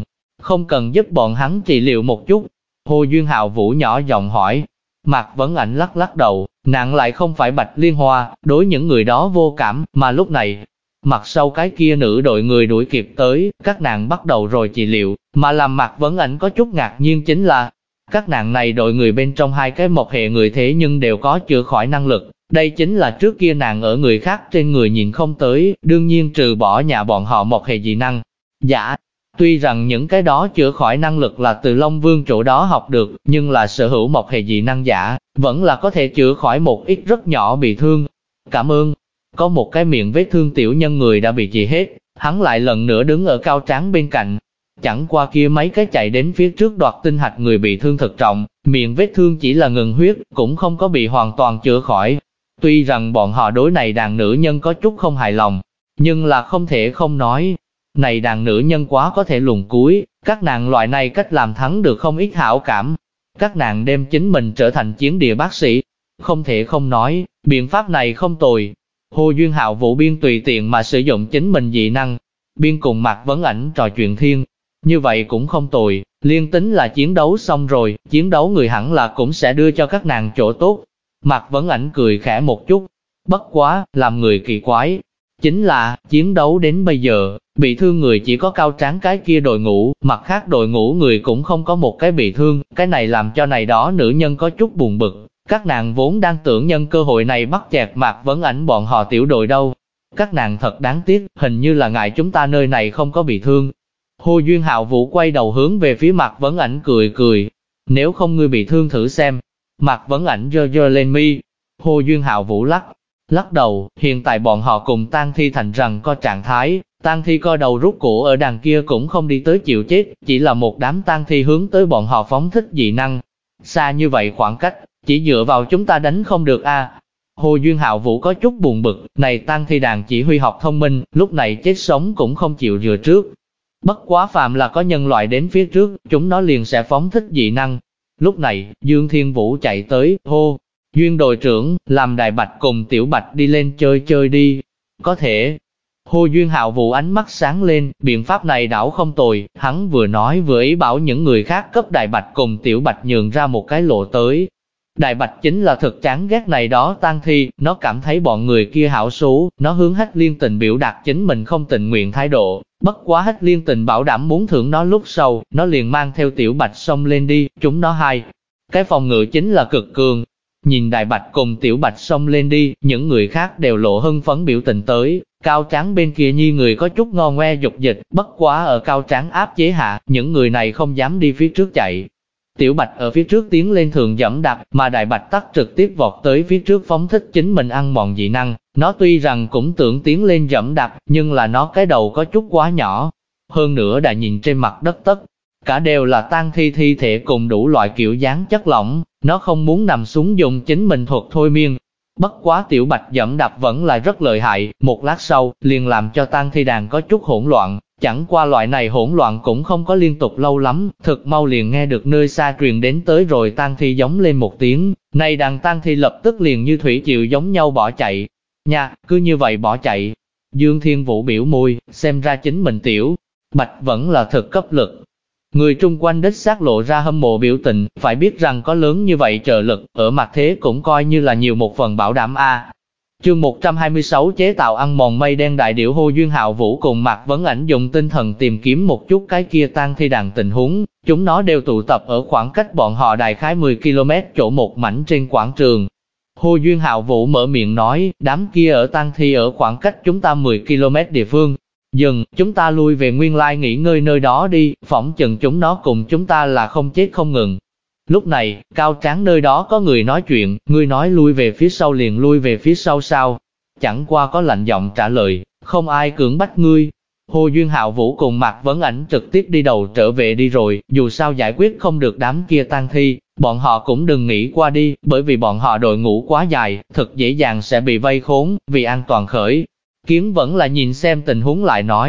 không cần giúp bọn hắn trị liệu một chút. Hồ Duyên Hạo Vũ nhỏ giọng hỏi. Mạc Vấn Ảnh lắc lắc đầu, nàng lại không phải Bạch Liên Hoa, đối những người đó vô cảm, mà lúc này, mặt sau cái kia nữ đội người đuổi kịp tới, các nàng bắt đầu rồi trị liệu, mà làm Mạc Vấn Ảnh có chút ngạc nhiên chính là, các nàng này đội người bên trong hai cái một hệ người thế nhưng đều có chữa khỏi năng lực, đây chính là trước kia nàng ở người khác trên người nhìn không tới, đương nhiên trừ bỏ nhà bọn họ một hệ dị năng. Giả, tuy rằng những cái đó chữa khỏi năng lực là từ Long Vương chỗ đó học được, nhưng là sở hữu một hệ dị năng giả, vẫn là có thể chữa khỏi một ít rất nhỏ bị thương. Cảm ơn. Có một cái miệng vết thương tiểu nhân người đã bị trị hết, hắn lại lần nữa đứng ở Cao Tráng bên cạnh. Chẳng qua kia mấy cái chạy đến phía trước đoạt tinh hạch người bị thương thật trọng, miệng vết thương chỉ là ngừng huyết, cũng không có bị hoàn toàn chữa khỏi. Tuy rằng bọn họ đối này đàn nữ nhân có chút không hài lòng, nhưng là không thể không nói. Này đàn nữ nhân quá có thể luồn cuối, các nàng loại này cách làm thắng được không ít hảo cảm. Các nàng đem chính mình trở thành chiến địa bác sĩ. Không thể không nói, biện pháp này không tồi. Hồ Duyên Hạo Vũ biên tùy tiện mà sử dụng chính mình dị năng, biên cùng Mạc Vấn Ảnh trò chuyện thiên. Như vậy cũng không tồi, liên tính là chiến đấu xong rồi, chiến đấu người hẳn là cũng sẽ đưa cho các nàng chỗ tốt. Mạc Vấn Ảnh cười khẽ một chút, bất quá, làm người kỳ quái. Chính là, chiến đấu đến bây giờ, bị thương người chỉ có Cao Tráng cái kia đội ngũ, mặt khác đội ngũ người cũng không có một cái bị thương, cái này làm cho này đó nữ nhân có chút buồn bực. Các nàng vốn đang tưởng nhân cơ hội này bắt chẹt Mạc Vấn Ảnh bọn họ tiểu đội đâu. Các nàng thật đáng tiếc, hình như là ngại chúng ta nơi này không có bị thương. Hồ Duyên Hạo Vũ quay đầu hướng về phía Mạc Vấn Ảnh cười cười. Nếu không ngươi bị thương thử xem. Mạc Vấn Ảnh giơ giơ lên mi. Hồ Duyên Hạo Vũ lắc đầu, hiện tại bọn họ cùng tang thi thành rằng có trạng thái, tang thi co đầu rút cổ ở đằng kia cũng không đi tới chịu chết, chỉ là một đám tang thi hướng tới bọn họ phóng thích dị năng. Xa như vậy khoảng cách, chỉ dựa vào chúng ta đánh không được a. Hồ Duyên Hạo Vũ có chút buồn bực, này tang thi đàn chỉ huy học thông minh, lúc này chết sống cũng không chịu dựa trước. Bất quá phàm là có nhân loại đến phía trước, chúng nó liền sẽ phóng thích dị năng. Lúc này, Dương Thiên Vũ chạy tới, hô, Duyên đội trưởng, làm Đại Bạch cùng Tiểu Bạch đi lên chơi chơi đi. Có thể. Hồ Duyên Hạo Vũ ánh mắt sáng lên, biện pháp này đảo không tồi, hắn vừa nói vừa ý bảo những người khác cấp Đại Bạch cùng Tiểu Bạch nhường ra một cái lộ tới. Đại Bạch chính là thực chán ghét này đó tang thi, nó cảm thấy bọn người kia hảo số, nó hướng Hách Liên Tình biểu đạt chính mình không tình nguyện thái độ, bất quá Hách Liên Tình bảo đảm muốn thưởng nó lúc sau, nó liền mang theo Tiểu Bạch xông lên đi, chúng nó hai. Cái phòng ngự chính là cực cường. Nhìn Đại Bạch cùng Tiểu Bạch xông lên đi, những người khác đều lộ hưng phấn biểu tình tới, Cao Tráng bên kia nhi người có chút ngon ngoe dục dịch, bất quá ở Cao Tráng áp chế hạ, những người này không dám đi phía trước chạy. Tiểu Bạch ở phía trước tiến lên thường dẫm đạp, mà Đại Bạch tắc trực tiếp vọt tới phía trước phóng thích chính mình ăn mòn dị năng. Nó tuy rằng cũng tưởng tiến lên dẫm đạp, nhưng là nó cái đầu có chút quá nhỏ. Hơn nữa đã nhìn trên mặt đất tất cả đều là tang thi thi thể cùng đủ loại kiểu dáng chất lỏng, nó không muốn nằm xuống dùng chính mình thuật thôi miên. Bất quá Tiểu Bạch dẫm đạp vẫn là rất lợi hại, một lát sau, liền làm cho tang thi đàn có chút hỗn loạn. Chẳng qua loại này hỗn loạn cũng không có liên tục lâu lắm, thực mau liền nghe được nơi xa truyền đến tới rồi tang thi giống lên một tiếng, này đàn tang thi lập tức liền như thủy triều giống nhau bỏ chạy. Nha, cứ như vậy bỏ chạy. Dương Thiên Vũ biểu môi, xem ra chính mình Tiểu Bạch vẫn là thực cấp lực. Người trung quanh đích xác lộ ra hâm mộ biểu tình, phải biết rằng có lớn như vậy trợ lực, ở mặt thế cũng coi như là nhiều một phần bảo đảm a. Chương 126 chế tạo ăn mòn mây đen đại điểu. Hồ Duyên Hạo Vũ cùng Mạc Vấn Ảnh dùng tinh thần tìm kiếm một chút cái kia tang thi đàn tình huống, chúng nó đều tụ tập ở khoảng cách bọn họ đại khái 10 km chỗ một mảnh trên quảng trường. Hồ Duyên Hạo Vũ mở miệng nói, đám kia ở tang thi ở khoảng cách chúng ta 10 km địa phương. Dừng, chúng ta lui về nguyên lai nghỉ ngơi nơi đó đi, phỏng chừng chúng nó cùng chúng ta là không chết không ngừng. Lúc này, Cao Tráng nơi đó có người nói chuyện, ngươi nói lui về phía sau liền lui về phía sau sao? Chẳng qua có lạnh giọng trả lời, không ai cưỡng bắt ngươi. Hồ Duyên Hạo Vũ cùng Mạc Vấn Ảnh trực tiếp đi đầu trở về đi rồi, dù sao giải quyết không được đám kia tang thi, bọn họ cũng đừng nghĩ qua đi, bởi vì bọn họ đội ngũ quá dài, thật dễ dàng sẽ bị vây khốn, vì an toàn khởi. Kiến vẫn là nhìn xem tình huống lại nói.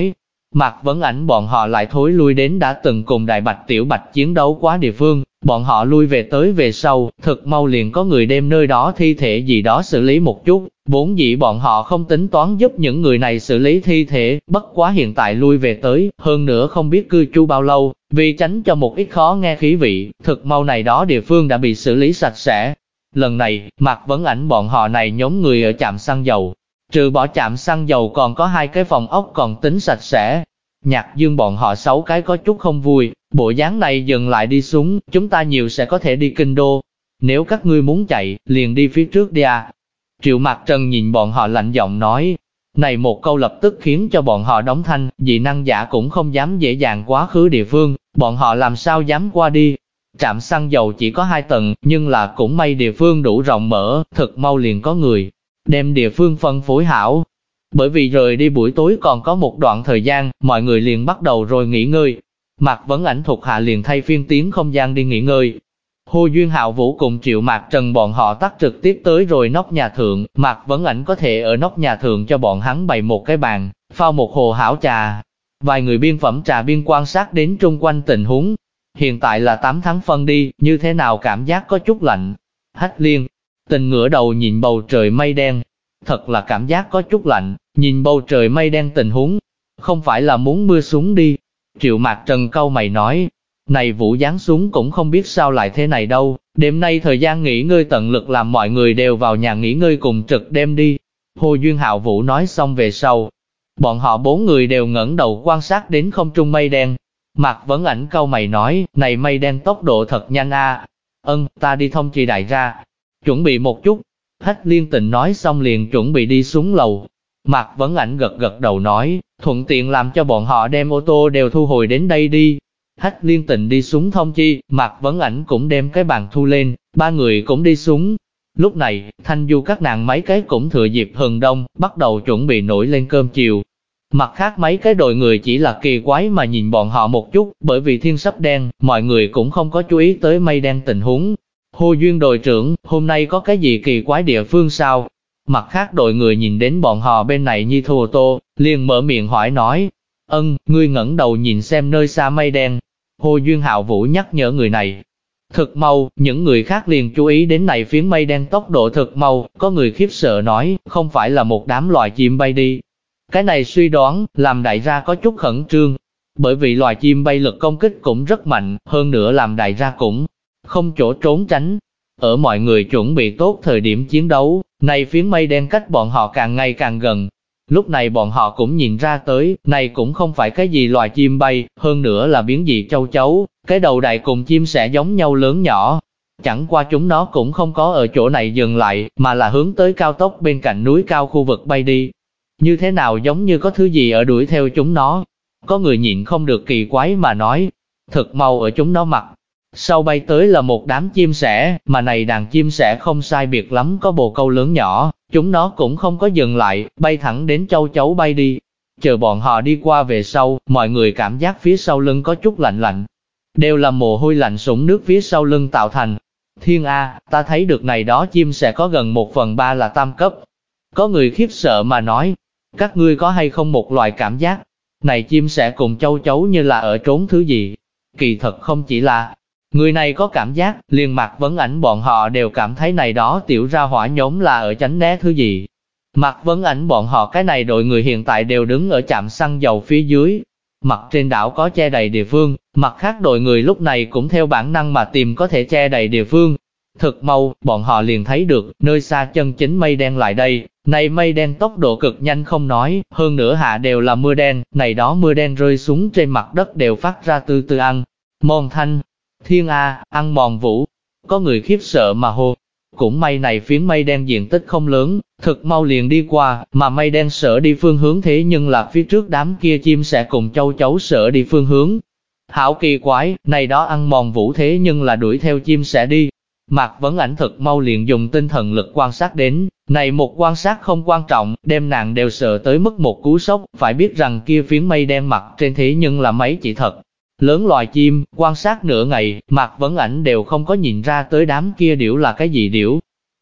Mạc Vấn Ảnh bọn họ lại thối lui đến đã từng cùng Đại Bạch Tiểu Bạch chiến đấu quá địa phương, bọn họ lui về tới về sau, thực mau liền có người đem nơi đó thi thể gì đó xử lý một chút, vốn dĩ bọn họ không tính toán giúp những người này xử lý thi thể, bất quá hiện tại lui về tới, hơn nữa không biết cư trú bao lâu, vì tránh cho một ít khó nghe khí vị, thực mau này đó địa phương đã bị xử lý sạch sẽ. Lần này, Mạc Vấn Ảnh bọn họ này nhóm người ở trạm xăng dầu, trừ bỏ trạm xăng dầu còn có 2 cái phòng ốc còn tính sạch sẽ. Nhạc Dương bọn họ 6 cái có chút không vui, bộ dáng này dừng lại đi xuống, chúng ta nhiều sẽ có thể đi kinh đô. Nếu các ngươi muốn chạy, liền đi phía trước đi à. Triệu Mạc Trần nhìn bọn họ lạnh giọng nói. Này một câu lập tức khiến cho bọn họ đóng thanh, dị năng giả cũng không dám dễ dàng quá khứ địa phương, bọn họ làm sao dám qua đi. Trạm xăng dầu chỉ có 2 tầng, nhưng là cũng may địa phương đủ rộng mở, thực mau liền có người đem địa phương phân phối hảo. Bởi vì rời đi buổi tối còn có một đoạn thời gian, mọi người liền bắt đầu rồi nghỉ ngơi. Mạc Vấn Ảnh thuộc hạ liền thay phiên tiến không gian đi nghỉ ngơi. Hồ Duyên Hạo Vũ cùng Triệu Mạc Trần bọn họ tắt trực tiếp tới rồi nóc nhà thượng, Mạc Vấn Ảnh có thể ở nóc nhà thượng cho bọn hắn bày một cái bàn, phao một hồ hảo trà. Vài người biên phẩm trà biên quan sát đến trung quanh tình huống. Hiện tại là 8 tháng phân đi, như thế nào cảm giác có chút lạnh. Hách Liên Tình ngửa đầu nhìn bầu trời mây đen, thật là cảm giác có chút lạnh, nhìn bầu trời mây đen tình huống, không phải là muốn mưa xuống đi. Triệu Mạc Trần cau mày nói, này vũ giáng xuống cũng không biết sao lại thế này đâu, đêm nay thời gian nghỉ ngơi tận lực làm mọi người đều vào nhà nghỉ ngơi cùng trực đêm đi. Hồ Duyên Hạo Vũ nói xong về sau, bọn họ 4 người đều ngẩng đầu quan sát đến không trung mây đen. Mạc Vấn Ảnh cau mày nói, này mây đen tốc độ thật nhanh a. Ta đi thông chi đại ra, chuẩn bị một chút. Hách Liên Tình nói xong liền chuẩn bị đi xuống lầu. Mạc Vấn Ảnh gật gật đầu nói, thuận tiện làm cho bọn họ đem ô tô đều thu hồi đến đây đi. Hách Liên Tình đi xuống thông chi, Mạc Vấn Ảnh cũng đem cái bàn thu lên, 3 người cũng đi xuống. Lúc này, Thanh Du các nàng mấy cái cũng thừa dịp hừng đông, bắt đầu chuẩn bị nổi lên cơm chiều. Mặt khác mấy cái đội người chỉ là kỳ quái mà nhìn bọn họ một chút, bởi vì thiên sắp đen, mọi người cũng không có chú ý tới mây đen tình huống. Hồ Duyên đội trưởng, hôm nay có cái gì kỳ quái địa phương sao? Mặt khác đội người nhìn đến bọn họ bên này như thu ô tô, liền mở miệng hỏi nói. Ngươi ngẩng đầu nhìn xem nơi xa mây đen. Hồ Duyên Hạo Vũ nhắc nhở người này. Thực mau, những người khác liền chú ý đến này phiến mây đen tốc độ thực mau, có người khiếp sợ nói, không phải là một đám loài chim bay đi. Cái này suy đoán, làm đại gia có chút khẩn trương, bởi vì loài chim bay lực công kích cũng rất mạnh, hơn nữa làm đại gia cũng không chỗ trốn tránh. Ở mọi người chuẩn bị tốt thời điểm chiến đấu, này phiến mây đen cách bọn họ càng ngày càng gần. Lúc này bọn họ cũng nhìn ra tới, này cũng không phải cái gì loài chim bay, hơn nữa là biến dị châu chấu, cái đầu đại cùng chim sẻ giống nhau lớn nhỏ. Chẳng qua chúng nó cũng không có ở chỗ này dừng lại, mà là hướng tới cao tốc bên cạnh núi cao khu vực bay đi. Như thế nào giống như có thứ gì ở đuổi theo chúng nó. Có người nhịn không được kỳ quái mà nói, thực mau ở chúng nó mặt. Sau bay tới là một đám chim sẻ, mà này đàn chim sẻ không sai biệt lắm có bồ câu lớn nhỏ, chúng nó cũng không có dừng lại, bay thẳng đến châu chấu bay đi. Chờ bọn họ đi qua về sau, mọi người cảm giác phía sau lưng có chút lạnh lạnh. Đều là mồ hôi lạnh sũng nước phía sau lưng tạo thành. Thiên A, ta thấy được này đó chim sẻ có gần 1/3 là tam cấp. Có người khiếp sợ mà nói, các ngươi có hay không một loại cảm giác, này chim sẻ cùng châu chấu như là ở trốn thứ gì. Kỳ thật không chỉ là người này có cảm giác, liền Mạc Vấn Ảnh bọn họ đều cảm thấy này đó tiểu ra hỏa nhóm là ở tránh né thứ gì. Mạc Vấn Ảnh bọn họ cái này đội người hiện tại đều đứng ở trạm xăng dầu phía dưới. Mặt trên đảo có che đầy địa phương, mặt khác đội người lúc này cũng theo bản năng mà tìm có thể che đầy địa phương. Thực mau, bọn họ liền thấy được, nơi xa chân chính mây đen lại đây. Này mây đen tốc độ cực nhanh không nói, hơn nữa hạ đều là mưa đen, này đó mưa đen rơi xuống trên mặt đất đều phát ra từ từ ăn mòn thanh. Thiên A, ăn mòn vũ. Có người khiếp sợ mà hô. Cũng may này phiến mây đen diện tích không lớn, thực mau liền đi qua, mà mây đen sợ đi phương hướng thế nhưng là phía trước đám kia chim sẽ cùng châu chấu sợ đi phương hướng. Hảo kỳ quái, này đó ăn mòn vũ thế nhưng là đuổi theo chim sẽ đi. Mạc Vấn Ảnh thực mau liền dùng tinh thần lực quan sát đến, này một quan sát không quan trọng, đem nàng đều sợ tới mức một cú sốc, phải biết rằng kia phiến mây đen mặt trên thế nhưng là mấy chỉ thật lớn loài chim, quan sát nửa ngày, Mạc Vấn Ảnh đều không có nhìn ra tới đám kia điểu là cái gì điểu.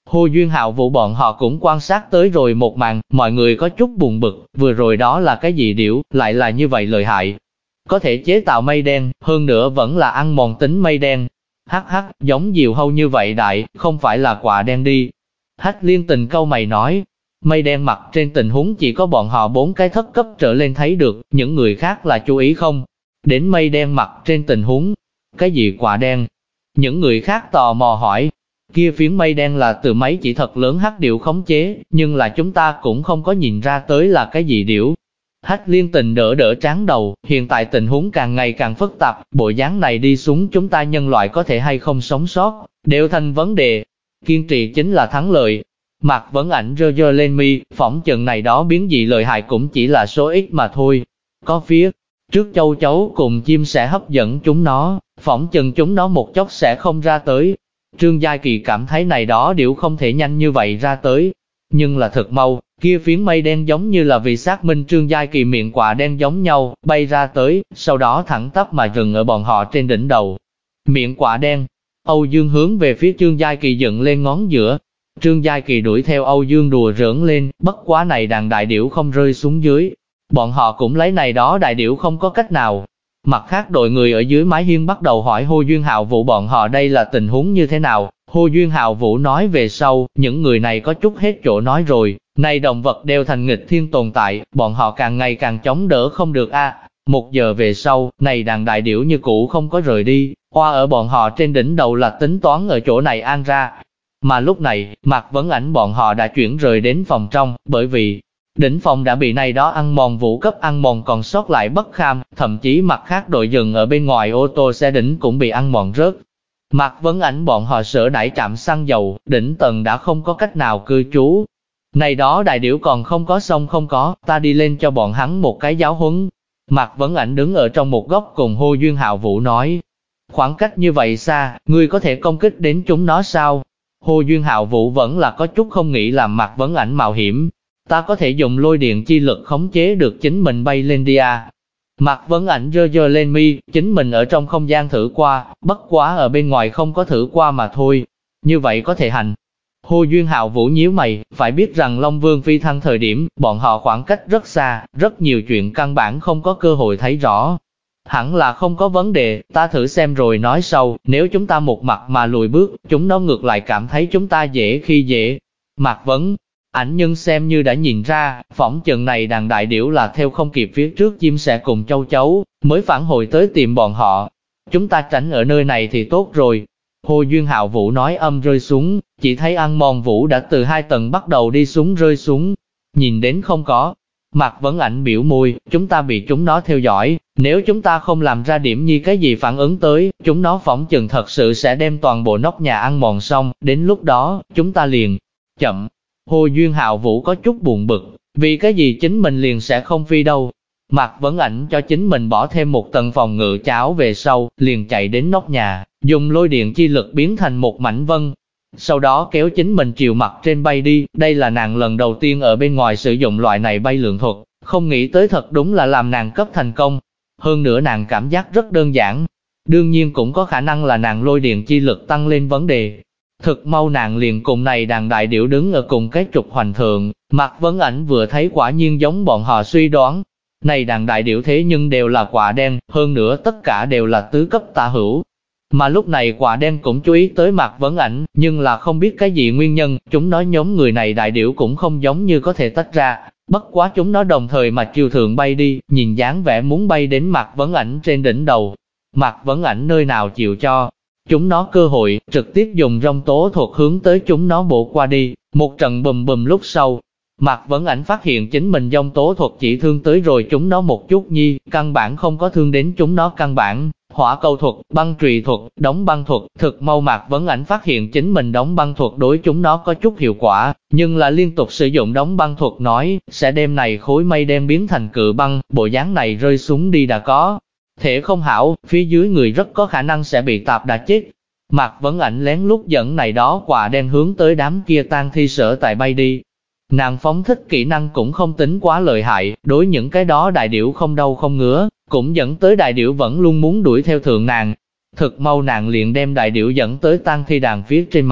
Hồ Duyên Hạo Vũ bọn họ cũng quan sát tới rồi một màn, mọi người có chút buồn bực, vừa rồi đó là cái gì điểu, lại là như vậy lợi hại. Có thể chế tạo mây đen, hơn nữa vẫn là ăn mòn tính mây đen. Hắc hắc, giống diều hâu như vậy đại, không phải là quạ đen đi. Hách Liên Tình câu mày nói, mây đen mặt trên tình huống chỉ có bọn họ 4 cái thất cấp trở lên thấy được, những người khác là chú ý không. Đến mây đen mặt trên tình huống, cái gì quạ đen? Những người khác tò mò hỏi, kia phiến mây đen là từ mấy chỉ thật lớn hắc điểu khống chế, nhưng là chúng ta cũng không có nhìn ra tới là cái gì điểu. Hách Liên Tình đỡ đỡ trán đầu, hiện tại tình huống càng ngày càng phức tạp, bộ dáng này đi xuống chúng ta nhân loại có thể hay không sống sót, đều thành vấn đề. Kiên trì chính là thắng lợi. Mạc Vấn Ảnh giơ lên mi, phỏng chừng này đó biến dị lợi hại cũng chỉ là số ít mà thôi. Có phía trước châu chấu cùng chim sẽ hấp dẫn chúng nó, phỏng chừng chúng nó một chốc sẽ không ra tới. Trương Giai Kỳ cảm thấy này đó điểu không thể nhanh như vậy ra tới. Nhưng là thật mau, kia phiến mây đen giống như là vì xác minh Trương Giai Kỳ miệng quạ đen giống nhau, bay ra tới, sau đó thẳng tắp mà dừng ở bọn họ trên đỉnh đầu. Miệng quạ đen, Âu Dương hướng về phía Trương Giai Kỳ dựng lên ngón giữa. Trương Giai Kỳ đuổi theo Âu Dương đùa giỡn lên, bất quá này đàn đại điểu không rơi xuống dưới. Bọn họ cũng lấy này đó đại điểu không có cách nào. Mặt khác đội người ở dưới mái hiên bắt đầu hỏi Hồ Duyên Hạo Vũ bọn họ đây là tình huống như thế nào. Hồ Duyên Hạo Vũ nói về sau, những người này có chút hết chỗ nói rồi, này động vật đều thành nghịch thiên tồn tại, bọn họ càng ngày càng chống đỡ không được a. 1 giờ về sau, này đàn đại điểu như cũ không có rời đi, hoa ở bọn họ trên đỉnh đầu là tính toán ở chỗ này an ra. Mà lúc này, Mạc Vấn Ảnh bọn họ đã chuyển rời đến phòng trong, bởi vì đỉnh phòng đã bị này đó ăn mòn vũ cấp ăn mòn còn sót lại bất kham, thậm chí mặt khác đội dừng ở bên ngoài ô tô xe đỉnh cũng bị ăn mòn rớt. Mạc Vấn Ảnh bọn họ sở đãi trạm xăng dầu, đỉnh tầng đã không có cách nào cư trú. Này đó đại điểu còn không có xong không có, ta đi lên cho bọn hắn một cái giáo huấn. Mạc Vấn Ảnh đứng ở trong một góc cùng Hồ Duyên Hạo Vũ nói, khoảng cách như vậy xa, ngươi có thể công kích đến chúng nó sao? Hồ Duyên Hạo Vũ vẫn là có chút không nghĩ làm Mạc Vấn Ảnh mạo hiểm. Ta có thể dùng lôi điện chi lực khống chế được chính mình bay lên đi à. Mạc Vấn Ảnh giơ lên mi, chính mình ở trong không gian thử qua, bất quá ở bên ngoài không có thử qua mà thôi. Như vậy có thể hành. Hồ Duyên Hạo Vũ nhíu mày, phải biết rằng Long Vương phi thăng thời điểm, bọn họ khoảng cách rất xa, rất nhiều chuyện căn bản không có cơ hội thấy rõ. Hẳn là không có vấn đề, ta thử xem rồi nói sau, nếu chúng ta một mặt mà lùi bước, chúng nó ngược lại cảm thấy chúng ta dễ khi dễ. Mạc Vấn Ảnh nhưng xem như đã nhìn ra, phỏng chừng này đàn đại điểu là theo không kịp phía trước chim sẻ cùng châu chấu, mới phản hồi tới tìm bọn họ. Chúng ta tránh ở nơi này thì tốt rồi. Hồ Duyên Hạo Vũ nói âm rơi xuống, chỉ thấy ăn mòn vũ đã từ 2 tầng bắt đầu đi xuống rơi xuống. Nhìn đến không có. Mạc Vấn Ảnh biểu môi, chúng ta bị chúng nó theo dõi, nếu chúng ta không làm ra điểm như cái gì phản ứng tới, chúng nó phỏng chừng thật sự sẽ đem toàn bộ nóc nhà ăn mòn xong, đến lúc đó, chúng ta liền chậm. Hồ Duyên Hạo Vũ có chút buồn bực, vì cái gì chính mình liền sẽ không phi đâu. Mạc Vấn Ảnh cho chính mình bỏ thêm một tầng phòng ngự cháo về sau, liền chạy đến nóc nhà, dùng lôi điện chi lực biến thành một mảnh vân. Sau đó kéo chính mình chiều mặt trên bay đi, đây là nàng lần đầu tiên ở bên ngoài sử dụng loại này bay lượng thuật, không nghĩ tới thật đúng là làm nàng cấp thành công. Hơn nữa nàng cảm giác rất đơn giản, đương nhiên cũng có khả năng là nàng lôi điện chi lực tăng lên vấn đề. Thực mau nàng liền cùng này đàn đại điểu đứng ở cùng cái trục hoành thượng, Mạc Vấn Ảnh vừa thấy quả nhiên giống bọn họ suy đoán. Này đàn đại điểu thế nhưng đều là quạ đen, hơn nữa tất cả đều là tứ cấp tả hữu. Mà lúc này quạ đen cũng chú ý tới Mạc Vấn Ảnh, nhưng là không biết cái gì nguyên nhân, chúng nói nhóm người này đại điểu cũng không giống như có thể tách ra. Bất quá chúng nó đồng thời mà chiều thượng bay đi, nhìn dáng vẻ muốn bay đến Mạc Vấn Ảnh trên đỉnh đầu. Mạc Vấn Ảnh nơi nào chịu cho chúng nó cơ hội, trực tiếp dùng rông tố thuật hướng tới chúng nó bổ qua đi. Một trận bùm bùm lúc sau, Mạc Vấn Ảnh phát hiện chính mình dông tố thuật chỉ thương tới rồi chúng nó một chút nhi, căn bản không có thương đến chúng nó căn bản. Hỏa cầu thuật, băng trùy thuật, đóng băng thuật, thực mau Mạc Vấn Ảnh phát hiện chính mình đóng băng thuật đối chúng nó có chút hiệu quả, nhưng là liên tục sử dụng đóng băng thuật nói, sẽ đem này khối mây đen biến thành cự băng, bộ dáng này rơi xuống đi đã có. Thể không hảo, phía dưới người rất có khả năng sẽ bị tạp đã chết. Mạc Vấn Ảnh lén lút dẫn này đó quạ đen hướng tới đám kia tang thi sở tại bay đi. Nàng phóng thích kỹ năng cũng không tính quá lợi hại, đối những cái đó đại điểu không đau không ngứa, cũng dẫn tới đại điểu vẫn luôn muốn đuổi theo thượng nàng. Thực mau nàng liền đem đại điểu dẫn tới tang thi đàn phía trên mặt,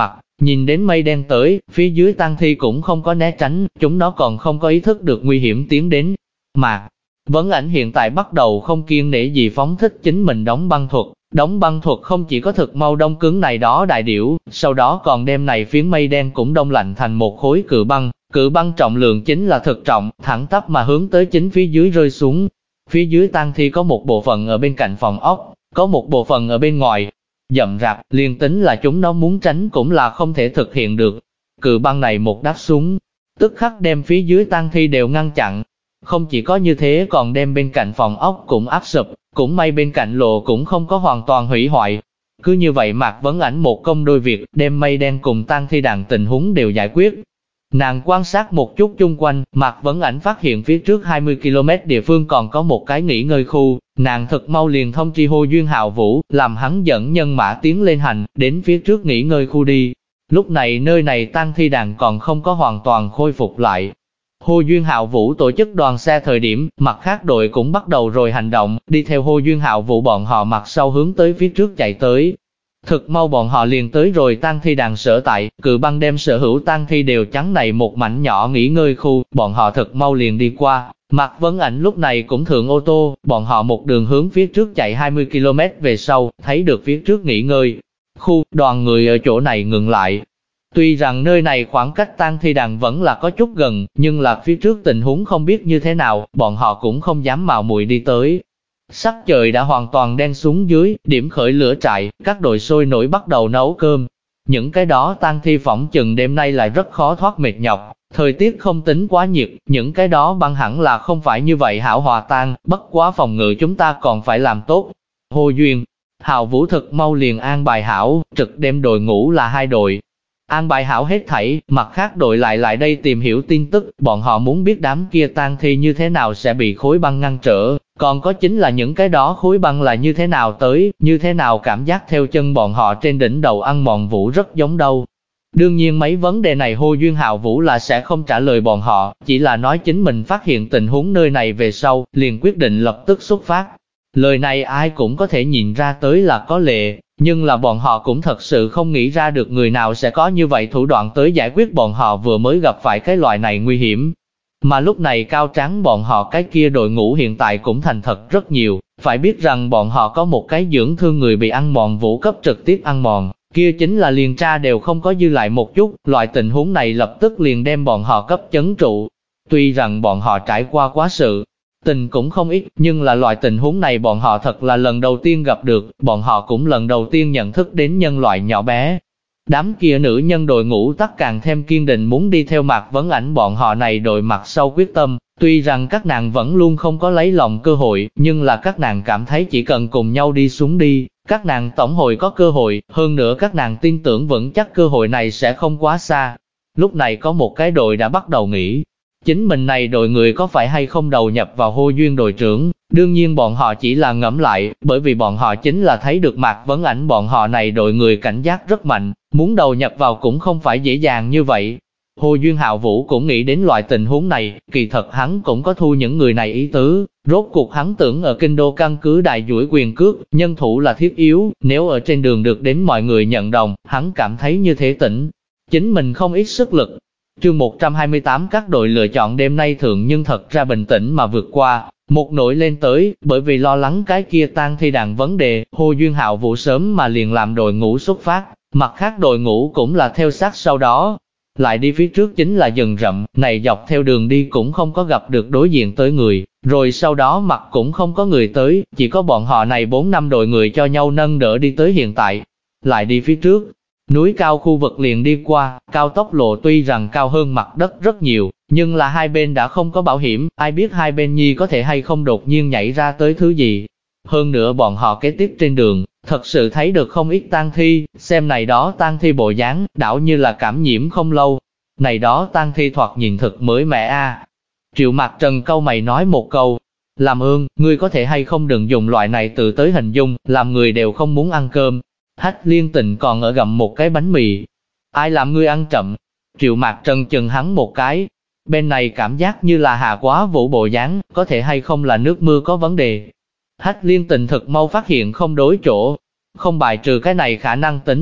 Nhìn đến mây đen tới, phía dưới tang thi cũng không có né tránh, chúng nó còn không có ý thức được nguy hiểm tiến đến. Mạc Vấn Ảnh hiện tại bắt đầu không kiêng nể gì phóng thích chính mình đóng băng thuật. Đóng băng thuật không chỉ có thực mau đông cứng này đó đại điểu, sau đó còn đem này phiến mây đen cũng đông lạnh thành một khối cự băng. Cự băng trọng lượng chính là thực trọng, thẳng tắp mà hướng tới chính phía dưới rơi xuống. Phía dưới tang thi có một bộ phận ở bên cạnh phòng ốc, có một bộ phận ở bên ngoài. Dậm rạp, liền tính là chúng nó muốn tránh cũng là không thể thực hiện được. Cự băng này một đáp xuống, tức khắc đem phía dưới tang thi đều ngăn chặn. Không chỉ có như thế còn đem bên cạnh phòng ốc cũng áp sụp, cũng may bên cạnh lộ cũng không có hoàn toàn hủy hoại. Cứ như vậy Mạc Vấn Ảnh một công đôi việc, đem mây đen cùng tang thi đàn tình huống đều giải quyết. Nàng quan sát một chút chung quanh, Mạc Vấn Ảnh phát hiện phía trước 20 km địa phương còn có một cái nghỉ ngơi khu, nàng thật mau liền thông tri Hồ Duyên Hạo Vũ, làm hắn dẫn nhân mã tiến lên hành, đến phía trước nghỉ ngơi khu đi. Lúc này nơi này tang thi đàn còn không có hoàn toàn khôi phục lại. Hồ Duyên Hạo Vũ tổ chức đoàn xe thời điểm, mặt khác đội cũng bắt đầu rồi hành động, đi theo Hồ Duyên Hạo Vũ bọn họ mặt sau hướng tới phía trước chạy tới. Thực mau bọn họ liền tới rồi tang thi đàn sở tại, cự băng đem sở hữu tang thi đều chắn này một mảnh nhỏ nghỉ ngơi khu, bọn họ thực mau liền đi qua. Mạc Vấn Ảnh lúc này cũng thượng ô tô, bọn họ một đường hướng phía trước chạy 20 km về sau, thấy được phía trước nghỉ ngơi khu, đoàn người ở chỗ này ngừng lại. Tuy rằng nơi này khoảng cách tang thi đàn vẫn là có chút gần, nhưng là phía trước tình huống không biết như thế nào, bọn họ cũng không dám mạo muội đi tới. Sắc trời đã hoàn toàn đen xuống dưới, điểm khởi lửa trại, các đội sôi nổi bắt đầu nấu cơm. Những cái đó tang thi phỏng chừng đêm nay lại rất khó thoát mệt nhọc, thời tiết không tính quá nhiệt, những cái đó băng hẳn là không phải như vậy hảo hòa tan, bất quá phòng ngự chúng ta còn phải làm tốt. Hồ Duyên Hạo Vũ thực mau liền an bài hảo, trực đem đội ngũ là 2 đội. An bài hảo hết thảy, mặt khác đội lại đây tìm hiểu tin tức, bọn họ muốn biết đám kia tang thi như thế nào sẽ bị khối băng ngăn trở, còn có chính là những cái đó khối băng là như thế nào tới, như thế nào cảm giác theo chân bọn họ trên đỉnh đầu ăn mòn Vũ rất giống đâu. Đương nhiên mấy vấn đề này Hồ Duyên Hạo Vũ là sẽ không trả lời bọn họ, chỉ là nói chính mình phát hiện tình huống nơi này về sau, liền quyết định lập tức xuất phát. Lời này ai cũng có thể nhìn ra tới là có lệ, nhưng là bọn họ cũng thật sự không nghĩ ra được người nào sẽ có như vậy thủ đoạn tới giải quyết bọn họ vừa mới gặp phải cái loại này nguy hiểm. Mà lúc này cao trắng bọn họ cái kia đội ngũ hiện tại cũng thành thật rất nhiều, phải biết rằng bọn họ có một cái dưỡng thương người bị ăn mòn Vũ cấp trực tiếp ăn mòn, kia chính là liền tra đều không có dư lại một chút, loại tình huống này lập tức liền đem bọn họ cấp chấn trụ. Tuy rằng bọn họ trải qua quá sự tình cũng không ít, nhưng là loại tình huống này bọn họ thật là lần đầu tiên gặp được, bọn họ cũng lần đầu tiên nhận thức đến nhân loại nhỏ bé. Đám kia nữ nhân đội ngũ tắc càng thêm kiên định muốn đi theo Mạc Vấn Ảnh bọn họ này đội mặt sau quyết tâm, tuy rằng các nàng vẫn luôn không có lấy lòng cơ hội, nhưng là các nàng cảm thấy chỉ cần cùng nhau đi xuống đi, các nàng tổng hội có cơ hội, hơn nữa các nàng tin tưởng vững chắc cơ hội này sẽ không quá xa. Lúc này có một cái đội đã bắt đầu nghĩ, chính mình này đội người có phải hay không đầu nhập vào Hồ Duyên đội trưởng, đương nhiên bọn họ chỉ là ngẫm lại, bởi vì bọn họ chính là thấy được Mạc Vấn Ảnh bọn họ này đội người cảnh giác rất mạnh, muốn đầu nhập vào cũng không phải dễ dàng như vậy. Hồ Duyên Hạo Vũ cũng nghĩ đến loại tình huống này, kỳ thật hắn cũng có thu những người này ý tứ, rốt cuộc hắn tưởng ở kinh đô căn cứ đại duỗi quyền cước, nhân thủ là thiết yếu, nếu ở trên đường được đến mọi người nhận đồng, hắn cảm thấy như thế tỉnh, chính mình không ít sức lực. Chương 128 các đội lựa chọn đêm nay thượng nhưng thật ra bình tĩnh mà vượt qua, một nổi lên tới, bởi vì lo lắng cái kia tang thi đàn vấn đề, Hồ Duyên Hạo Vũ sớm mà liền làm đội ngũ xuất phát, mặt khác đội ngũ cũng là theo sát sau đó. Lại đi phía trước chính là rừng rậm, này dọc theo đường đi cũng không có gặp được đối diện tới người, rồi sau đó mặt cũng không có người tới, chỉ có bọn họ này 4-5 đội người cho nhau nâng đỡ đi tới hiện tại. Lại đi phía trước, núi cao khu vực liền đi qua, cao tốc lộ tuy rằng cao hơn mặt đất rất nhiều, nhưng là hai bên đã không có bảo hiểm, ai biết hai bên nhi có thể hay không đột nhiên nhảy ra tới thứ gì. Hơn nữa bọn họ kế tiếp trên đường, thật sự thấy được không ít tang thi, xem này đó tang thi bộ dáng, đảo như là cảm nhiễm không lâu. Này đó tang thi thoạt nhìn thật mới mẻ a. Triệu Mạc Trần câu mày nói một câu, làm ơn, ngươi có thể hay không đừng dùng loại này từ tới hình dung, làm người đều không muốn ăn cơm. Hách Liên Tình còn ở gặm một cái bánh mì. Ai làm ngươi ăn chậm? Triệu Mạc Trần chừng hắn một cái. Bên này cảm giác như là Hà Quá Vũ bộ dáng, có thể hay không là nước mưa có vấn đề. Hách Liên Tình thực mau phát hiện không đối chỗ. Không bài trừ cái này khả năng tính.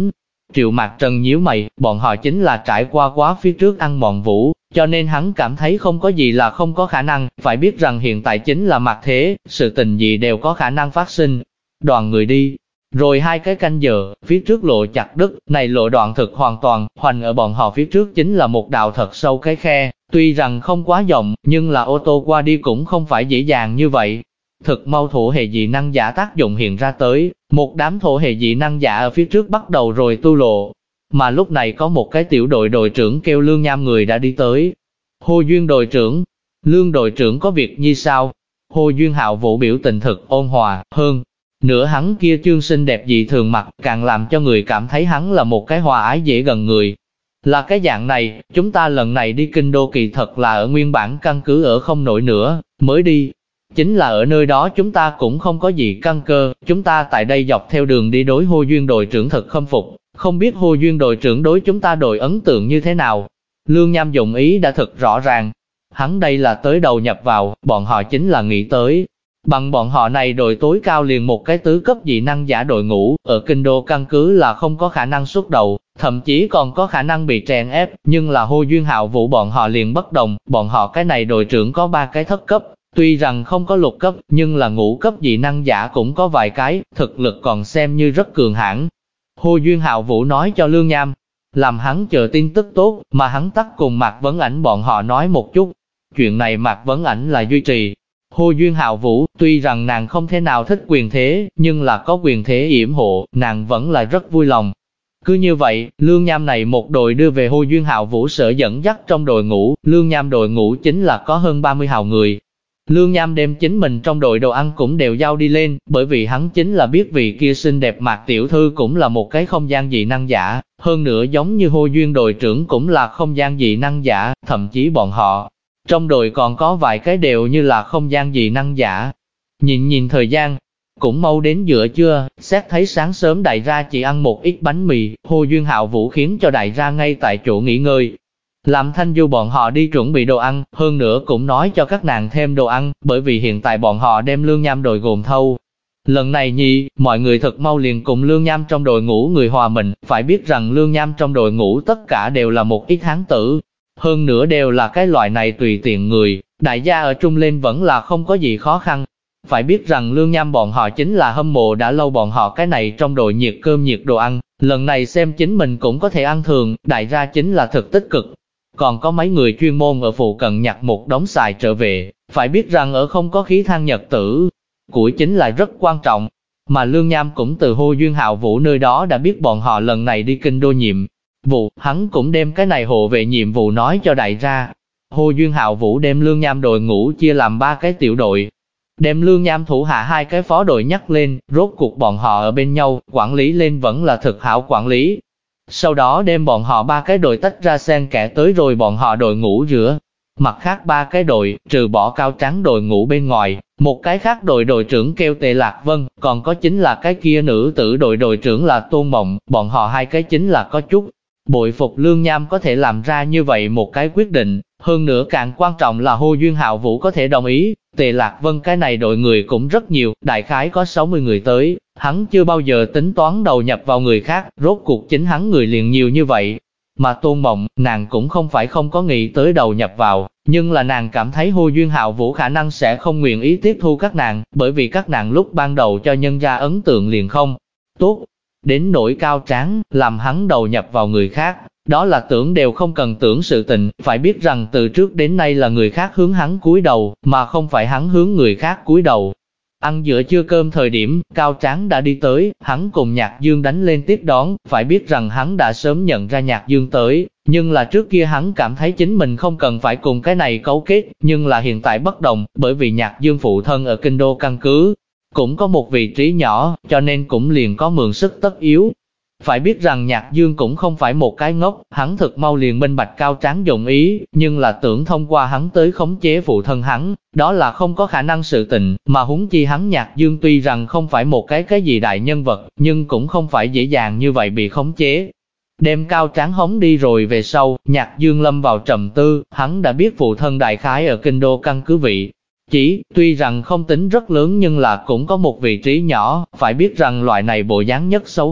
Triệu Mạc Trần nhíu mày, bọn họ chính là trải qua quá phía trước ăn mòn vũ, cho nên hắn cảm thấy không có gì là không có khả năng, phải biết rằng hiện tại chính là mặt thế, sự tình gì đều có khả năng phát sinh. Đoàn người đi, rồi 2 cái canh giờ, phía trước lộ chặt đứt, này lộ đoạn thực hoàn toàn, hoành ở bọn họ phía trước chính là một đạo thật sâu cái khe, tuy rằng không quá rộng, nhưng là ô tô qua đi cũng không phải dễ dàng như vậy. Thực mau thổ hệ dị năng giả tác dụng hiện ra tới, một đám thổ hệ dị năng giả ở phía trước bắt đầu rồi tu lộ. Mà lúc này có một cái tiểu đội đội trưởng kêu Lương Nham người đã đi tới. Hồ Duyên đội trưởng, Lương đội trưởng có việc như sao? Hồ Duyên Hạo Vũ biểu tình thực ôn hòa, hơn nữa hắn kia chương xinh đẹp dị thường mặt, càng làm cho người cảm thấy hắn là một cái hòa ái dễ gần người. Là cái dạng này, chúng ta lần này đi kinh đô kỳ thật là ở nguyên bản căn cứ ở không nổi nữa, mới đi. Chính là ở nơi đó chúng ta cũng không có gì căn cơ, chúng ta tại đây dọc theo đường đi đối Hồ Duyên đội trưởng thật khâm phục, không biết Hồ Duyên đội trưởng đối chúng ta đội ấn tượng như thế nào. Lương Nham dụng ý đã thật rõ ràng, hắn đây là tới đầu nhập vào, bọn họ chính là nghĩ tới. Bằng bọn họ này đội tối cao liền một cái tứ cấp dị năng giả đội ngũ, ở kinh đô căn cứ là không có khả năng xuất đầu, thậm chí còn có khả năng bị chèn ép, nhưng là Hồ Duyên Hạo Vũ bọn họ liền bất đồng, bọn họ cái này đội trưởng có 3 cái thất cấp, tuy rằng không có lục cấp, nhưng là ngũ cấp dị năng giả cũng có vài cái, thực lực còn xem như rất cường hãn. Hồ Duyên Hạo Vũ nói cho Lương Nham, làm hắn chờ tin tức tốt, mà hắn tắt cùng Mạc Vấn Ảnh bọn họ nói một chút. Chuyện này Mạc Vấn Ảnh là duy trì. Hồ Duyên Hạo Vũ, tuy rằng nàng không thể nào thích quyền thế, nhưng là có quyền thế yểm hộ, nàng vẫn là rất vui lòng. Cứ như vậy, Lương Nham này một đội đưa về Hồ Duyên Hạo Vũ sở dẫn dắt trong đội ngũ, Lương Nham đội ngũ chính là có hơn 30 hào người. Lương Nham đem chính mình trong đội đồ ăn cũng đều giao đi lên, bởi vì hắn chính là biết vị kia xinh đẹp Mạc tiểu thư cũng là một cái không gian dị năng giả, hơn nữa giống như Hồ Duyên đội trưởng cũng là không gian dị năng giả, thậm chí bọn họ trong đội còn có vài cái đều như là không gian dị năng giả. Nhìn thời gian, cũng mau đến giữa trưa, xét thấy sáng sớm đại gia chỉ ăn một ít bánh mì, Hồ Duyên Hạo Vũ khiến cho đại gia ngay tại chỗ nghỉ ngơi. Làm Thanh Du bọn họ đi chuẩn bị đồ ăn, hơn nữa cũng nói cho các nàng thêm đồ ăn, bởi vì hiện tại bọn họ đem Lương Nham đội gồm thâu. Lần này mọi người thật mau liền cùng Lương Nham trong đội ngũ người hòa mình, phải biết rằng Lương Nham trong đội ngũ tất cả đều là một ít hán tử. Hơn nữa đều là cái loại này tùy tiện người, đại gia ở chung lên vẫn là không có gì khó khăn. Phải biết rằng Lương Nham bọn họ chính là hâm mộ đã lâu bọn họ cái này trong đội nhiệt cơm nhiệt đồ ăn, lần này xem chính mình cũng có thể ăn thường, đại gia chính là thực tích cực. Còn có mấy người chuyên môn ở phụ cận nhặt một đống xài trở về, phải biết rằng ở không có khí than nhật tử, củi chính là rất quan trọng. Mà Lương Nham cũng từ Hồ Duyên Hạo Vũ nơi đó đã biết bọn họ lần này đi kinh đô nhiệm vụ, hắn cũng đem cái này hộ vệ nhiệm vụ nói cho đại gia. Hồ Duyên Hạo Vũ đem Lương Nham đội ngũ chia làm 3 cái tiểu đội, đem Lương Nham thủ hạ 2 cái phó đội nhắc lên, rốt cuộc bọn họ ở bên nhau, quản lý lên vẫn là thực hảo quản lý. Sau đó đem bọn họ 3 cái đội tách ra xen kẽ tới rồi bọn họ đội ngũ giữa. Mặt khác 3 cái đội, trừ bỏ Cao Trắng đội ngũ bên ngoài, một cái khác đội đội trưởng kêu Tề Lạc Vân, còn có chính là cái kia nữ tử đội đội trưởng là Tôn Mộng, bọn họ 2 cái chính là có chút bội phục Lương Nham có thể làm ra như vậy một cái quyết định, hơn nữa càng quan trọng là Hồ Duyên Hạo Vũ có thể đồng ý. Tề Lạc Vân cái này đội người cũng rất nhiều, đại khái có 60 người tới, hắn chưa bao giờ tính toán đầu nhập vào người khác, rốt cuộc chính hắn người liền nhiều như vậy. Mà Tôn Mộng, nàng cũng không phải không có nghĩ tới đầu nhập vào, nhưng là nàng cảm thấy Hồ Duyên Hạo Vũ khả năng sẽ không nguyện ý tiếp thu các nàng, bởi vì các nàng lúc ban đầu cho nhân ra ấn tượng liền không tốt. Đến nỗi Cao Tráng, làm hắn đầu nhập vào người khác, đó là tưởng đều không cần tưởng sự tình, phải biết rằng từ trước đến nay là người khác hướng hắn cúi đầu, mà không phải hắn hướng người khác cúi đầu. Ăn giữa trưa cơm thời điểm, Cao Tráng đã đi tới, hắn cùng Nhạc Dương đánh lên tiếp đón, phải biết rằng hắn đã sớm nhận ra Nhạc Dương tới, nhưng là trước kia hắn cảm thấy chính mình không cần phải cùng cái này cấu kết, nhưng là hiện tại bất đồng, bởi vì Nhạc Dương phụ thân ở kinh đô căn cứ, cũng có một vị trí nhỏ, cho nên cũng liền có mượn sức tất yếu. Phải biết rằng Nhạc Dương cũng không phải một cái ngốc, hắn thực mau liền minh bạch Cao Tráng dụng ý, nhưng là tưởng thông qua hắn tới khống chế phụ thân hắn, đó là không có khả năng sự tình, mà huống chi hắn Nhạc Dương tuy rằng không phải một cái gì đại nhân vật, nhưng cũng không phải dễ dàng như vậy bị khống chế. Đem Cao Tráng hống đi rồi về sau, Nhạc Dương lâm vào trầm tư, hắn đã biết phụ thân đại khái ở kinh đô căn cứ vị. Tuy rằng không tính rất lớn nhưng là cũng có một vị trí nhỏ, phải biết rằng loại này bộ dáng nhất xấu hổ,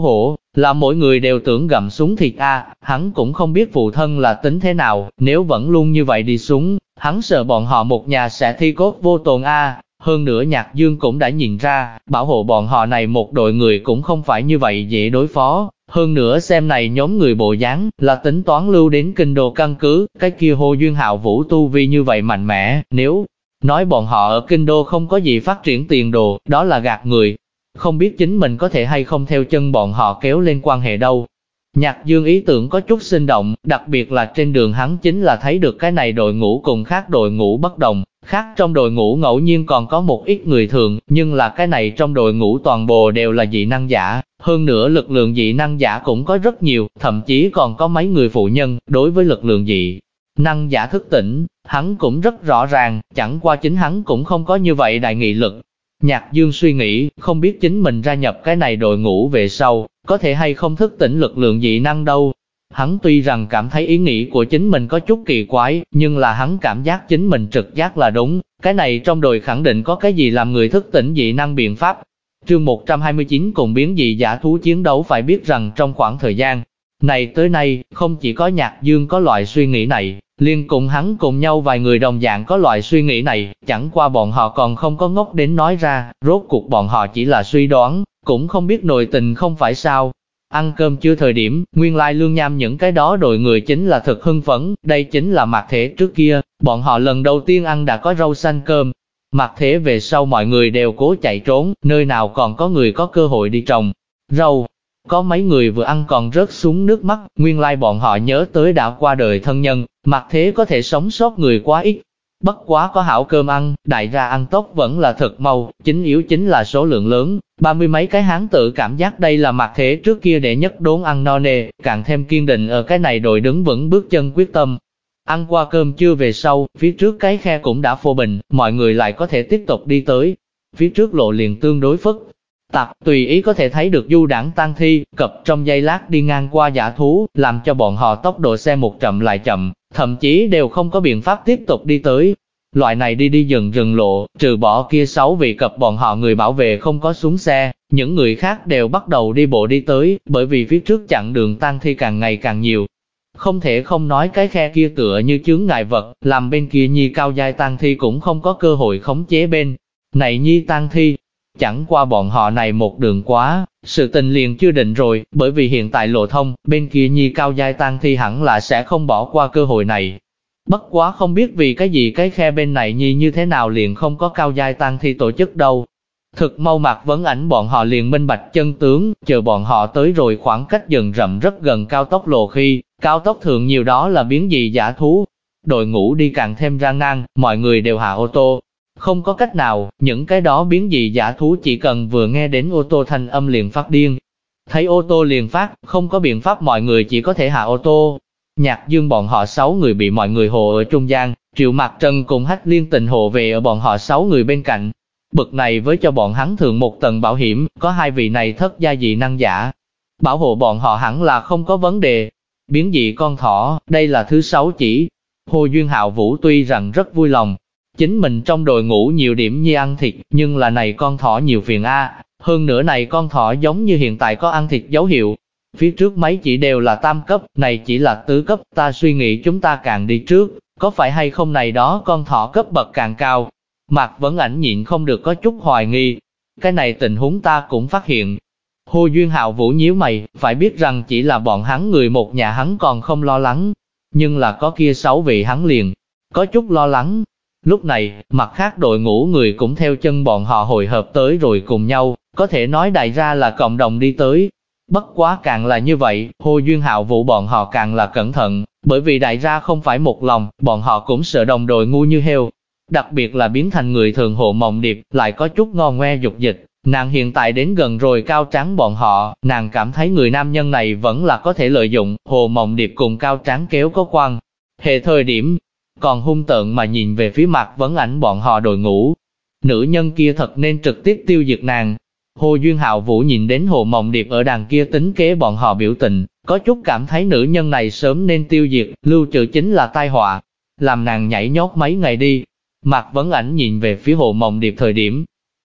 là mỗi người đều tưởng gặm xuống thịt hắn cũng không biết phụ thân là tính thế nào, nếu vẫn luôn như vậy đi xuống, hắn sợ bọn họ một nhà sẽ thi cốt vô tồn Hơn nữa Nhạc Dương cũng đã nhìn ra, bảo hộ bọn họ này một đội người cũng không phải như vậy dễ đối phó. Hơn nữa xem này nhóm người bộ dáng là tính toán lưu đến kinh đô căn cứ, cái kia Hồ Duyên Hạo Vũ tu vi như vậy mạnh mẽ, nếu nói bọn họ ở kinh đô không có gì phát triển tiền đồ, đó là gạt người. Không biết chính mình có thể hay không theo chân bọn họ kéo lên quan hệ đâu. Nhạc Dương ý tưởng có chút sinh động, đặc biệt là trên đường hắn chính là thấy được cái này đội ngũ cùng khác đội ngũ bất đồng. Khác trong đội ngũ ngẫu nhiên còn có một ít người thường, nhưng là cái này trong đội ngũ toàn bộ đều là dị năng giả. Hơn nữa lực lượng dị năng giả cũng có rất nhiều, thậm chí còn có mấy người phụ nhân. Đối với lực lượng dị năng giả thức tỉnh, hắn cũng rất rõ ràng, chẳng qua chính hắn cũng không có như vậy đại nghị lực. Nhạc Dương suy nghĩ, không biết chính mình gia nhập cái này đội ngũ về sau, có thể hay không thức tỉnh lực lượng dị năng đâu. Hắn tuy rằng cảm thấy ý nghĩ của chính mình có chút kỳ quái, nhưng là hắn cảm giác chính mình trực giác là đúng, cái này trong đội khẳng định có cái gì làm người thức tỉnh dị năng biện pháp. Chương 129 cùng biến dị giả thú chiến đấu. Phải biết rằng trong khoảng thời gian này tới nay, không chỉ có Nhạc Dương có loại suy nghĩ này, liền cùng hắn cùng nhau vài người đồng dạng có loại suy nghĩ này, chẳng qua bọn họ còn không có ngốc đến nói ra, rốt cuộc bọn họ chỉ là suy đoán, cũng không biết nội tình không phải sao. Ăn cơm chưa thời điểm, nguyên lai Lương Nham những cái đó đội người chính là thực hưng phấn, đây chính là Mạc Thế trước kia, bọn họ lần đầu tiên ăn đã có rau xanh cơm. Mạc Thế về sau mọi người đều cố chạy trốn, nơi nào còn có người có cơ hội đi trồng rau. Có mấy người vừa ăn còn rớt xuống nước mắt, nguyên lai bọn họ nhớ tới đã qua đời thân nhân, Mạc Thế có thể sống sót người quá ít. Bất quá có hảo cơm ăn, đại gia ăn tốc vẫn là thật mau, chính yếu chính là số lượng lớn, 30 mấy cái hán tự cảm giác đây là Mạc Thế trước kia để nhất đốn ăn no nê, càng thêm kiên định ở cái này đội đứng vững bước chân quyết tâm. Ăn qua cơm trưa về sau, phía trước cái khe cũng đã phô bình, mọi người lại có thể tiếp tục đi tới. Phía trước lộ liền tương đối phức tạp, tùy ý có thể thấy được du đãng tang thi, cập trong giây lát đi ngang qua dã thú, làm cho bọn họ tốc độ xe một chậm lại chậm, thậm chí đều không có biện pháp tiếp tục đi tới. Loại này đi dần rừng lộ, trừ bỏ kia 6 vị cập bọn họ người bảo vệ không có xuống xe, những người khác đều bắt đầu đi bộ đi tới, bởi vì phía trước chặng đường tang thi càng ngày càng nhiều. Không thể không nói cái khe kia tựa như chướng ngại vật, làm bên kia nhi cao giai tang thi cũng không có cơ hội khống chế bên này nhi tang thi. Chẳng qua bọn họ này một đường quá, sự tình liền chưa định rồi, bởi vì hiện tại lộ thông, bên kia nhi cao giai tang thi hẳn là sẽ không bỏ qua cơ hội này. Bất quá không biết vì cái gì cái khe bên này nhi như thế nào liền không có cao giai tang thi tổ chức đâu. Thực mau Mạc Vấn Ảnh bọn họ liền minh bạch chân tướng, chờ bọn họ tới rồi khoảng cách dần rậm rất gần cao tốc lộ khi, cao tốc thượng nhiều đó là biến dị dã thú. Đội ngũ đi càng thêm gian nan, mọi người đều hạ ô tô. Không có cách nào, những cái đó biến dị dã thú chỉ cần vừa nghe đến ô tô thanh âm liền phát điên. Thấy ô tô liền phát, không có biện pháp mọi người chỉ có thể hạ ô tô. Nhạc Dương bọn họ 6 người bị mọi người hộ ở trung gian, Triệu Mạc Trần cùng Hách Liên Tình hộ về ở bọn họ 6 người bên cạnh. Bực này với cho bọn hắn thượng một tầng bảo hiểm, có 2 vị này thất gia dị năng giả. Bảo hộ bọn họ hẳn là không có vấn đề. Biến dị con thỏ, đây là thứ 6 chỉ. Hồ Duyên Hạo Vũ tuy rằng rất vui lòng, chính mình trong đội ngũ nhiều điểm như ăn thịt, nhưng là này con thỏ nhiều phiền hơn nữa này con thỏ giống như hiện tại có ăn thịt dấu hiệu. Phía trước mấy chỉ đều là tam cấp, này chỉ là tứ cấp, ta suy nghĩ chúng ta càng đi trước, có phải hay không này đó con thỏ cấp bậc càng cao. Mạc Vấn Ảnh nhịn không được có chút hoài nghi. Cái này tình huống ta cũng phát hiện. Hồ Duyên Hạo Vũ nhíu mày, phải biết rằng chỉ là bọn hắn người một nhà hắn còn không lo lắng. Nhưng là có kia 6 vị hắn liền, có chút lo lắng. Lúc này, mặt khác đội ngũ người cũng theo chân bọn họ hội hợp tới rồi cùng nhau, có thể nói đại ra là cộng đồng đi tới. Bất quá càng là như vậy, Hồ Duyên Hạo Vũ bọn họ càng là cẩn thận, bởi vì đại ra không phải một lòng, bọn họ cũng sợ đồng đội ngu như heo. Đặc biệt là biến thành người thường Hồ Mộng Điệp, lại có chút ngon ngoe dục dịch. Nàng hiện tại đến gần rồi Cao Tráng bọn họ, nàng cảm thấy người nam nhân này vẫn là có thể lợi dụng. Hồ Mộng Điệp cùng Cao Tráng kéo có quan hệ thời điểm, còn hung tợn mà nhìn về phía Mạc Vấn Ảnh bọn họ đội ngũ. Nữ nhân kia thật nên trực tiếp tiêu diệt nàng. Hồ Duyên Hạo Vũ nhìn đến Hồ Mộng Điệp ở đàn kia tính kế bọn họ biểu tình, có chút cảm thấy nữ nhân này sớm nên tiêu diệt, lưu trữ chính là tai họa. Làm nàng nhảy nhót mấy ngày đi. Mạc Vấn Ảnh nhìn về phía Hồ Mộng Điệp thời điểm,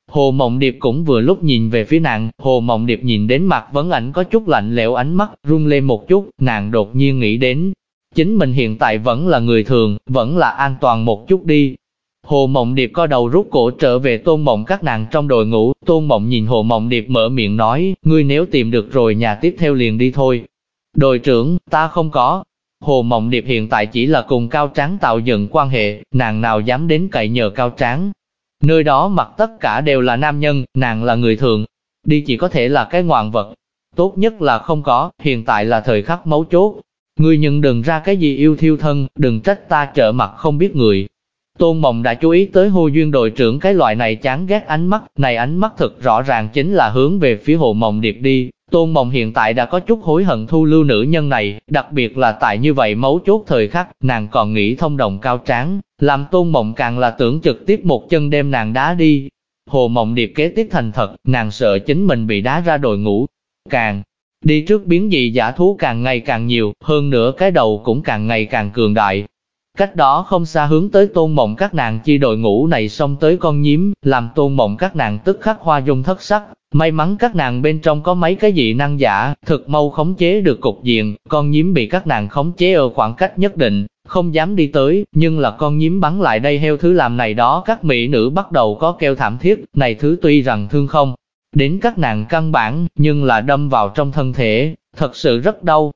Hồ Mộng Điệp cũng vừa lúc nhìn về phía nàng, Hồ Mộng Điệp nhìn đến Mạc Vấn Ảnh có chút lạnh lẽo, ánh mắt run lên một chút, nàng đột nhiên nghĩ đến, chính mình hiện tại vẫn là người thường, vẫn là an toàn một chút đi. Hồ Mộng Điệp co đầu rút cổ trở về Tôn Mộng các nàng trong đội ngũ, Tôn Mộng nhìn Hồ Mộng Điệp mở miệng nói, ngươi nếu tìm được rồi nhà tiếp theo liền đi thôi. Đội trưởng, ta không có. Hồ Mộng Điệp hiện tại chỉ là cùng Cao Tráng tạo dựng quan hệ, nàng nào dám đến cậy nhờ Cao Tráng. Nơi đó mặt tất cả đều là nam nhân, nàng là người thường, đi chỉ có thể là cái ngoạn vật. Tốt nhất là không có, hiện tại là thời khắc mấu chốt. Ngươi nhưng đừng ra cái gì yêu thiêu thân, đừng trách ta trợ mặt không biết người. Tôn Mộng đã chú ý tới Hồ Duyên đội trưởng cái loại này chán ghét ánh mắt, này ánh mắt thực rõ ràng chính là hướng về phía Hồ Mộng Điệp đi. Tôn Mộng hiện tại đã có chút hối hận thu lưu nữ nhân này, đặc biệt là tại như vậy mấu chốt thời khắc, nàng còn nghĩ thông đồng Cao Tráng, làm Tôn Mộng càng là tưởng trực tiếp một chân đem nàng đá đi. Hồ Mộng Điệp kế tiếp thành thật, nàng sợ chính mình bị đá ra đội ngũ. Càng đi trước biến dị dã thú càng ngày càng nhiều, hơn nữa cái đầu cũng càng ngày càng cường đại. Cách đó không xa hướng tới Tôn Mộng các nàng chi đội ngũ này xông tới con nhím, làm Tôn Mộng các nàng tức khắc hoa dung thất sắc. May mắn các nàng bên trong có mấy cái dị năng giả, thực mau khống chế được cục diện, con nhím bị các nàng khống chế ở khoảng cách nhất định, không dám đi tới, nhưng là con nhím bắn lại đây heo thứ làm này đó các mỹ nữ bắt đầu có kêu thảm thiết, này thứ tuy rằng thương không đến các nàng căn bản, nhưng là đâm vào trong thân thể, thật sự rất đau.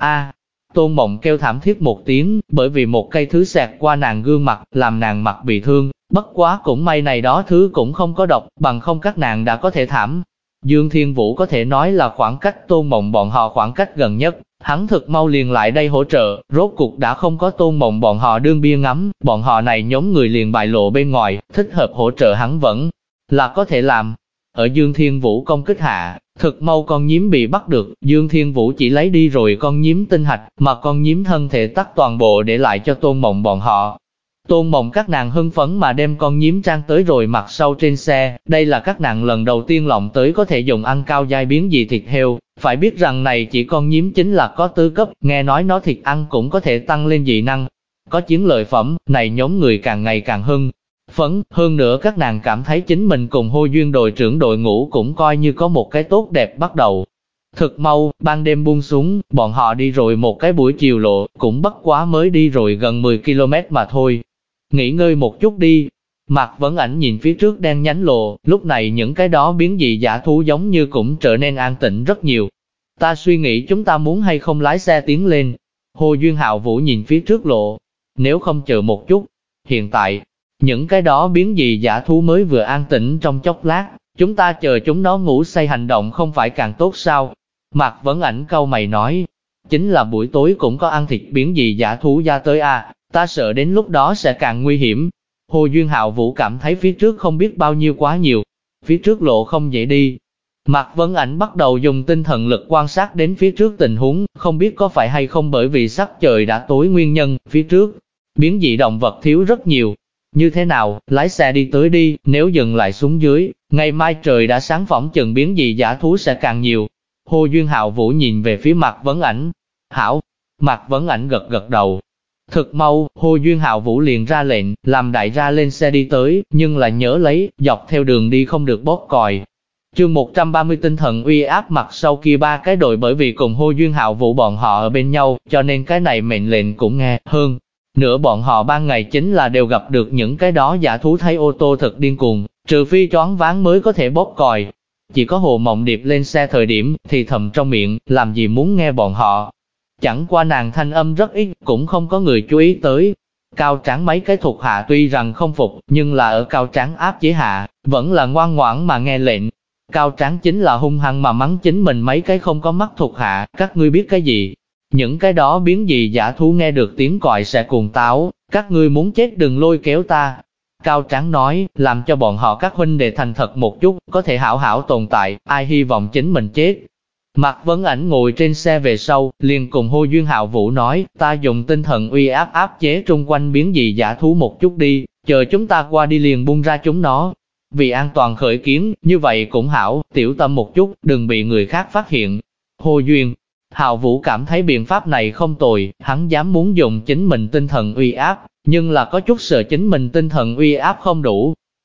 Tôn Mộng kêu thảm thiết một tiếng, bởi vì một cây thứ xẹt qua nàng gương mặt, làm nàng mặt bị thương, bất quá cũng may này đó thứ cũng không có độc, bằng không các nàng đã có thể thảm. Dương Thiên Vũ có thể nói là khoảng cách Tôn Mộng bọn họ khoảng cách gần nhất, hắn thực mau liền lại đây hỗ trợ, rốt cuộc đã không có Tôn Mộng bọn họ đương bia ngắm, bọn họ này nhóm người liền bại lộ bên ngoài, thích hợp hỗ trợ hắn vẫn là có thể làm. Ở Dương Thiên Vũ công kích hạ, thực mau con nhím bị bắt được, Dương Thiên Vũ chỉ lấy đi rồi con nhím tinh hạch, mà con nhím thân thể tắc toàn bộ để lại cho Tôn Mộng bọn họ. Tôn Mộng các nàng hưng phấn mà đem con nhím trang tới rồi mặt sau trên xe, đây là các nàng lần đầu tiên lộng tới có thể dùng ăn cao giai biến dị thịt heo, phải biết rằng này chỉ con nhím chính là có tư cấp, nghe nói nó thịt ăn cũng có thể tăng lên dị năng. Có chiến lợi phẩm, này nhóm người càng ngày càng hưng phấn, hơn nữa các nàng cảm thấy chính mình cùng Hồ Duyên đội trưởng đội ngũ cũng coi như có một cái tốt đẹp bắt đầu. Thực mau, ban đêm buông xuống, bọn họ đi rồi một cái buổi chiều lộ, cũng bất quá mới đi rồi gần 10 km mà thôi. Nghỉ ngơi một chút đi. Mạc Vấn Ảnh nhìn phía trước đen nhánh lộ, lúc này những cái đó biến dị dã thú giống như cũng trở nên an tĩnh rất nhiều. Ta suy nghĩ chúng ta muốn hay không lái xe tiến lên. Hồ Duyên Hạo Vũ nhìn phía trước lộ. Nếu không chờ một chút, hiện tại, những cái đó biến dị dã thú mới vừa an tĩnh trong chốc lát, chúng ta chờ chúng nó ngủ say hành động không phải càng tốt sao? Mạc Vấn Ảnh cau mày nói, chính là buổi tối cũng có ăn thịt biến dị dã thú ra tới ta sợ đến lúc đó sẽ càng nguy hiểm. Hồ Duyên Hạo Vũ cảm thấy phía trước không biết bao nhiêu quá nhiều, phía trước lộ không dễ đi. Mạc Vấn Ảnh bắt đầu dùng tinh thần lực quan sát đến phía trước tình huống, không biết có phải hay không bởi vì sắc trời đã tối nguyên nhân, phía trước, biến dị động vật thiếu rất nhiều. Như thế nào, lái xe đi tới đi, nếu dừng lại xuống dưới, ngày mai trời đã sáng phỏng chừng biến dị dã thú sẽ càng nhiều. Hồ Duyên Hạo Vũ nhìn về phía Mạc Vấn Ảnh. Hảo, Mạc Vấn Ảnh gật gật đầu. Thực mau, Hồ Duyên Hạo Vũ liền ra lệnh, làm đại gia lên xe đi tới, nhưng là nhớ lấy, dọc theo đường đi không được bóp còi. Chương 130 tinh thần uy áp mặt sau kia ba cái đội bởi vì cùng Hồ Duyên Hạo Vũ bọn họ ở bên nhau, cho nên cái này mệnh lệnh cũng nghe hơn. Nữa bọn họ ban ngày chính là đều gặp được những cái đó dã thú thấy ô tô thật điên cuồng, trừ phi choáng váng mới có thể bóp còi. Chỉ có Hồ Mộng Điệp lên xe thời điểm thì thầm trong miệng, làm gì muốn nghe bọn họ. Chẳng qua nàng thanh âm rất ít, cũng không có người chú ý tới. Cao Tráng mấy cái thuộc hạ tuy rằng không phục, nhưng là ở Cao Tráng áp chế hạ, vẫn là ngoan ngoãn mà nghe lệnh. Cao Tráng chính là hung hăng mà mắng chính mình mấy cái không có mắt thuộc hạ, các ngươi biết cái gì? Những cái đó biến dị dã thú nghe được tiếng còi sẽ cuồng táo, các ngươi muốn chết đừng lôi kéo ta. Cao Tráng nói, làm cho bọn họ các huynh đệ thành thật một chút, có thể hảo hảo tồn tại, ai hy vọng chính mình chết. Mạc Vấn Ảnh ngồi trên xe về sau, liền cùng Hồ Duyên Hạo Vũ nói, ta dùng tinh thần uy áp áp chế trung quanh biến dị dã thú một chút đi, chờ chúng ta qua đi liền buông ra chúng nó. Vì an toàn khởi kiến, như vậy cũng hảo, tiểu tâm một chút, đừng bị người khác phát hiện. Hồ Duyên Hạo Vũ cảm thấy biện pháp này không tồi, hắn dám muốn dùng chính mình tinh thần uy áp, nhưng là có chút sợ chính mình tinh thần uy áp không đủ.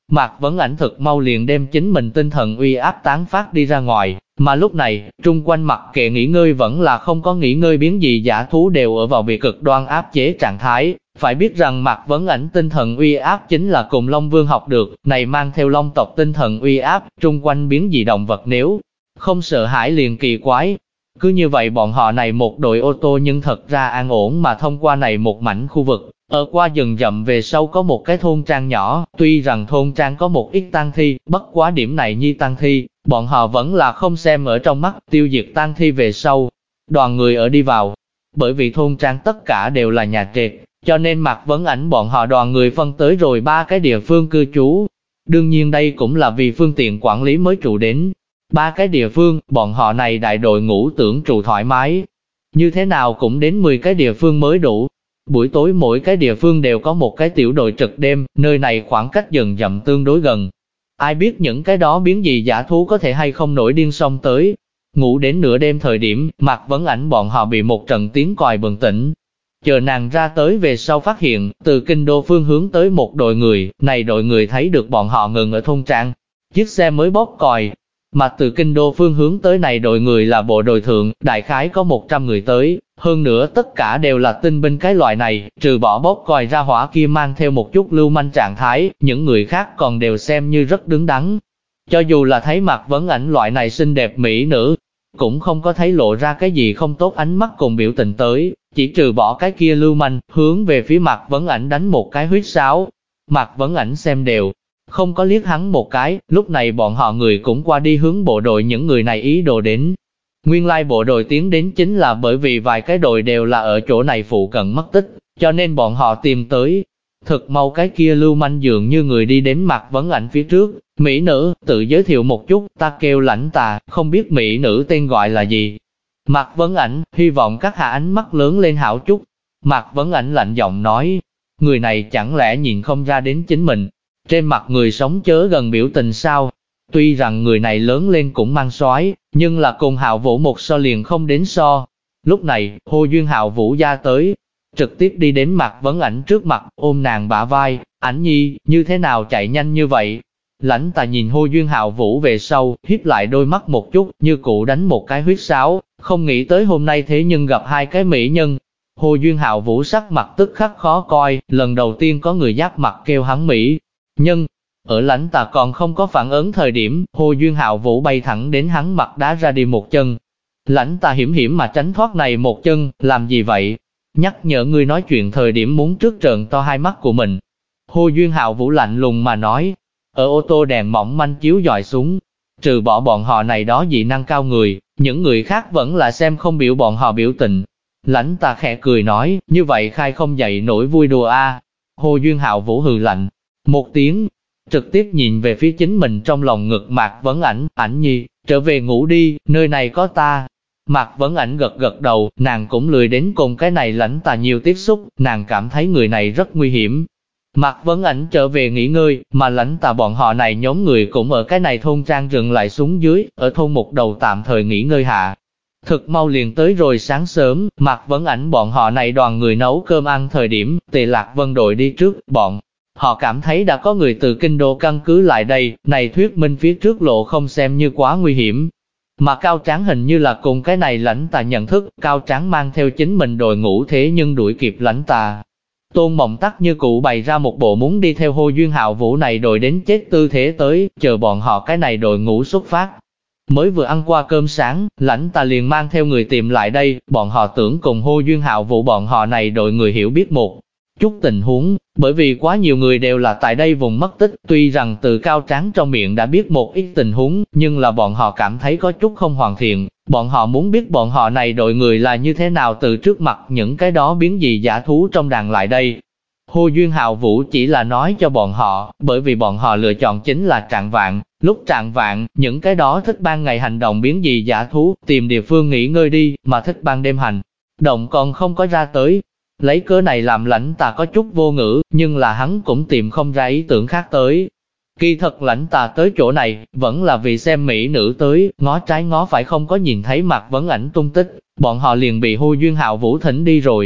Mạc Vấn Ảnh thực mau liền đem chính mình tinh thần uy áp tán phát đi ra ngoài, mà lúc này, trung quanh mặc kệ nghỉ ngơi vẫn là không có nghỉ ngơi biến dị dã thú đều ở vào bị cực đoan áp chế trạng thái. Phải biết rằng Mạc Vấn Ảnh tinh thần uy áp chính là cùng Long Vương học được, này mang theo Long tộc tinh thần uy áp, trung quanh biến dị động vật nếu không sợ hãi liền kỳ quái. Cứ như vậy bọn họ này một đội ô tô nhưng thật ra an ổn mà thông qua này một mảnh khu vực. Ở qua rừng rậm về sau có một cái thôn trang nhỏ, tuy rằng thôn trang có một ít tang thi, bất quá điểm này nhi tang thi, bọn họ vẫn là không xem ở trong mắt, tiêu diệt tang thi về sau. Đoàn người ở đi vào, bởi vì thôn trang tất cả đều là nhà trệt, cho nên Mạc Vấn Ảnh bọn họ đoàn người phân tới rồi 3 cái địa phương cư trú. Đương nhiên đây cũng là vì phương tiện quản lý mới trụ đến 3 cái địa phương, bọn họ này đại đội ngũ tưởng trụ thoải mái. Như thế nào cũng đến 10 cái địa phương mới đủ. Buổi tối mỗi cái địa phương đều có một cái tiểu đội trực đêm, nơi này khoảng cách rừng rậm tương đối gần. Ai biết những cái đó biến dị dã thú có thể hay không nổi điên xông tới. Ngủ đến nửa đêm thời điểm, Mạc Vấn Ảnh bọn họ bị một trận tiếng còi bừng tỉnh. Chờ nàng ra tới về sau phát hiện, từ kinh đô phương hướng tới một đội người, này đội người thấy được bọn họ ngừng ở thôn trang. Chiếc xe mới bóp còi, mà từ kinh đô phương hướng tới này đội người là bộ đội thượng, đại khái có 100 người tới, hơn nữa tất cả đều là tinh binh cái loại này, trừ bỏ bóp còi ra hỏa kia mang theo một chút lưu manh trạng thái, những người khác còn đều xem như rất đứng đắn. Cho dù là thấy Mạc Vấn Ảnh loại này xinh đẹp mỹ nữ, cũng không có thấy lộ ra cái gì không tốt ánh mắt cùng biểu tình tới, chỉ trừ bỏ cái kia lưu manh, hướng về phía Mạc Vấn Ảnh đánh một cái huýt sáo. Mạc Vấn Ảnh xem đều không có liếc hắn một cái, lúc này bọn họ người cũng qua đi hướng bộ đội những người này ý đồ đến. Nguyên lai bộ đội tiến đến chính là bởi vì vài cái đội đều là ở chỗ này phụ cận mất tích, cho nên bọn họ tìm tới. Thực mau cái kia lưu manh dường như người đi đến Mạc Vấn Ảnh phía trước, mỹ nữ, tự giới thiệu một chút, ta kêu Lãnh Tà, không biết mỹ nữ tên gọi là gì. Mạc Vấn Ảnh, hy vọng các hạ ánh mắt lớn lên hảo chút. Mạc Vấn Ảnh lạnh giọng nói, người này chẳng lẽ nhìn không ra đến chính mình. Trên mặt người sống chớ gần biểu tình sao? Tuy rằng người này lớn lên cũng mang soái, nhưng là cùng Hạo Vũ một so liền không đến so. Lúc này, Hồ Duyên Hạo Vũ ra tới, trực tiếp đi đến Mạc Vấn Ảnh trước mặt, ôm nàng bả vai, Ảnh nhi, như thế nào chạy nhanh như vậy? Lãnh Tà nhìn Hồ Duyên Hạo Vũ về sau, hiếp lại đôi mắt một chút, như cụ đánh một cái huýt sáo, không nghĩ tới hôm nay thế nhưng gặp 2 cái mỹ nhân. Hồ Duyên Hạo Vũ sắc mặt tức khắc khó coi, lần đầu tiên có người giáp mặt kêu hắn mỹ nhân. Ở Lãnh Tà còn không có phản ứng thời điểm, Hồ Duyên Hạo Vũ bay thẳng đến hắn mặt đá ra đi một chân. Lãnh Tà hiểm hiểm mà tránh thoát này một chân, làm gì vậy? Nhắc nhở ngươi nói chuyện thời điểm muốn trước trợn to hai mắt của mình. Hồ Duyên Hạo Vũ lạnh lùng mà nói, ở ô tô đèn mỏng manh chiếu dọi xuống, trừ bỏ bọn họ này đó dị năng cao người, những người khác vẫn là xem không biểu bọn họ biểu tình. Lãnh Tà khẽ cười nói, như vậy khai không dậy nổi vui đùa a. Hồ Duyên Hạo Vũ hừ lạnh một tiếng, trực tiếp nhìn về phía chính mình trong lòng ngực Mạc Vấn Ảnh, Ảnh nhi, trở về ngủ đi, nơi này có ta. Mạc Vấn Ảnh gật gật đầu, nàng cũng lười đến cùng cái này Lãnh Tà nhiều tiếp xúc, nàng cảm thấy người này rất nguy hiểm. Mạc Vấn Ảnh trở về nghỉ ngơi, mà Lãnh Tà bọn họ này nhóm người cũng ở cái này thôn trang dừng lại xuống dưới, ở thôn một đầu tạm thời nghỉ ngơi hạ. Thực mau liền tới rồi sáng sớm, Mạc Vấn Ảnh bọn họ này đoàn người nấu cơm ăn thời điểm, Tề Lạc Vân đội đi trước, bọn họ cảm thấy đã có người từ kinh đô căn cứ lại đây, này thuyết minh phía trước lộ không xem như quá nguy hiểm. Mà Cao Tráng hình như là cùng cái này Lãnh Tà nhận thức, Cao Tráng mang theo chính mình đội ngũ thế nhưng đuổi kịp Lãnh Tà. Tôn Mộng Tắc như cụ bày ra một bộ muốn đi theo Hồ Duyên Hạo Vũ này đội đến chết tư thế tới, chờ bọn họ cái này đội ngũ xuất phát. Mới vừa ăn qua cơm sáng, Lãnh Tà liền mang theo người tìm lại đây, bọn họ tưởng cùng Hồ Duyên Hạo Vũ bọn họ này đội người hiểu biết một chút tình huống, bởi vì quá nhiều người đều là tại đây vùng mất tích, tuy rằng từ Cao Tráng trong miệng đã biết một ít tình huống, nhưng là bọn họ cảm thấy có chút không hoàn thiện, bọn họ muốn biết bọn họ này đội người là như thế nào từ trước mặt những cái đó biến dị dã thú trong đàn lại đây. Hồ Duyên Hạo Vũ chỉ là nói cho bọn họ, bởi vì bọn họ lựa chọn chính là trạng vạng, lúc trạng vạng, những cái đó thích ban ngày hành động biến dị dã thú, tìm địa phương nghỉ ngơi đi, mà thích ban đêm hành động còn không có ra tới. Lấy cớ này làm Lãnh Tà có chút vô ngữ, nhưng là hắn cũng tìm không ra ý tưởng khác tới. Kỳ thật Lãnh Tà tới chỗ này, vẫn là vì xem mỹ nữ tới, ngó trái ngó phải không có nhìn thấy Mạc Vấn Ảnh tung tích, bọn họ liền bị Hồ Duyên Hạo Vũ thỉnh đi rồi.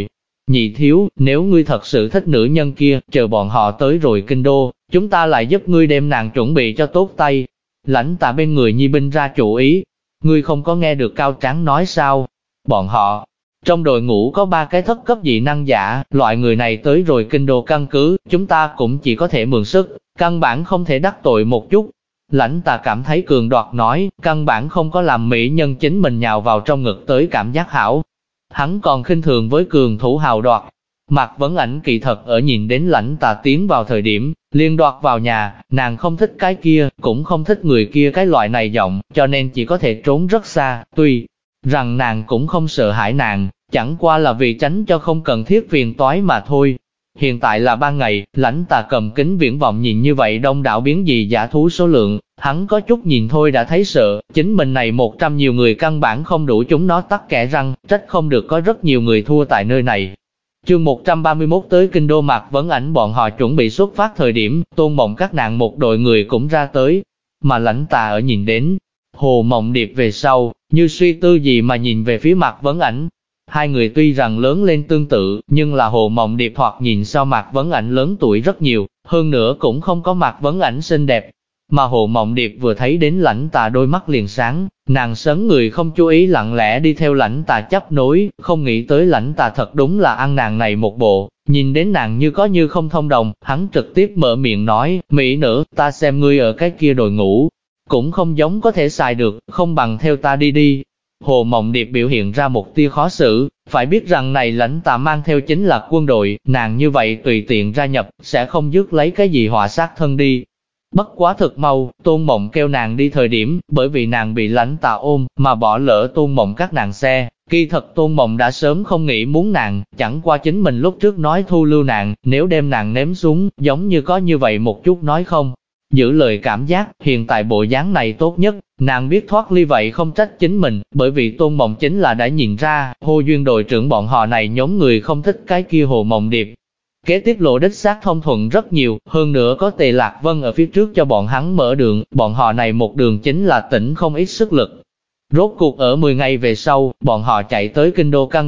Nhị thiếu, nếu ngươi thật sự thích nữ nhân kia, chờ bọn họ tới rồi kinh đô, chúng ta lại giúp ngươi đem nàng chuẩn bị cho tốt tay. Lãnh Tà bên người Nhi binh ra chủ ý. Ngươi không có nghe được Cao Tráng nói sao? Bọn họ, trong đội ngũ có 3 cái thất cấp dị năng giả, loại người này tới rồi kinh đô căn cứ, chúng ta cũng chỉ có thể mượn sức, căn bản không thể đắc tội một chút. Lãnh Tà cảm thấy Cường Đoạt nói, căn bản không có làm mỹ nhân chính mình nhào vào trong ngực tới cảm giác hảo. Hắn còn khinh thường với Cường thủ hào Đoạt. Mạc Vấn Ảnh kỳ thật ở nhìn đến Lãnh Tà tiến vào thời điểm, liên Đoạt vào nhà, nàng không thích cái kia, cũng không thích người kia cái loại này giọng, cho nên chỉ có thể trốn rất xa, tuy rằng nàng cũng không sợ hãi nàng, chẳng qua là vì tránh cho không cần thiết phiền toái mà thôi. Hiện tại là ban ngày, Lãnh Tà cầm kính viễn vọng nhìn như vậy đông đảo biến dị dã thú số lượng, hắn có chút nhìn thôi đã thấy sợ, chính mình này 100 nhiều người căn bản không đủ chúng nó tắc kẽ răng, trách không được có rất nhiều người thua tại nơi này. Chương 131 tới kinh đô. Mạc Vấn Ảnh bọn họ chuẩn bị xuất phát thời điểm, Tôn Mộng các nàng một đội người cũng ra tới, mà Lãnh Tà ở nhìn đến Hồ Mộng Điệp về sau, như suy tư gì mà nhìn về phía Mạc Vấn Ảnh. Hai người tuy rằng lớn lên tương tự, nhưng là Hồ Mộng Điệp thoạt nhìn so Mạc Vấn Ảnh lớn tuổi rất nhiều, hơn nữa cũng không có Mạc Vấn Ảnh xinh đẹp. Mà Hồ Mộng Điệp vừa thấy đến Lãnh Tà đôi mắt liền sáng, nàng sấn người không chú ý lặng lẽ đi theo Lãnh Tà chấp nối, không nghĩ tới Lãnh Tà thật đúng là ăn nàng này một bộ, nhìn đến nàng như có như không thông đồng, hắn trực tiếp mở miệng nói, mỹ nữ, ta xem ngươi ở cái kia đội ngũ, cũng không giống có thể xài được, không bằng theo ta đi đi. Hồ Mộng Điệp biểu hiện ra một tia khó xử, phải biết rằng này Lãnh Tà mang theo chính là quân đội, nàng như vậy tùy tiện gia nhập, sẽ không dứt lấy cái gì họa sát thân đi. Bất quá thực mau, Tôn Mộng kêu nàng đi thời điểm, bởi vì nàng bị Lãnh Tà ôm, mà bỏ lỡ Tôn Mộng các nàng xe. Kỳ thật Tôn Mộng đã sớm không nghĩ muốn nàng, chẳng qua chính mình lúc trước nói thu lưu nàng, nếu đem nàng ném xuống, giống như có như vậy một chút nói không. Giữ lời cảm giác, hiện tại bộ dáng này tốt nhất, nàng biết thoát ly vậy không trách chính mình, bởi vì Tôn Mộng chính là đã nhìn ra, Hồ Duyên đội trưởng bọn họ này nhóm người không thích cái kia Hồ Mộng Điệp. Kế tiếp lộ đích xác thông thuận rất nhiều, hơn nữa có Tề Lạc Vân ở phía trước cho bọn hắn mở đường, bọn họ này một đường chính là tỉnh không ít sức lực. Rốt cuộc ở 10 ngày về sau, bọn họ chạy tới Kinh Đô căn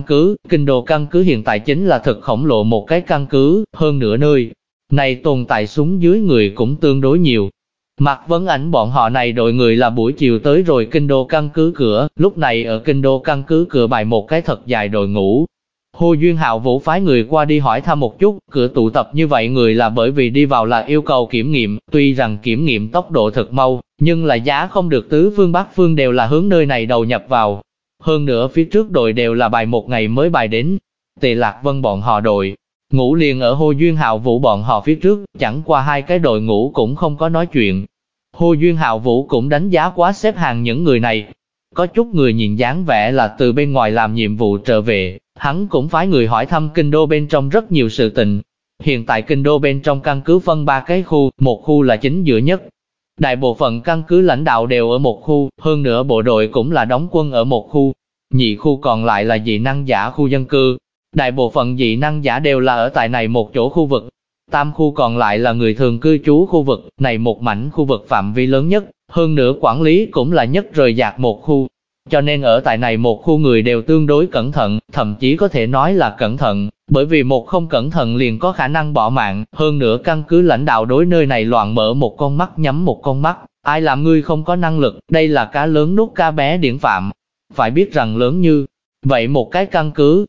cứ hiện tại chính là thực khổng lồ một cái căn cứ, hơn nửa nơi này tồn tại xuống dưới người cũng tương đối nhiều. Mạc Vấn Ảnh bọn họ này đội người là buổi chiều tới rồi Kinh Đô căn cứ cửa, lúc này ở Kinh Đô căn cứ cửa bài một cái thật dài đội ngũ. Hồ Duyên Hạo Vũ phái người qua đi hỏi thăm một chút, cửa tụ tập như vậy người là bởi vì đi vào là yêu cầu kiểm nghiệm, tuy rằng kiểm nghiệm tốc độ thực mau, nhưng là giá không được tứ phương bát phương đều là hướng nơi này đầu nhập vào. Hơn nữa phía trước đội đều là bài một ngày mới bài đến. Tề Lạc Vân bọn họ đội ngũ liền ở Hồ Duyên Hạo Vũ bọn họ phía trước, chẳng qua hai cái đội ngũ cũng không có nói chuyện. Hồ Duyên Hạo Vũ cũng đánh giá quá xếp hàng những người này. Có chút người nhìn dáng vẻ là từ bên ngoài làm nhiệm vụ trở về, hắn cũng phái người hỏi thăm Kinh Đô bên trong rất nhiều sự tình. Hiện tại Kinh Đô bên trong căn cứ phân 3 cái khu, một khu là chính giữa nhất. Đại bộ phận căn cứ lãnh đạo đều ở một khu, hơn nữa bộ đội cũng là đóng quân ở một khu. Nhị khu còn lại là dị năng giả khu dân cư. Đại bộ phận dị năng giả đều là ở tại này một chỗ khu vực. Tam khu còn lại là người thường cư trú khu vực, này một mảnh khu vực phạm vi lớn nhất, hơn nữa quản lý cũng là nhất rời rạc một khu. Cho nên ở tại này một khu người đều tương đối cẩn thận, thậm chí có thể nói là cẩn thận, bởi vì một không cẩn thận liền có khả năng bỏ mạng, hơn nữa căn cứ lãnh đạo đối nơi này loạn mở một con mắt nhắm một con mắt, ai làm ngươi không có năng lực, đây là cá lớn nuốt cá bé điển phạm. Phải biết rằng lớn như vậy một cái căn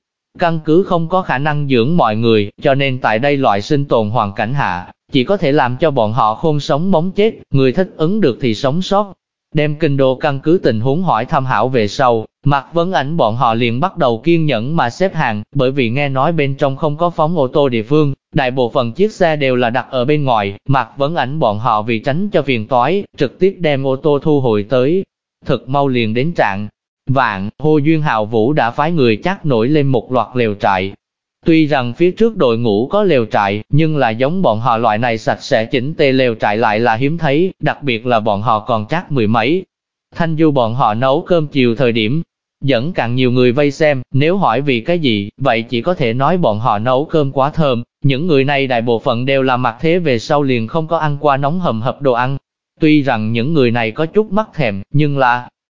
cứ không có khả năng dưỡng mọi người, cho nên tại đây loại sinh tồn hoàn cảnh hạ, chỉ có thể làm cho bọn họ khôn sống móng chết, người thích ứng được thì sống sót. Đem Kinh Đô căn cứ tình huống hỏi thăm hảo về sau, Mạc Vấn Ảnh bọn họ liền bắt đầu kiên nhẫn mà xếp hàng, bởi vì nghe nói bên trong không có phóng ô tô địa phương, đại bộ phận chiếc xe đều là đặt ở bên ngoài, Mạc Vấn Ảnh bọn họ vì tránh cho phiền toái, trực tiếp đem ô tô thu hồi tới. Thực mau liền đến trạng vạn, Hồ Duyên Hạo Vũ đã phái người chắc nổi lên một loạt lều trại. Tuy rằng phía trước đội ngũ có lều trại, nhưng là giống bọn họ loại này sạch sẽ chỉnh tề lều trại lại là hiếm thấy, đặc biệt là bọn họ còn chắc mười mấy. Thanh Du bọn họ nấu cơm chiều thời điểm, dẫn càng nhiều người vây xem, nếu hỏi vì cái gì, vậy chỉ có thể nói bọn họ nấu cơm quá thơm, những người này đại bộ phận đều là mặt thế về sau liền không có ăn qua nóng hầm hập đồ ăn. Tuy rằng những người này có chút mắc thèm, nhưng là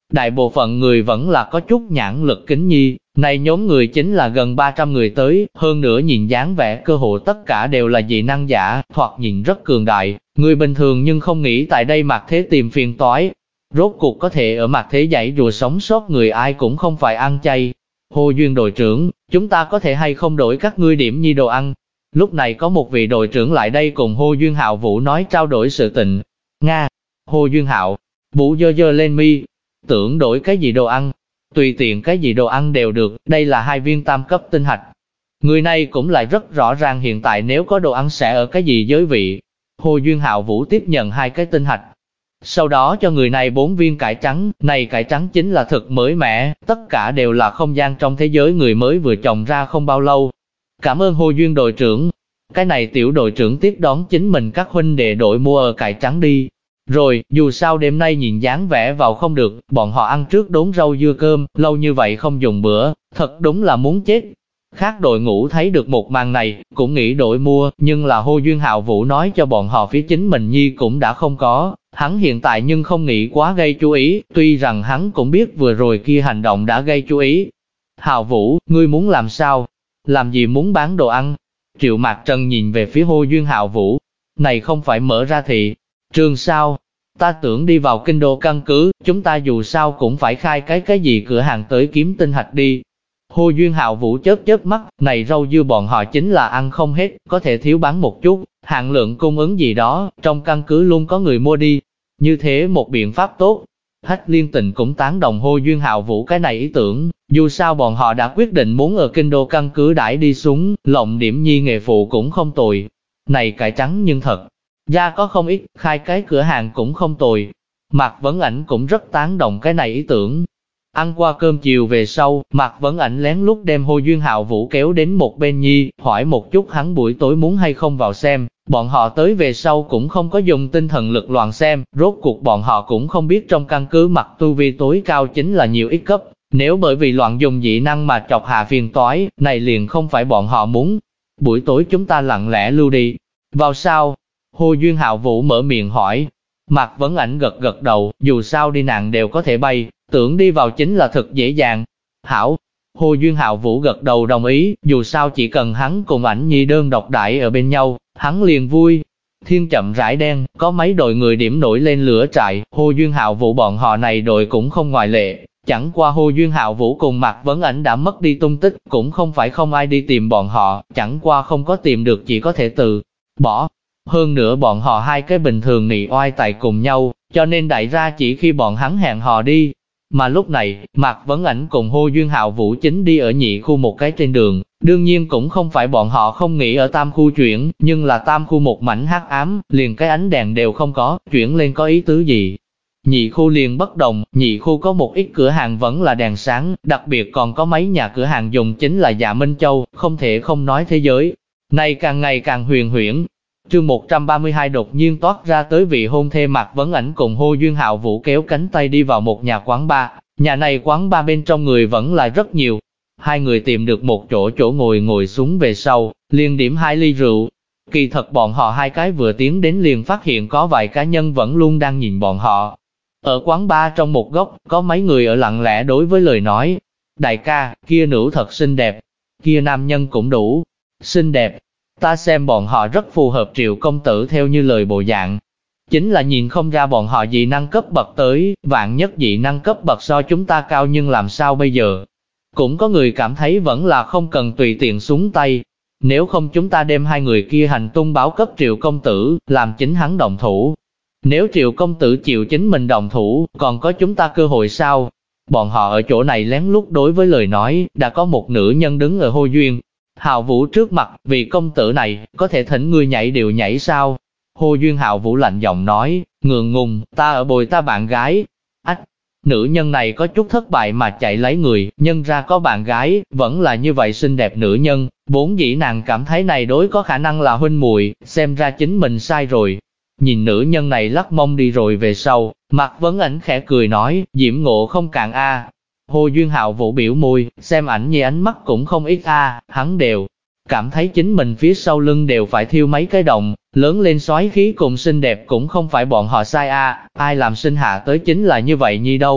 Đại bộ phận người vẫn là có chút nhãn lực kính nhi, này nhóm người chính là gần 300 người tới, hơn nữa nhìn dáng vẻ cơ hồ tất cả đều là dị năng giả, thoạt nhìn rất cường đại, người bình thường nhưng không nghĩ tại đây mặt thế tìm phiền toái. Rốt cuộc có thể ở mặt thế dãy rùa sống sót người ai cũng không phải ăn chay. Hồ Duyên đội trưởng, chúng ta có thể hay không đổi các ngươi điểm nhi đồ ăn? Lúc này có một vị đội trưởng lại đây cùng Hồ Duyên Hạo Vũ nói trao đổi sự tình. Nga, Hồ Duyên Hạo Vũ giơ lên mi, tưởng đổi cái gì đồ ăn? Tùy tiện cái gì đồ ăn đều được, đây là 2 viên tam cấp tinh hạch. Người này cũng lại rất rõ ràng hiện tại nếu có đồ ăn sẽ ở cái gì giới vị. Hồ Duyên Hạo Vũ tiếp nhận 2 cái tinh hạch. Sau đó cho người này 4 viên cải trắng, này cải trắng chính là thực mới mẻ, tất cả đều là không gian trong thế giới người mới vừa trồng ra không bao lâu. Cảm ơn Hồ Duyên đội trưởng. Cái này tiểu đội trưởng tiếp đón chính mình các huynh đệ đội mua ở cải trắng đi. Rồi, dù sao đêm nay nhìn dáng vẻ vào không được, bọn họ ăn trước đốn rau dưa cơm, lâu như vậy không dùng bữa, thật đúng là muốn chết. Khác đội ngũ thấy được một màn này, cũng nghĩ đổi mua, nhưng là Hồ Duyên Hạo Vũ nói cho bọn họ phía chính mình nhi cũng đã không có. Hắn hiện tại nhưng không nghĩ quá gây chú ý, tuy rằng hắn cũng biết vừa rồi kia hành động đã gây chú ý. Hạo Vũ, ngươi muốn làm sao? Làm gì muốn bán đồ ăn? Triệu Mạc Trần nhìn về phía Hồ Duyên Hạo Vũ. Này không phải mở ra thị trường sao? Ta tưởng đi vào kinh đô căn cứ, chúng ta dù sao cũng phải khai cái gì cửa hàng tới kiếm tinh hạch đi. Hồ Duyên Hạo Vũ chớp mắt, này rau dưa bọn họ chính là ăn không hết, có thể thiếu bán một chút, hạn lượng cung ứng gì đó, trong căn cứ luôn có người mua đi. Như thế một biện pháp tốt. Hách Liên Tình cũng tán đồng Hồ Duyên Hạo Vũ cái này ý tưởng, dù sao bọn họ đã quyết định muốn ở kinh đô căn cứ đãi đi xuống, lộng điểm nhi nghề phụ cũng không tồi. Này cải trắng nhưng thật ra có không ít, khai cái cửa hàng cũng không tồi. Mạc Vấn Ảnh cũng rất tán đồng cái này ý tưởng. Ăn qua cơm chiều về sau, Mạc Vấn Ảnh lén lút đem Hồ Duyên Hạo Vũ kéo đến một bên nhi, hỏi một chút hắn buổi tối muốn hay không vào xem. Bọn họ tới về sau cũng không có dùng tinh thần lực loạn xem, rốt cuộc bọn họ cũng không biết trong căn cứ mặt tu vi tối cao chính là nhiều ít cấp. Nếu bởi vì loạn dùng dị năng mà chọc hạ phiền toái, này liền không phải bọn họ muốn. Buổi tối chúng ta lặng lẽ lưu đi. Vào sao? Hồ Duyên Hạo Vũ mở miệng hỏi. Mạc Vấn Ảnh gật đầu, dù sao đi nàng đều có thể bay, tưởng đi vào chính là thật dễ dàng. Hảo. Hồ Duyên Hạo Vũ gật đầu đồng ý, dù sao chỉ cần hắn cùng Ảnh Nhi đơn độc đãi ở bên nhau, hắn liền vui. Thiên chậm rãi đen, có mấy đội người điểm nổi lên lửa trại, Hồ Duyên Hạo Vũ bọn họ này đội cũng không ngoại lệ. Chẳng qua Hồ Duyên Hạo Vũ cùng Mạc Vấn Ảnh đã mất đi tung tích, cũng không phải không ai đi tìm bọn họ, chẳng qua không có tìm được chỉ có thể từ bỏ. Hơn nữa bọn họ 2 cái bình thường nị oai tại cùng nhau, cho nên đại ra chỉ khi bọn hắn hẹn hò đi. Mà lúc này, Mạc Vấn Ảnh cùng Hồ Duyên Hạo Vũ chính đi ở nhị khu một cái trên đường, đương nhiên cũng không phải bọn họ không nghĩ ở tam khu chuyển, nhưng là tam khu một mảnh hắc ám, liền cái ánh đèn đều không có, chuyển lên có ý tứ gì. Nhị khu liền bất đồng, nhị khu có một ít cửa hàng vẫn là đèn sáng, đặc biệt còn có mấy nhà cửa hàng dùng chính là Dạ Minh Châu, không thể không nói thế giới này càng ngày càng huyền huyễn. Chương 132 đột nhiên toát ra tới vị hôn thê Mạc Vấn Ảnh cùng Hồ Duyên Hạo Vũ kéo cánh tay đi vào một nhà quán bar. Nhà này quán bar bên trong người vẫn là rất nhiều. 2 người tìm được một chỗ ngồi xuống về sau, liền điểm 2 ly rượu. Kỳ thật bọn họ 2 cái vừa tiến đến liền phát hiện có vài cá nhân vẫn luôn đang nhìn bọn họ. Ở quán bar trong một góc, có mấy người ở lặng lẽ đối với lời nói. Đại ca, kia nữ thật xinh đẹp. Kia nam nhân cũng đủ xinh đẹp. Ta xem bọn họ rất phù hợp Triệu công tử theo như lời bộ dạng. Chính là nhìn không ra bọn họ dị năng cấp bậc tới, vạn nhất dị năng cấp bậc so chúng ta cao nhưng làm sao bây giờ? Cũng có người cảm thấy vẫn là không cần tùy tiện xuống tay. Nếu không chúng ta đem 2 người kia hành tung báo cấp Triệu công tử, làm chính hắn động thủ. Nếu Triệu công tử chịu chính mình động thủ, còn có chúng ta cơ hội sao? Bọn họ ở chỗ này lén lút đối với lời nói, đã có một nữ nhân đứng ở Hồ Duyên Hạo Vũ trước mặt, vị công tử này, có thể thỉnh ngươi nhảy đều nhảy sao? Hồ Duyên Hạo Vũ lạnh giọng nói, ngượng ngùng, ta ở bồi ta bạn gái. Ách, nữ nhân này có chút thất bại mà chạy lấy người, nhân ra có bạn gái, vẫn là như vậy xinh đẹp nữ nhân, vốn dĩ nàng cảm thấy này đối có khả năng là huynh muội, xem ra chính mình sai rồi. Nhìn nữ nhân này lắc mông đi rồi về sau, Mạc Vấn Ảnh khẽ cười nói, diễm ngộ không cạn a. Hồ Duyên Hạo Vũ biểu môi, xem Ảnh Nhi ánh mắt cũng không ít a, hắn đều cảm thấy chính mình phía sau lưng đều phải thiêu mấy cái đồng, lớn lên soái khí cùng xinh đẹp cũng không phải bọn họ sai a, ai làm sinh hạ tới chính là như vậy nhi đâu.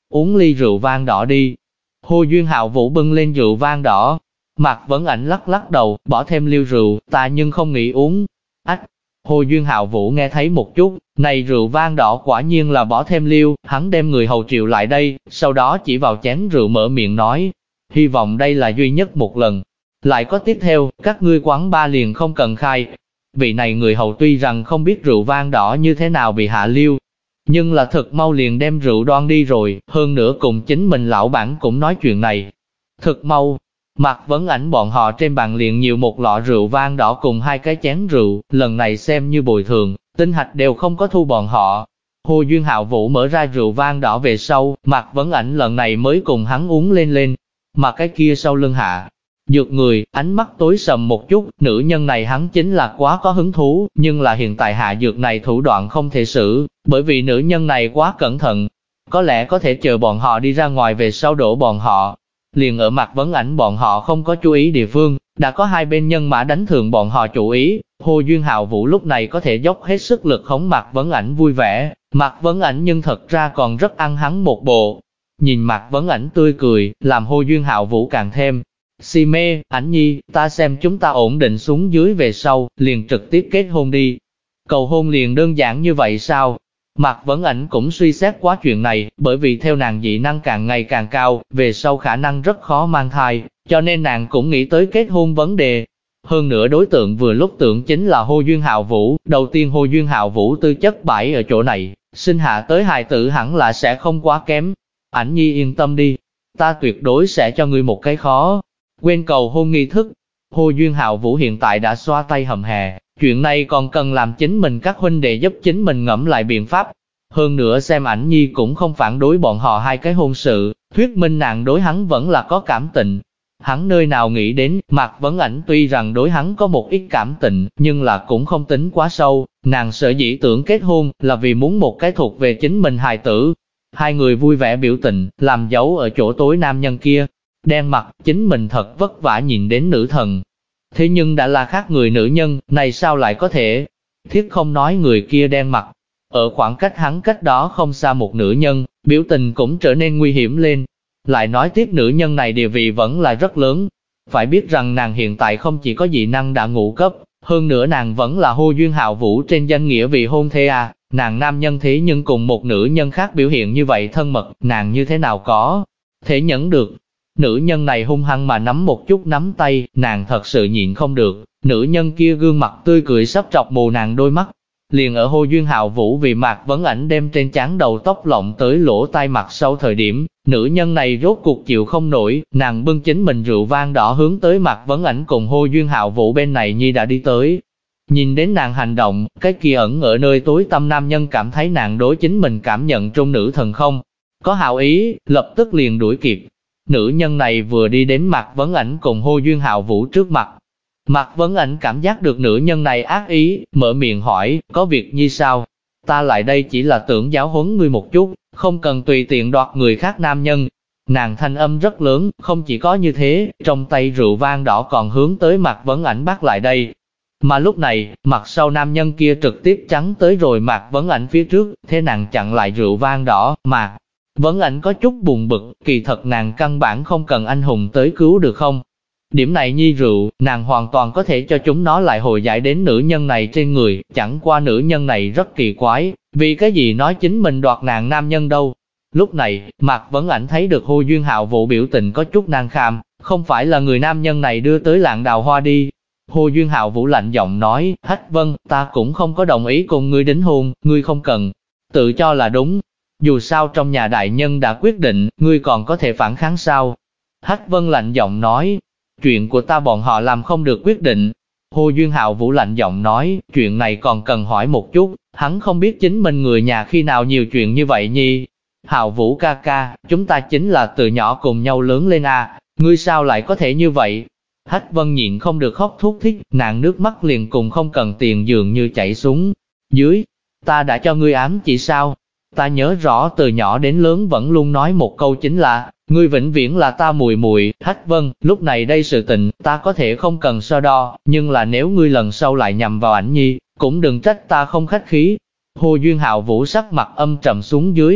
uống ly rượu vang đỏ đi. Hồ Duyên Hạo Vũ bưng lên rượu vang đỏ. Mạc Vấn Ảnh lắc lắc đầu, bỏ thêm ly rượu, ta nhưng không nghĩ uống. Ách! Hồ Duyên Hạo Vũ nghe thấy một chút, này rượu vang đỏ quả nhiên là bỏ thêm liêu, hắn đem người hầu triệu lại đây, sau đó chỉ vào chén rượu mở miệng nói, hy vọng đây là duy nhất một lần. Lại có tiếp theo, các ngươi quán ba liền không cần khai. Vị này người hầu tuy rằng không biết rượu vang đỏ như thế nào bị hạ liêu, nhưng là thật mau liền đem rượu đoan đi rồi, hơn nữa cùng chính mình lão bản cũng nói chuyện này. Thật mau, Mạc Vấn Ảnh bọn họ trên bàn liền nhiều một lọ rượu vang đỏ cùng 2 cái chén rượu, lần này xem như bồi thường, Tinh Hạch đều không có thu bọn họ. Hồ Duyên Hạo Vũ mở ra rượu vang đỏ về sau, Mạc Vấn Ảnh lần này mới cùng hắn uống lên, mà cái kia sau lưng hạ. Dược người, ánh mắt tối sầm một chút, nữ nhân này hắn chính là quá có hứng thú, nhưng là hiện tại hạ dược này thủ đoạn không thể xử, bởi vì nữ nhân này quá cẩn thận. Có lẽ có thể chờ bọn họ đi ra ngoài về sau đổ bọn họ. Liền ở Mạc Vấn Ảnh bọn họ không có chú ý địa phương, đã có 2 bên nhân mã đánh thường bọn họ chủ ý. Hồ Duyên Hạo Vũ lúc này có thể dốc hết sức lực hống Mạc Vấn Ảnh vui vẻ, Mạc Vấn Ảnh nhưng thật ra còn rất ăn hắn một bộ. Nhìn Mạc Vấn Ảnh tươi cười, làm Hồ Duyên Hạo Vũ càng thêm si mê. Ảnh nhi, ta xem chúng ta ổn định xuống dưới về sau, liền trực tiếp kết hôn đi. Cầu hôn liền đơn giản như vậy sao? Mạc Vấn Ảnh cũng suy xét quá chuyện này, bởi vì theo nàng dị năng càng ngày càng cao, về sau khả năng rất khó mang thai, cho nên nàng cũng nghĩ tới kết hôn vấn đề. Hơn nữa đối tượng vừa lúc tưởng chính là Hồ Duyên Hạo Vũ, đầu tiên Hồ Duyên Hạo Vũ tư chất bãi ở chỗ này, sinh hạ tới hài tử hẳn là sẽ không quá kém. Ảnh nhi yên tâm đi, ta tuyệt đối sẽ cho ngươi một cái khó quên cầu hôn nghi thức. Hồ Duyên Hạo Vũ hiện tại đã xoa tay hầm hè, chuyện này còn cần làm chính mình các huynh đệ giúp chính mình ngẫm lại biện pháp. Hơn nữa xem Ảnh nhi cũng không phản đối bọn họ 2 cái hôn sự, thuyết minh nàng đối hắn vẫn là có cảm tình. Hắn nơi nào nghĩ đến, Mạc Vấn Ảnh tuy rằng đối hắn có một ít cảm tình, nhưng là cũng không tính quá sâu, nàng sở dĩ tưởng kết hôn, là vì muốn một cái thuộc về chính mình hài tử. 2 người vui vẻ biểu tình, làm dấu ở chỗ tối nam nhân kia. Đen mặt, chính mình thật vất vả nhìn đến nữ thần. Thế nhưng đã là khác người nữ nhân, này sao lại có thể? Thiết không nói người kia đen mặt. Ở khoảng cách hắn cách đó không xa một nữ nhân, biểu tình cũng trở nên nguy hiểm lên. Lại nói tiếp nữ nhân này địa vị vẫn là rất lớn. Phải biết rằng nàng hiện tại không chỉ có dị năng đã ngũ cấp, hơn nữa nàng vẫn là Hồ Duyên Hạo Vũ trên danh nghĩa vị hôn thê à. Nàng nam nhân thế nhưng cùng một nữ nhân khác biểu hiện như vậy thân mật, nàng như thế nào có thể nhẫn được. Nữ nhân này hung hăng mà nắm một chút nắm tay, nàng thật sự nhịn không được. Nữ nhân kia gương mặt tươi cười sắp trọc mù nàng đôi mắt. Liền ở Hồ Duyên Hạo Vũ vì Mạc Vấn Ảnh đem trên trán đầu tóc lộng tới lỗ tai mặt sau thời điểm, nữ nhân này rốt cuộc chịu không nổi, nàng bưng chính mình rượu vang đỏ hướng tới Mạc Vấn Ảnh cùng Hồ Duyên Hạo Vũ bên này nhi đã đi tới. Nhìn đến nàng hành động, cái kia ẩn ở nơi tối tăm nam nhân cảm thấy nàng đối chính mình cảm nhận trung nữ thần không có hảo ý, lập tức liền đuổi kịp. Nữ nhân này vừa đi đến Mạc Vấn Ảnh cùng Hồ Duyên Hạo Vũ trước mặt. Mạc Vấn Ảnh cảm giác được nữ nhân này ác ý, mở miệng hỏi, có việc như sao? Ta lại đây chỉ là tưởng giáo huấn ngươi một chút, không cần tùy tiện đoạt người khác nam nhân. Nàng thanh âm rất lớn, không chỉ có như thế, trong tay rượu vang đỏ còn hướng tới Mạc Vấn Ảnh bắt lại đây. Mà lúc này, mặt sau nam nhân kia trực tiếp chắn tới rồi Mạc Vấn Ảnh phía trước, thế nàng chặn lại rượu vang đỏ, Mạc Vấn Ảnh có chút buồn bực, kỳ thật nàng căn bản không cần anh hùng tới cứu được không? Điểm này nhi rượu, nàng hoàn toàn có thể cho chúng nó lại hồi giải đến nữ nhân này trên người, chẳng qua nữ nhân này rất kỳ quái, vì cái gì nói chính mình đoạt nàng nam nhân đâu. Lúc này, Mạc Vấn Ảnh thấy được Hồ Duyên Hạo Vũ biểu tình có chút nan kham, không phải là người nam nhân này đưa tới lạng đào hoa đi. Hồ Duyên Hạo Vũ lạnh giọng nói, Hách Vân, ta cũng không có đồng ý cùng ngươi đính hôn, ngươi không cần tự cho là đúng. Dù sao trong nhà đại nhân đã quyết định, ngươi còn có thể phản kháng sao? Hách Vân lạnh giọng nói, chuyện của ta bọn họ làm không được quyết định. Hồ Duyên Hạo Vũ lạnh giọng nói, chuyện này còn cần hỏi một chút, hắn không biết chính mình người nhà khi nào nhiều chuyện như vậy nhi. Hạo Vũ ca ca, chúng ta chính là từ nhỏ cùng nhau lớn lên à, ngươi sao lại có thể như vậy? Hách Vân nhịn không được khóc thút thít, nàng nước mắt liền cùng không cần tiền dường như chảy xuống dưới. Ta đã cho ngươi ám chỉ sao? Ta nhớ rõ từ nhỏ đến lớn vẫn luôn nói một câu chính là, ngươi vĩnh viễn là ta mùi mùi. Hách Vân, lúc này đây sự tình, ta có thể không cần so đo, nhưng là nếu ngươi lần sau lại nhầm vào Ảnh nhi, cũng đừng trách ta không khách khí. Hồ Duyên Hạo Vũ sắc mặt âm trầm xuống dưới.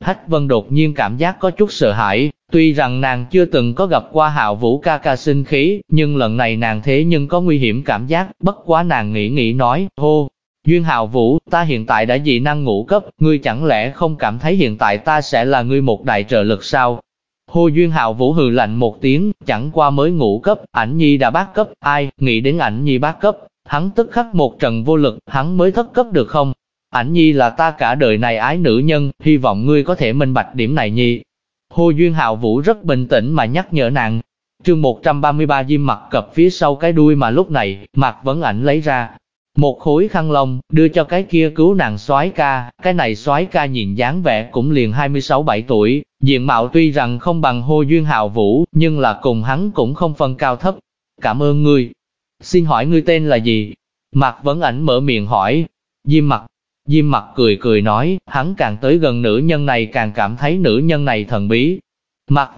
Hách Vân đột nhiên cảm giác có chút sợ hãi, tuy rằng nàng chưa từng có gặp qua Hạo Vũ ca ca sinh khí, nhưng lần này nàng thế nhưng có nguy hiểm cảm giác, bất quá nàng nghĩ nói, hô, Duyên Hạo Vũ, ta hiện tại đã dị năng ngũ cấp, ngươi chẳng lẽ không cảm thấy hiện tại ta sẽ là ngươi một đại trợ lực sao? Hô Duyên Hạo Vũ hừ lạnh một tiếng, chẳng qua mới ngũ cấp, ảnh nhi đã bát cấp, ai, nghĩ đến ảnh nhi bát cấp, hắn tức khắc một trận vô lực, hắn mới thất cấp được không? Ảnh nhi là ta cả đời này ái nữ nhân, hy vọng ngươi có thể minh bạch điểm này nhi. Hô Duyên Hạo Vũ rất bình tĩnh mà nhắc nhở nàng. Chương 133 Diêm Mặc cập phía sau cái đuôi mà lúc này, Mạc Vấn Ảnh lấy ra một khối khăn lông, đưa cho cái kia cứu nàng soái ca, cái này soái ca nhìn dáng vẻ cũng liền 26-7 tuổi, diện mạo tuy rằng không bằng Hô Duyên Hạo Vũ, nhưng là cùng hắn cũng không phân cao thấp. Cảm ơn ngươi. Xin hỏi ngươi tên là gì? Mạc Vấn Ảnh mở miệng hỏi. Diêm Mặc. Diêm Mặc cười nói, hắn càng tới gần nữ nhân này càng cảm thấy nữ nhân này thần bí. Mạc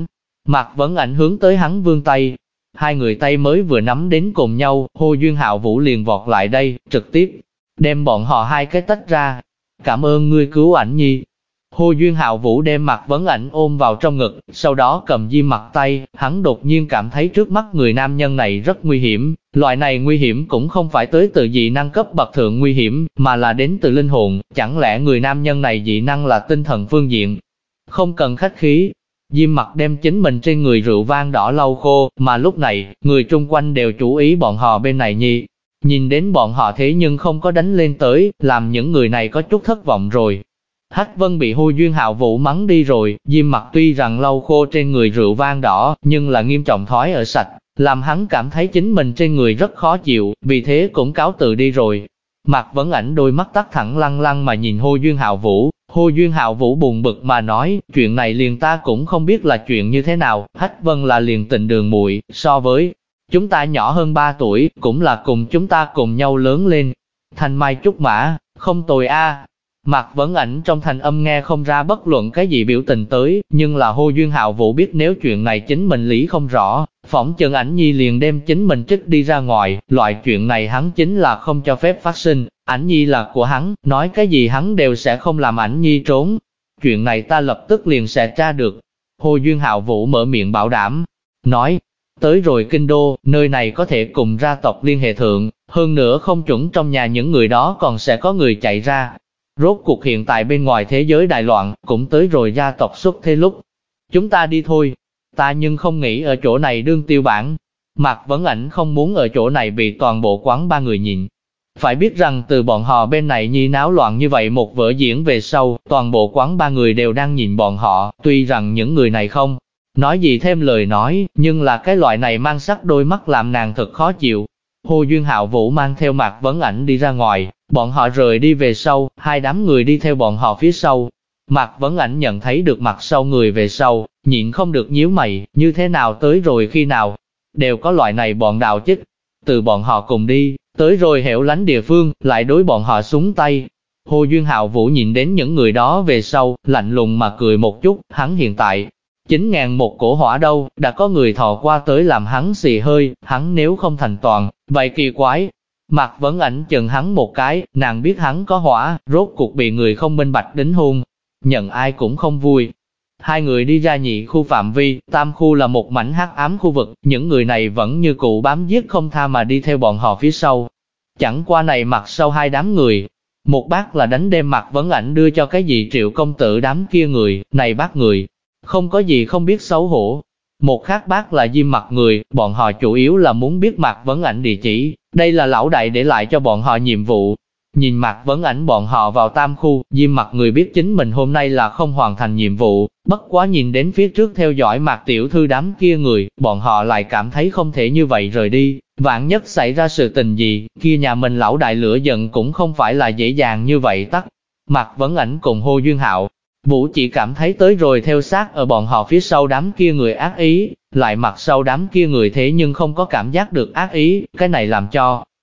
Vấn Ảnh hướng tới hắn vươn tay. Hai người tay mới vừa nắm đến cùng nhau, Hô Duyên Hạo Vũ liền vọt lại đây, trực tiếp đem bọn họ hai cái tách ra. Cảm ơn ngươi cứu Ảnh nhi. Hô Duyên Hạo Vũ đem Mạc Vấn Ảnh ôm vào trong ngực, sau đó cầm Diêm Mặc tay, hắn đột nhiên cảm thấy trước mắt người nam nhân này rất nguy hiểm. Loại này nguy hiểm cũng không phải tới từ dị năng cấp bậc thượng nguy hiểm, mà là đến từ linh hồn, chẳng lẽ người nam nhân này dị năng là tinh thần phương diện? Không cần khách khí. Diêm Mặc đem chính mình trên người rượu vang đỏ lau khô, mà lúc này, người chung quanh đều chú ý bọn họ bên này nhi. Nhìn đến bọn họ thế nhưng không có đánh lên tới, làm những người này có chút thất vọng rồi. Hách Vân bị Hô Duyên Hạo Vũ mắng đi rồi, Diêm Mặc tuy rằng lau khô trên người rượu vang đỏ, nhưng là nghiêm trọng thói ở sạch, làm hắn cảm thấy chính mình trên người rất khó chịu, vì thế cũng cáo từ đi rồi. Mạc Vấn Ảnh đôi mắt tắt thẳng lăng lăng mà nhìn Hô Duyên Hạo Vũ. Hô Duyên Hạo Vũ buồn bực mà nói, chuyện này liền ta cũng không biết là chuyện như thế nào, Hách Vân là liền tình đường muội, so với chúng ta nhỏ hơn 3 tuổi, cũng là cùng chúng ta cùng nhau lớn lên. Thanh mai trúc mã, không tồi a. Mạc Vấn Ảnh trong thanh âm nghe không ra bất luận cái gì biểu tình tới, nhưng là Hô Duyên Hạo Vũ biết nếu chuyện này chính mình lý không rõ, phỏng chừng Ảnh nhi liền đem chính mình trích đi ra ngoài, loại chuyện này hắn chính là không cho phép phát sinh. Ảnh nhi là của hắn, nói cái gì hắn đều sẽ không làm Ảnh nhi trốn. Chuyện này ta lập tức liền sẽ tra được. Hô Duyên Hạo Vũ mở miệng bảo đảm, nói, tới rồi kinh đô, nơi này có thể cùng gia tộc liên hệ thượng, hơn nữa không chuẩn trong nhà những người đó còn sẽ có người chạy ra. Rốt cuộc hiện tại bên ngoài thế giới đại loạn, cũng tới rồi gia tộc xuất thế lúc. Chúng ta đi thôi. Ta nhưng không nghĩ ở chỗ này đương tiêu bản. Mạc Vấn Ảnh không muốn ở chỗ này bị toàn bộ quán ba người nhìn. Phải biết rằng từ bọn họ bên này nhi náo loạn như vậy một vở diễn về sau, toàn bộ quán ba người đều đang nhìn bọn họ, tuy rằng những người này không nói gì thêm lời nói, nhưng là cái loại này mang sắc đôi mắt làm nàng thật khó chịu. Hô Duyên Hạo Vũ mang theo Mạc Vấn Ảnh đi ra ngoài, bọn họ rời đi về sau, hai đám người đi theo bọn họ phía sau. Mạc Vấn Ảnh nhận thấy được mặt sau người về sau, nhịn không được nhíu mày, như thế nào tới rồi khi nào, đều có loại này bọn đạo chích. Từ bọn họ cùng đi, tới rồi hẻo lánh địa phương, lại đối bọn họ súng tay. Hô Duyên Hạo Vũ nhìn đến những người đó về sau, lạnh lùng mà cười một chút, hắn hiện tại 9.000 một cổ hỏa đâu, đã có người thò qua tới làm hắn xì hơi, hắn nếu không thành toàn, vậy kỳ quái. Mạc Vấn Ảnh chừng hắn một cái, nàng biết hắn có hỏa, rốt cuộc bị người không minh bạch đính hôn, nhận ai cũng không vui. Hai người đi ra nhị khu phạm vi, tam khu là một mảnh hắc ám khu vực, những người này vẫn như cụ bám giết không tha mà đi theo bọn họ phía sau. Chẳng qua này mặt sau hai đám người, một bác là đánh đem Mạc Vấn Ảnh đưa cho cái gì Triệu công tử đám kia người, này bác người, không có gì không biết xấu hổ. Một khác bác là Diêm Mặc người, bọn họ chủ yếu là muốn biết Mạc Vấn Ảnh địa chỉ, đây là lão đại để lại cho bọn họ nhiệm vụ. Nhìn Mạc Vấn Ảnh bọn họ vào tam khu, Diêm Mặc người biết chính mình hôm nay là không hoàn thành nhiệm vụ, bất quá nhìn đến phía trước theo dõi Mạc tiểu thư đám kia người, bọn họ lại cảm thấy không thể như vậy rời đi, vạn nhất xảy ra sự tình gì, kia nhà mình lão đại lửa giận cũng không phải là dễ dàng như vậy tắt. Mạc Vấn Ảnh cùng Hô Duyên Hạo Vũ chỉ cảm thấy tới rồi theo sát ở bọn họ phía sau đám kia người ác ý, lại mặt sau đám kia người thế nhưng không có cảm giác được ác ý, cái này làm cho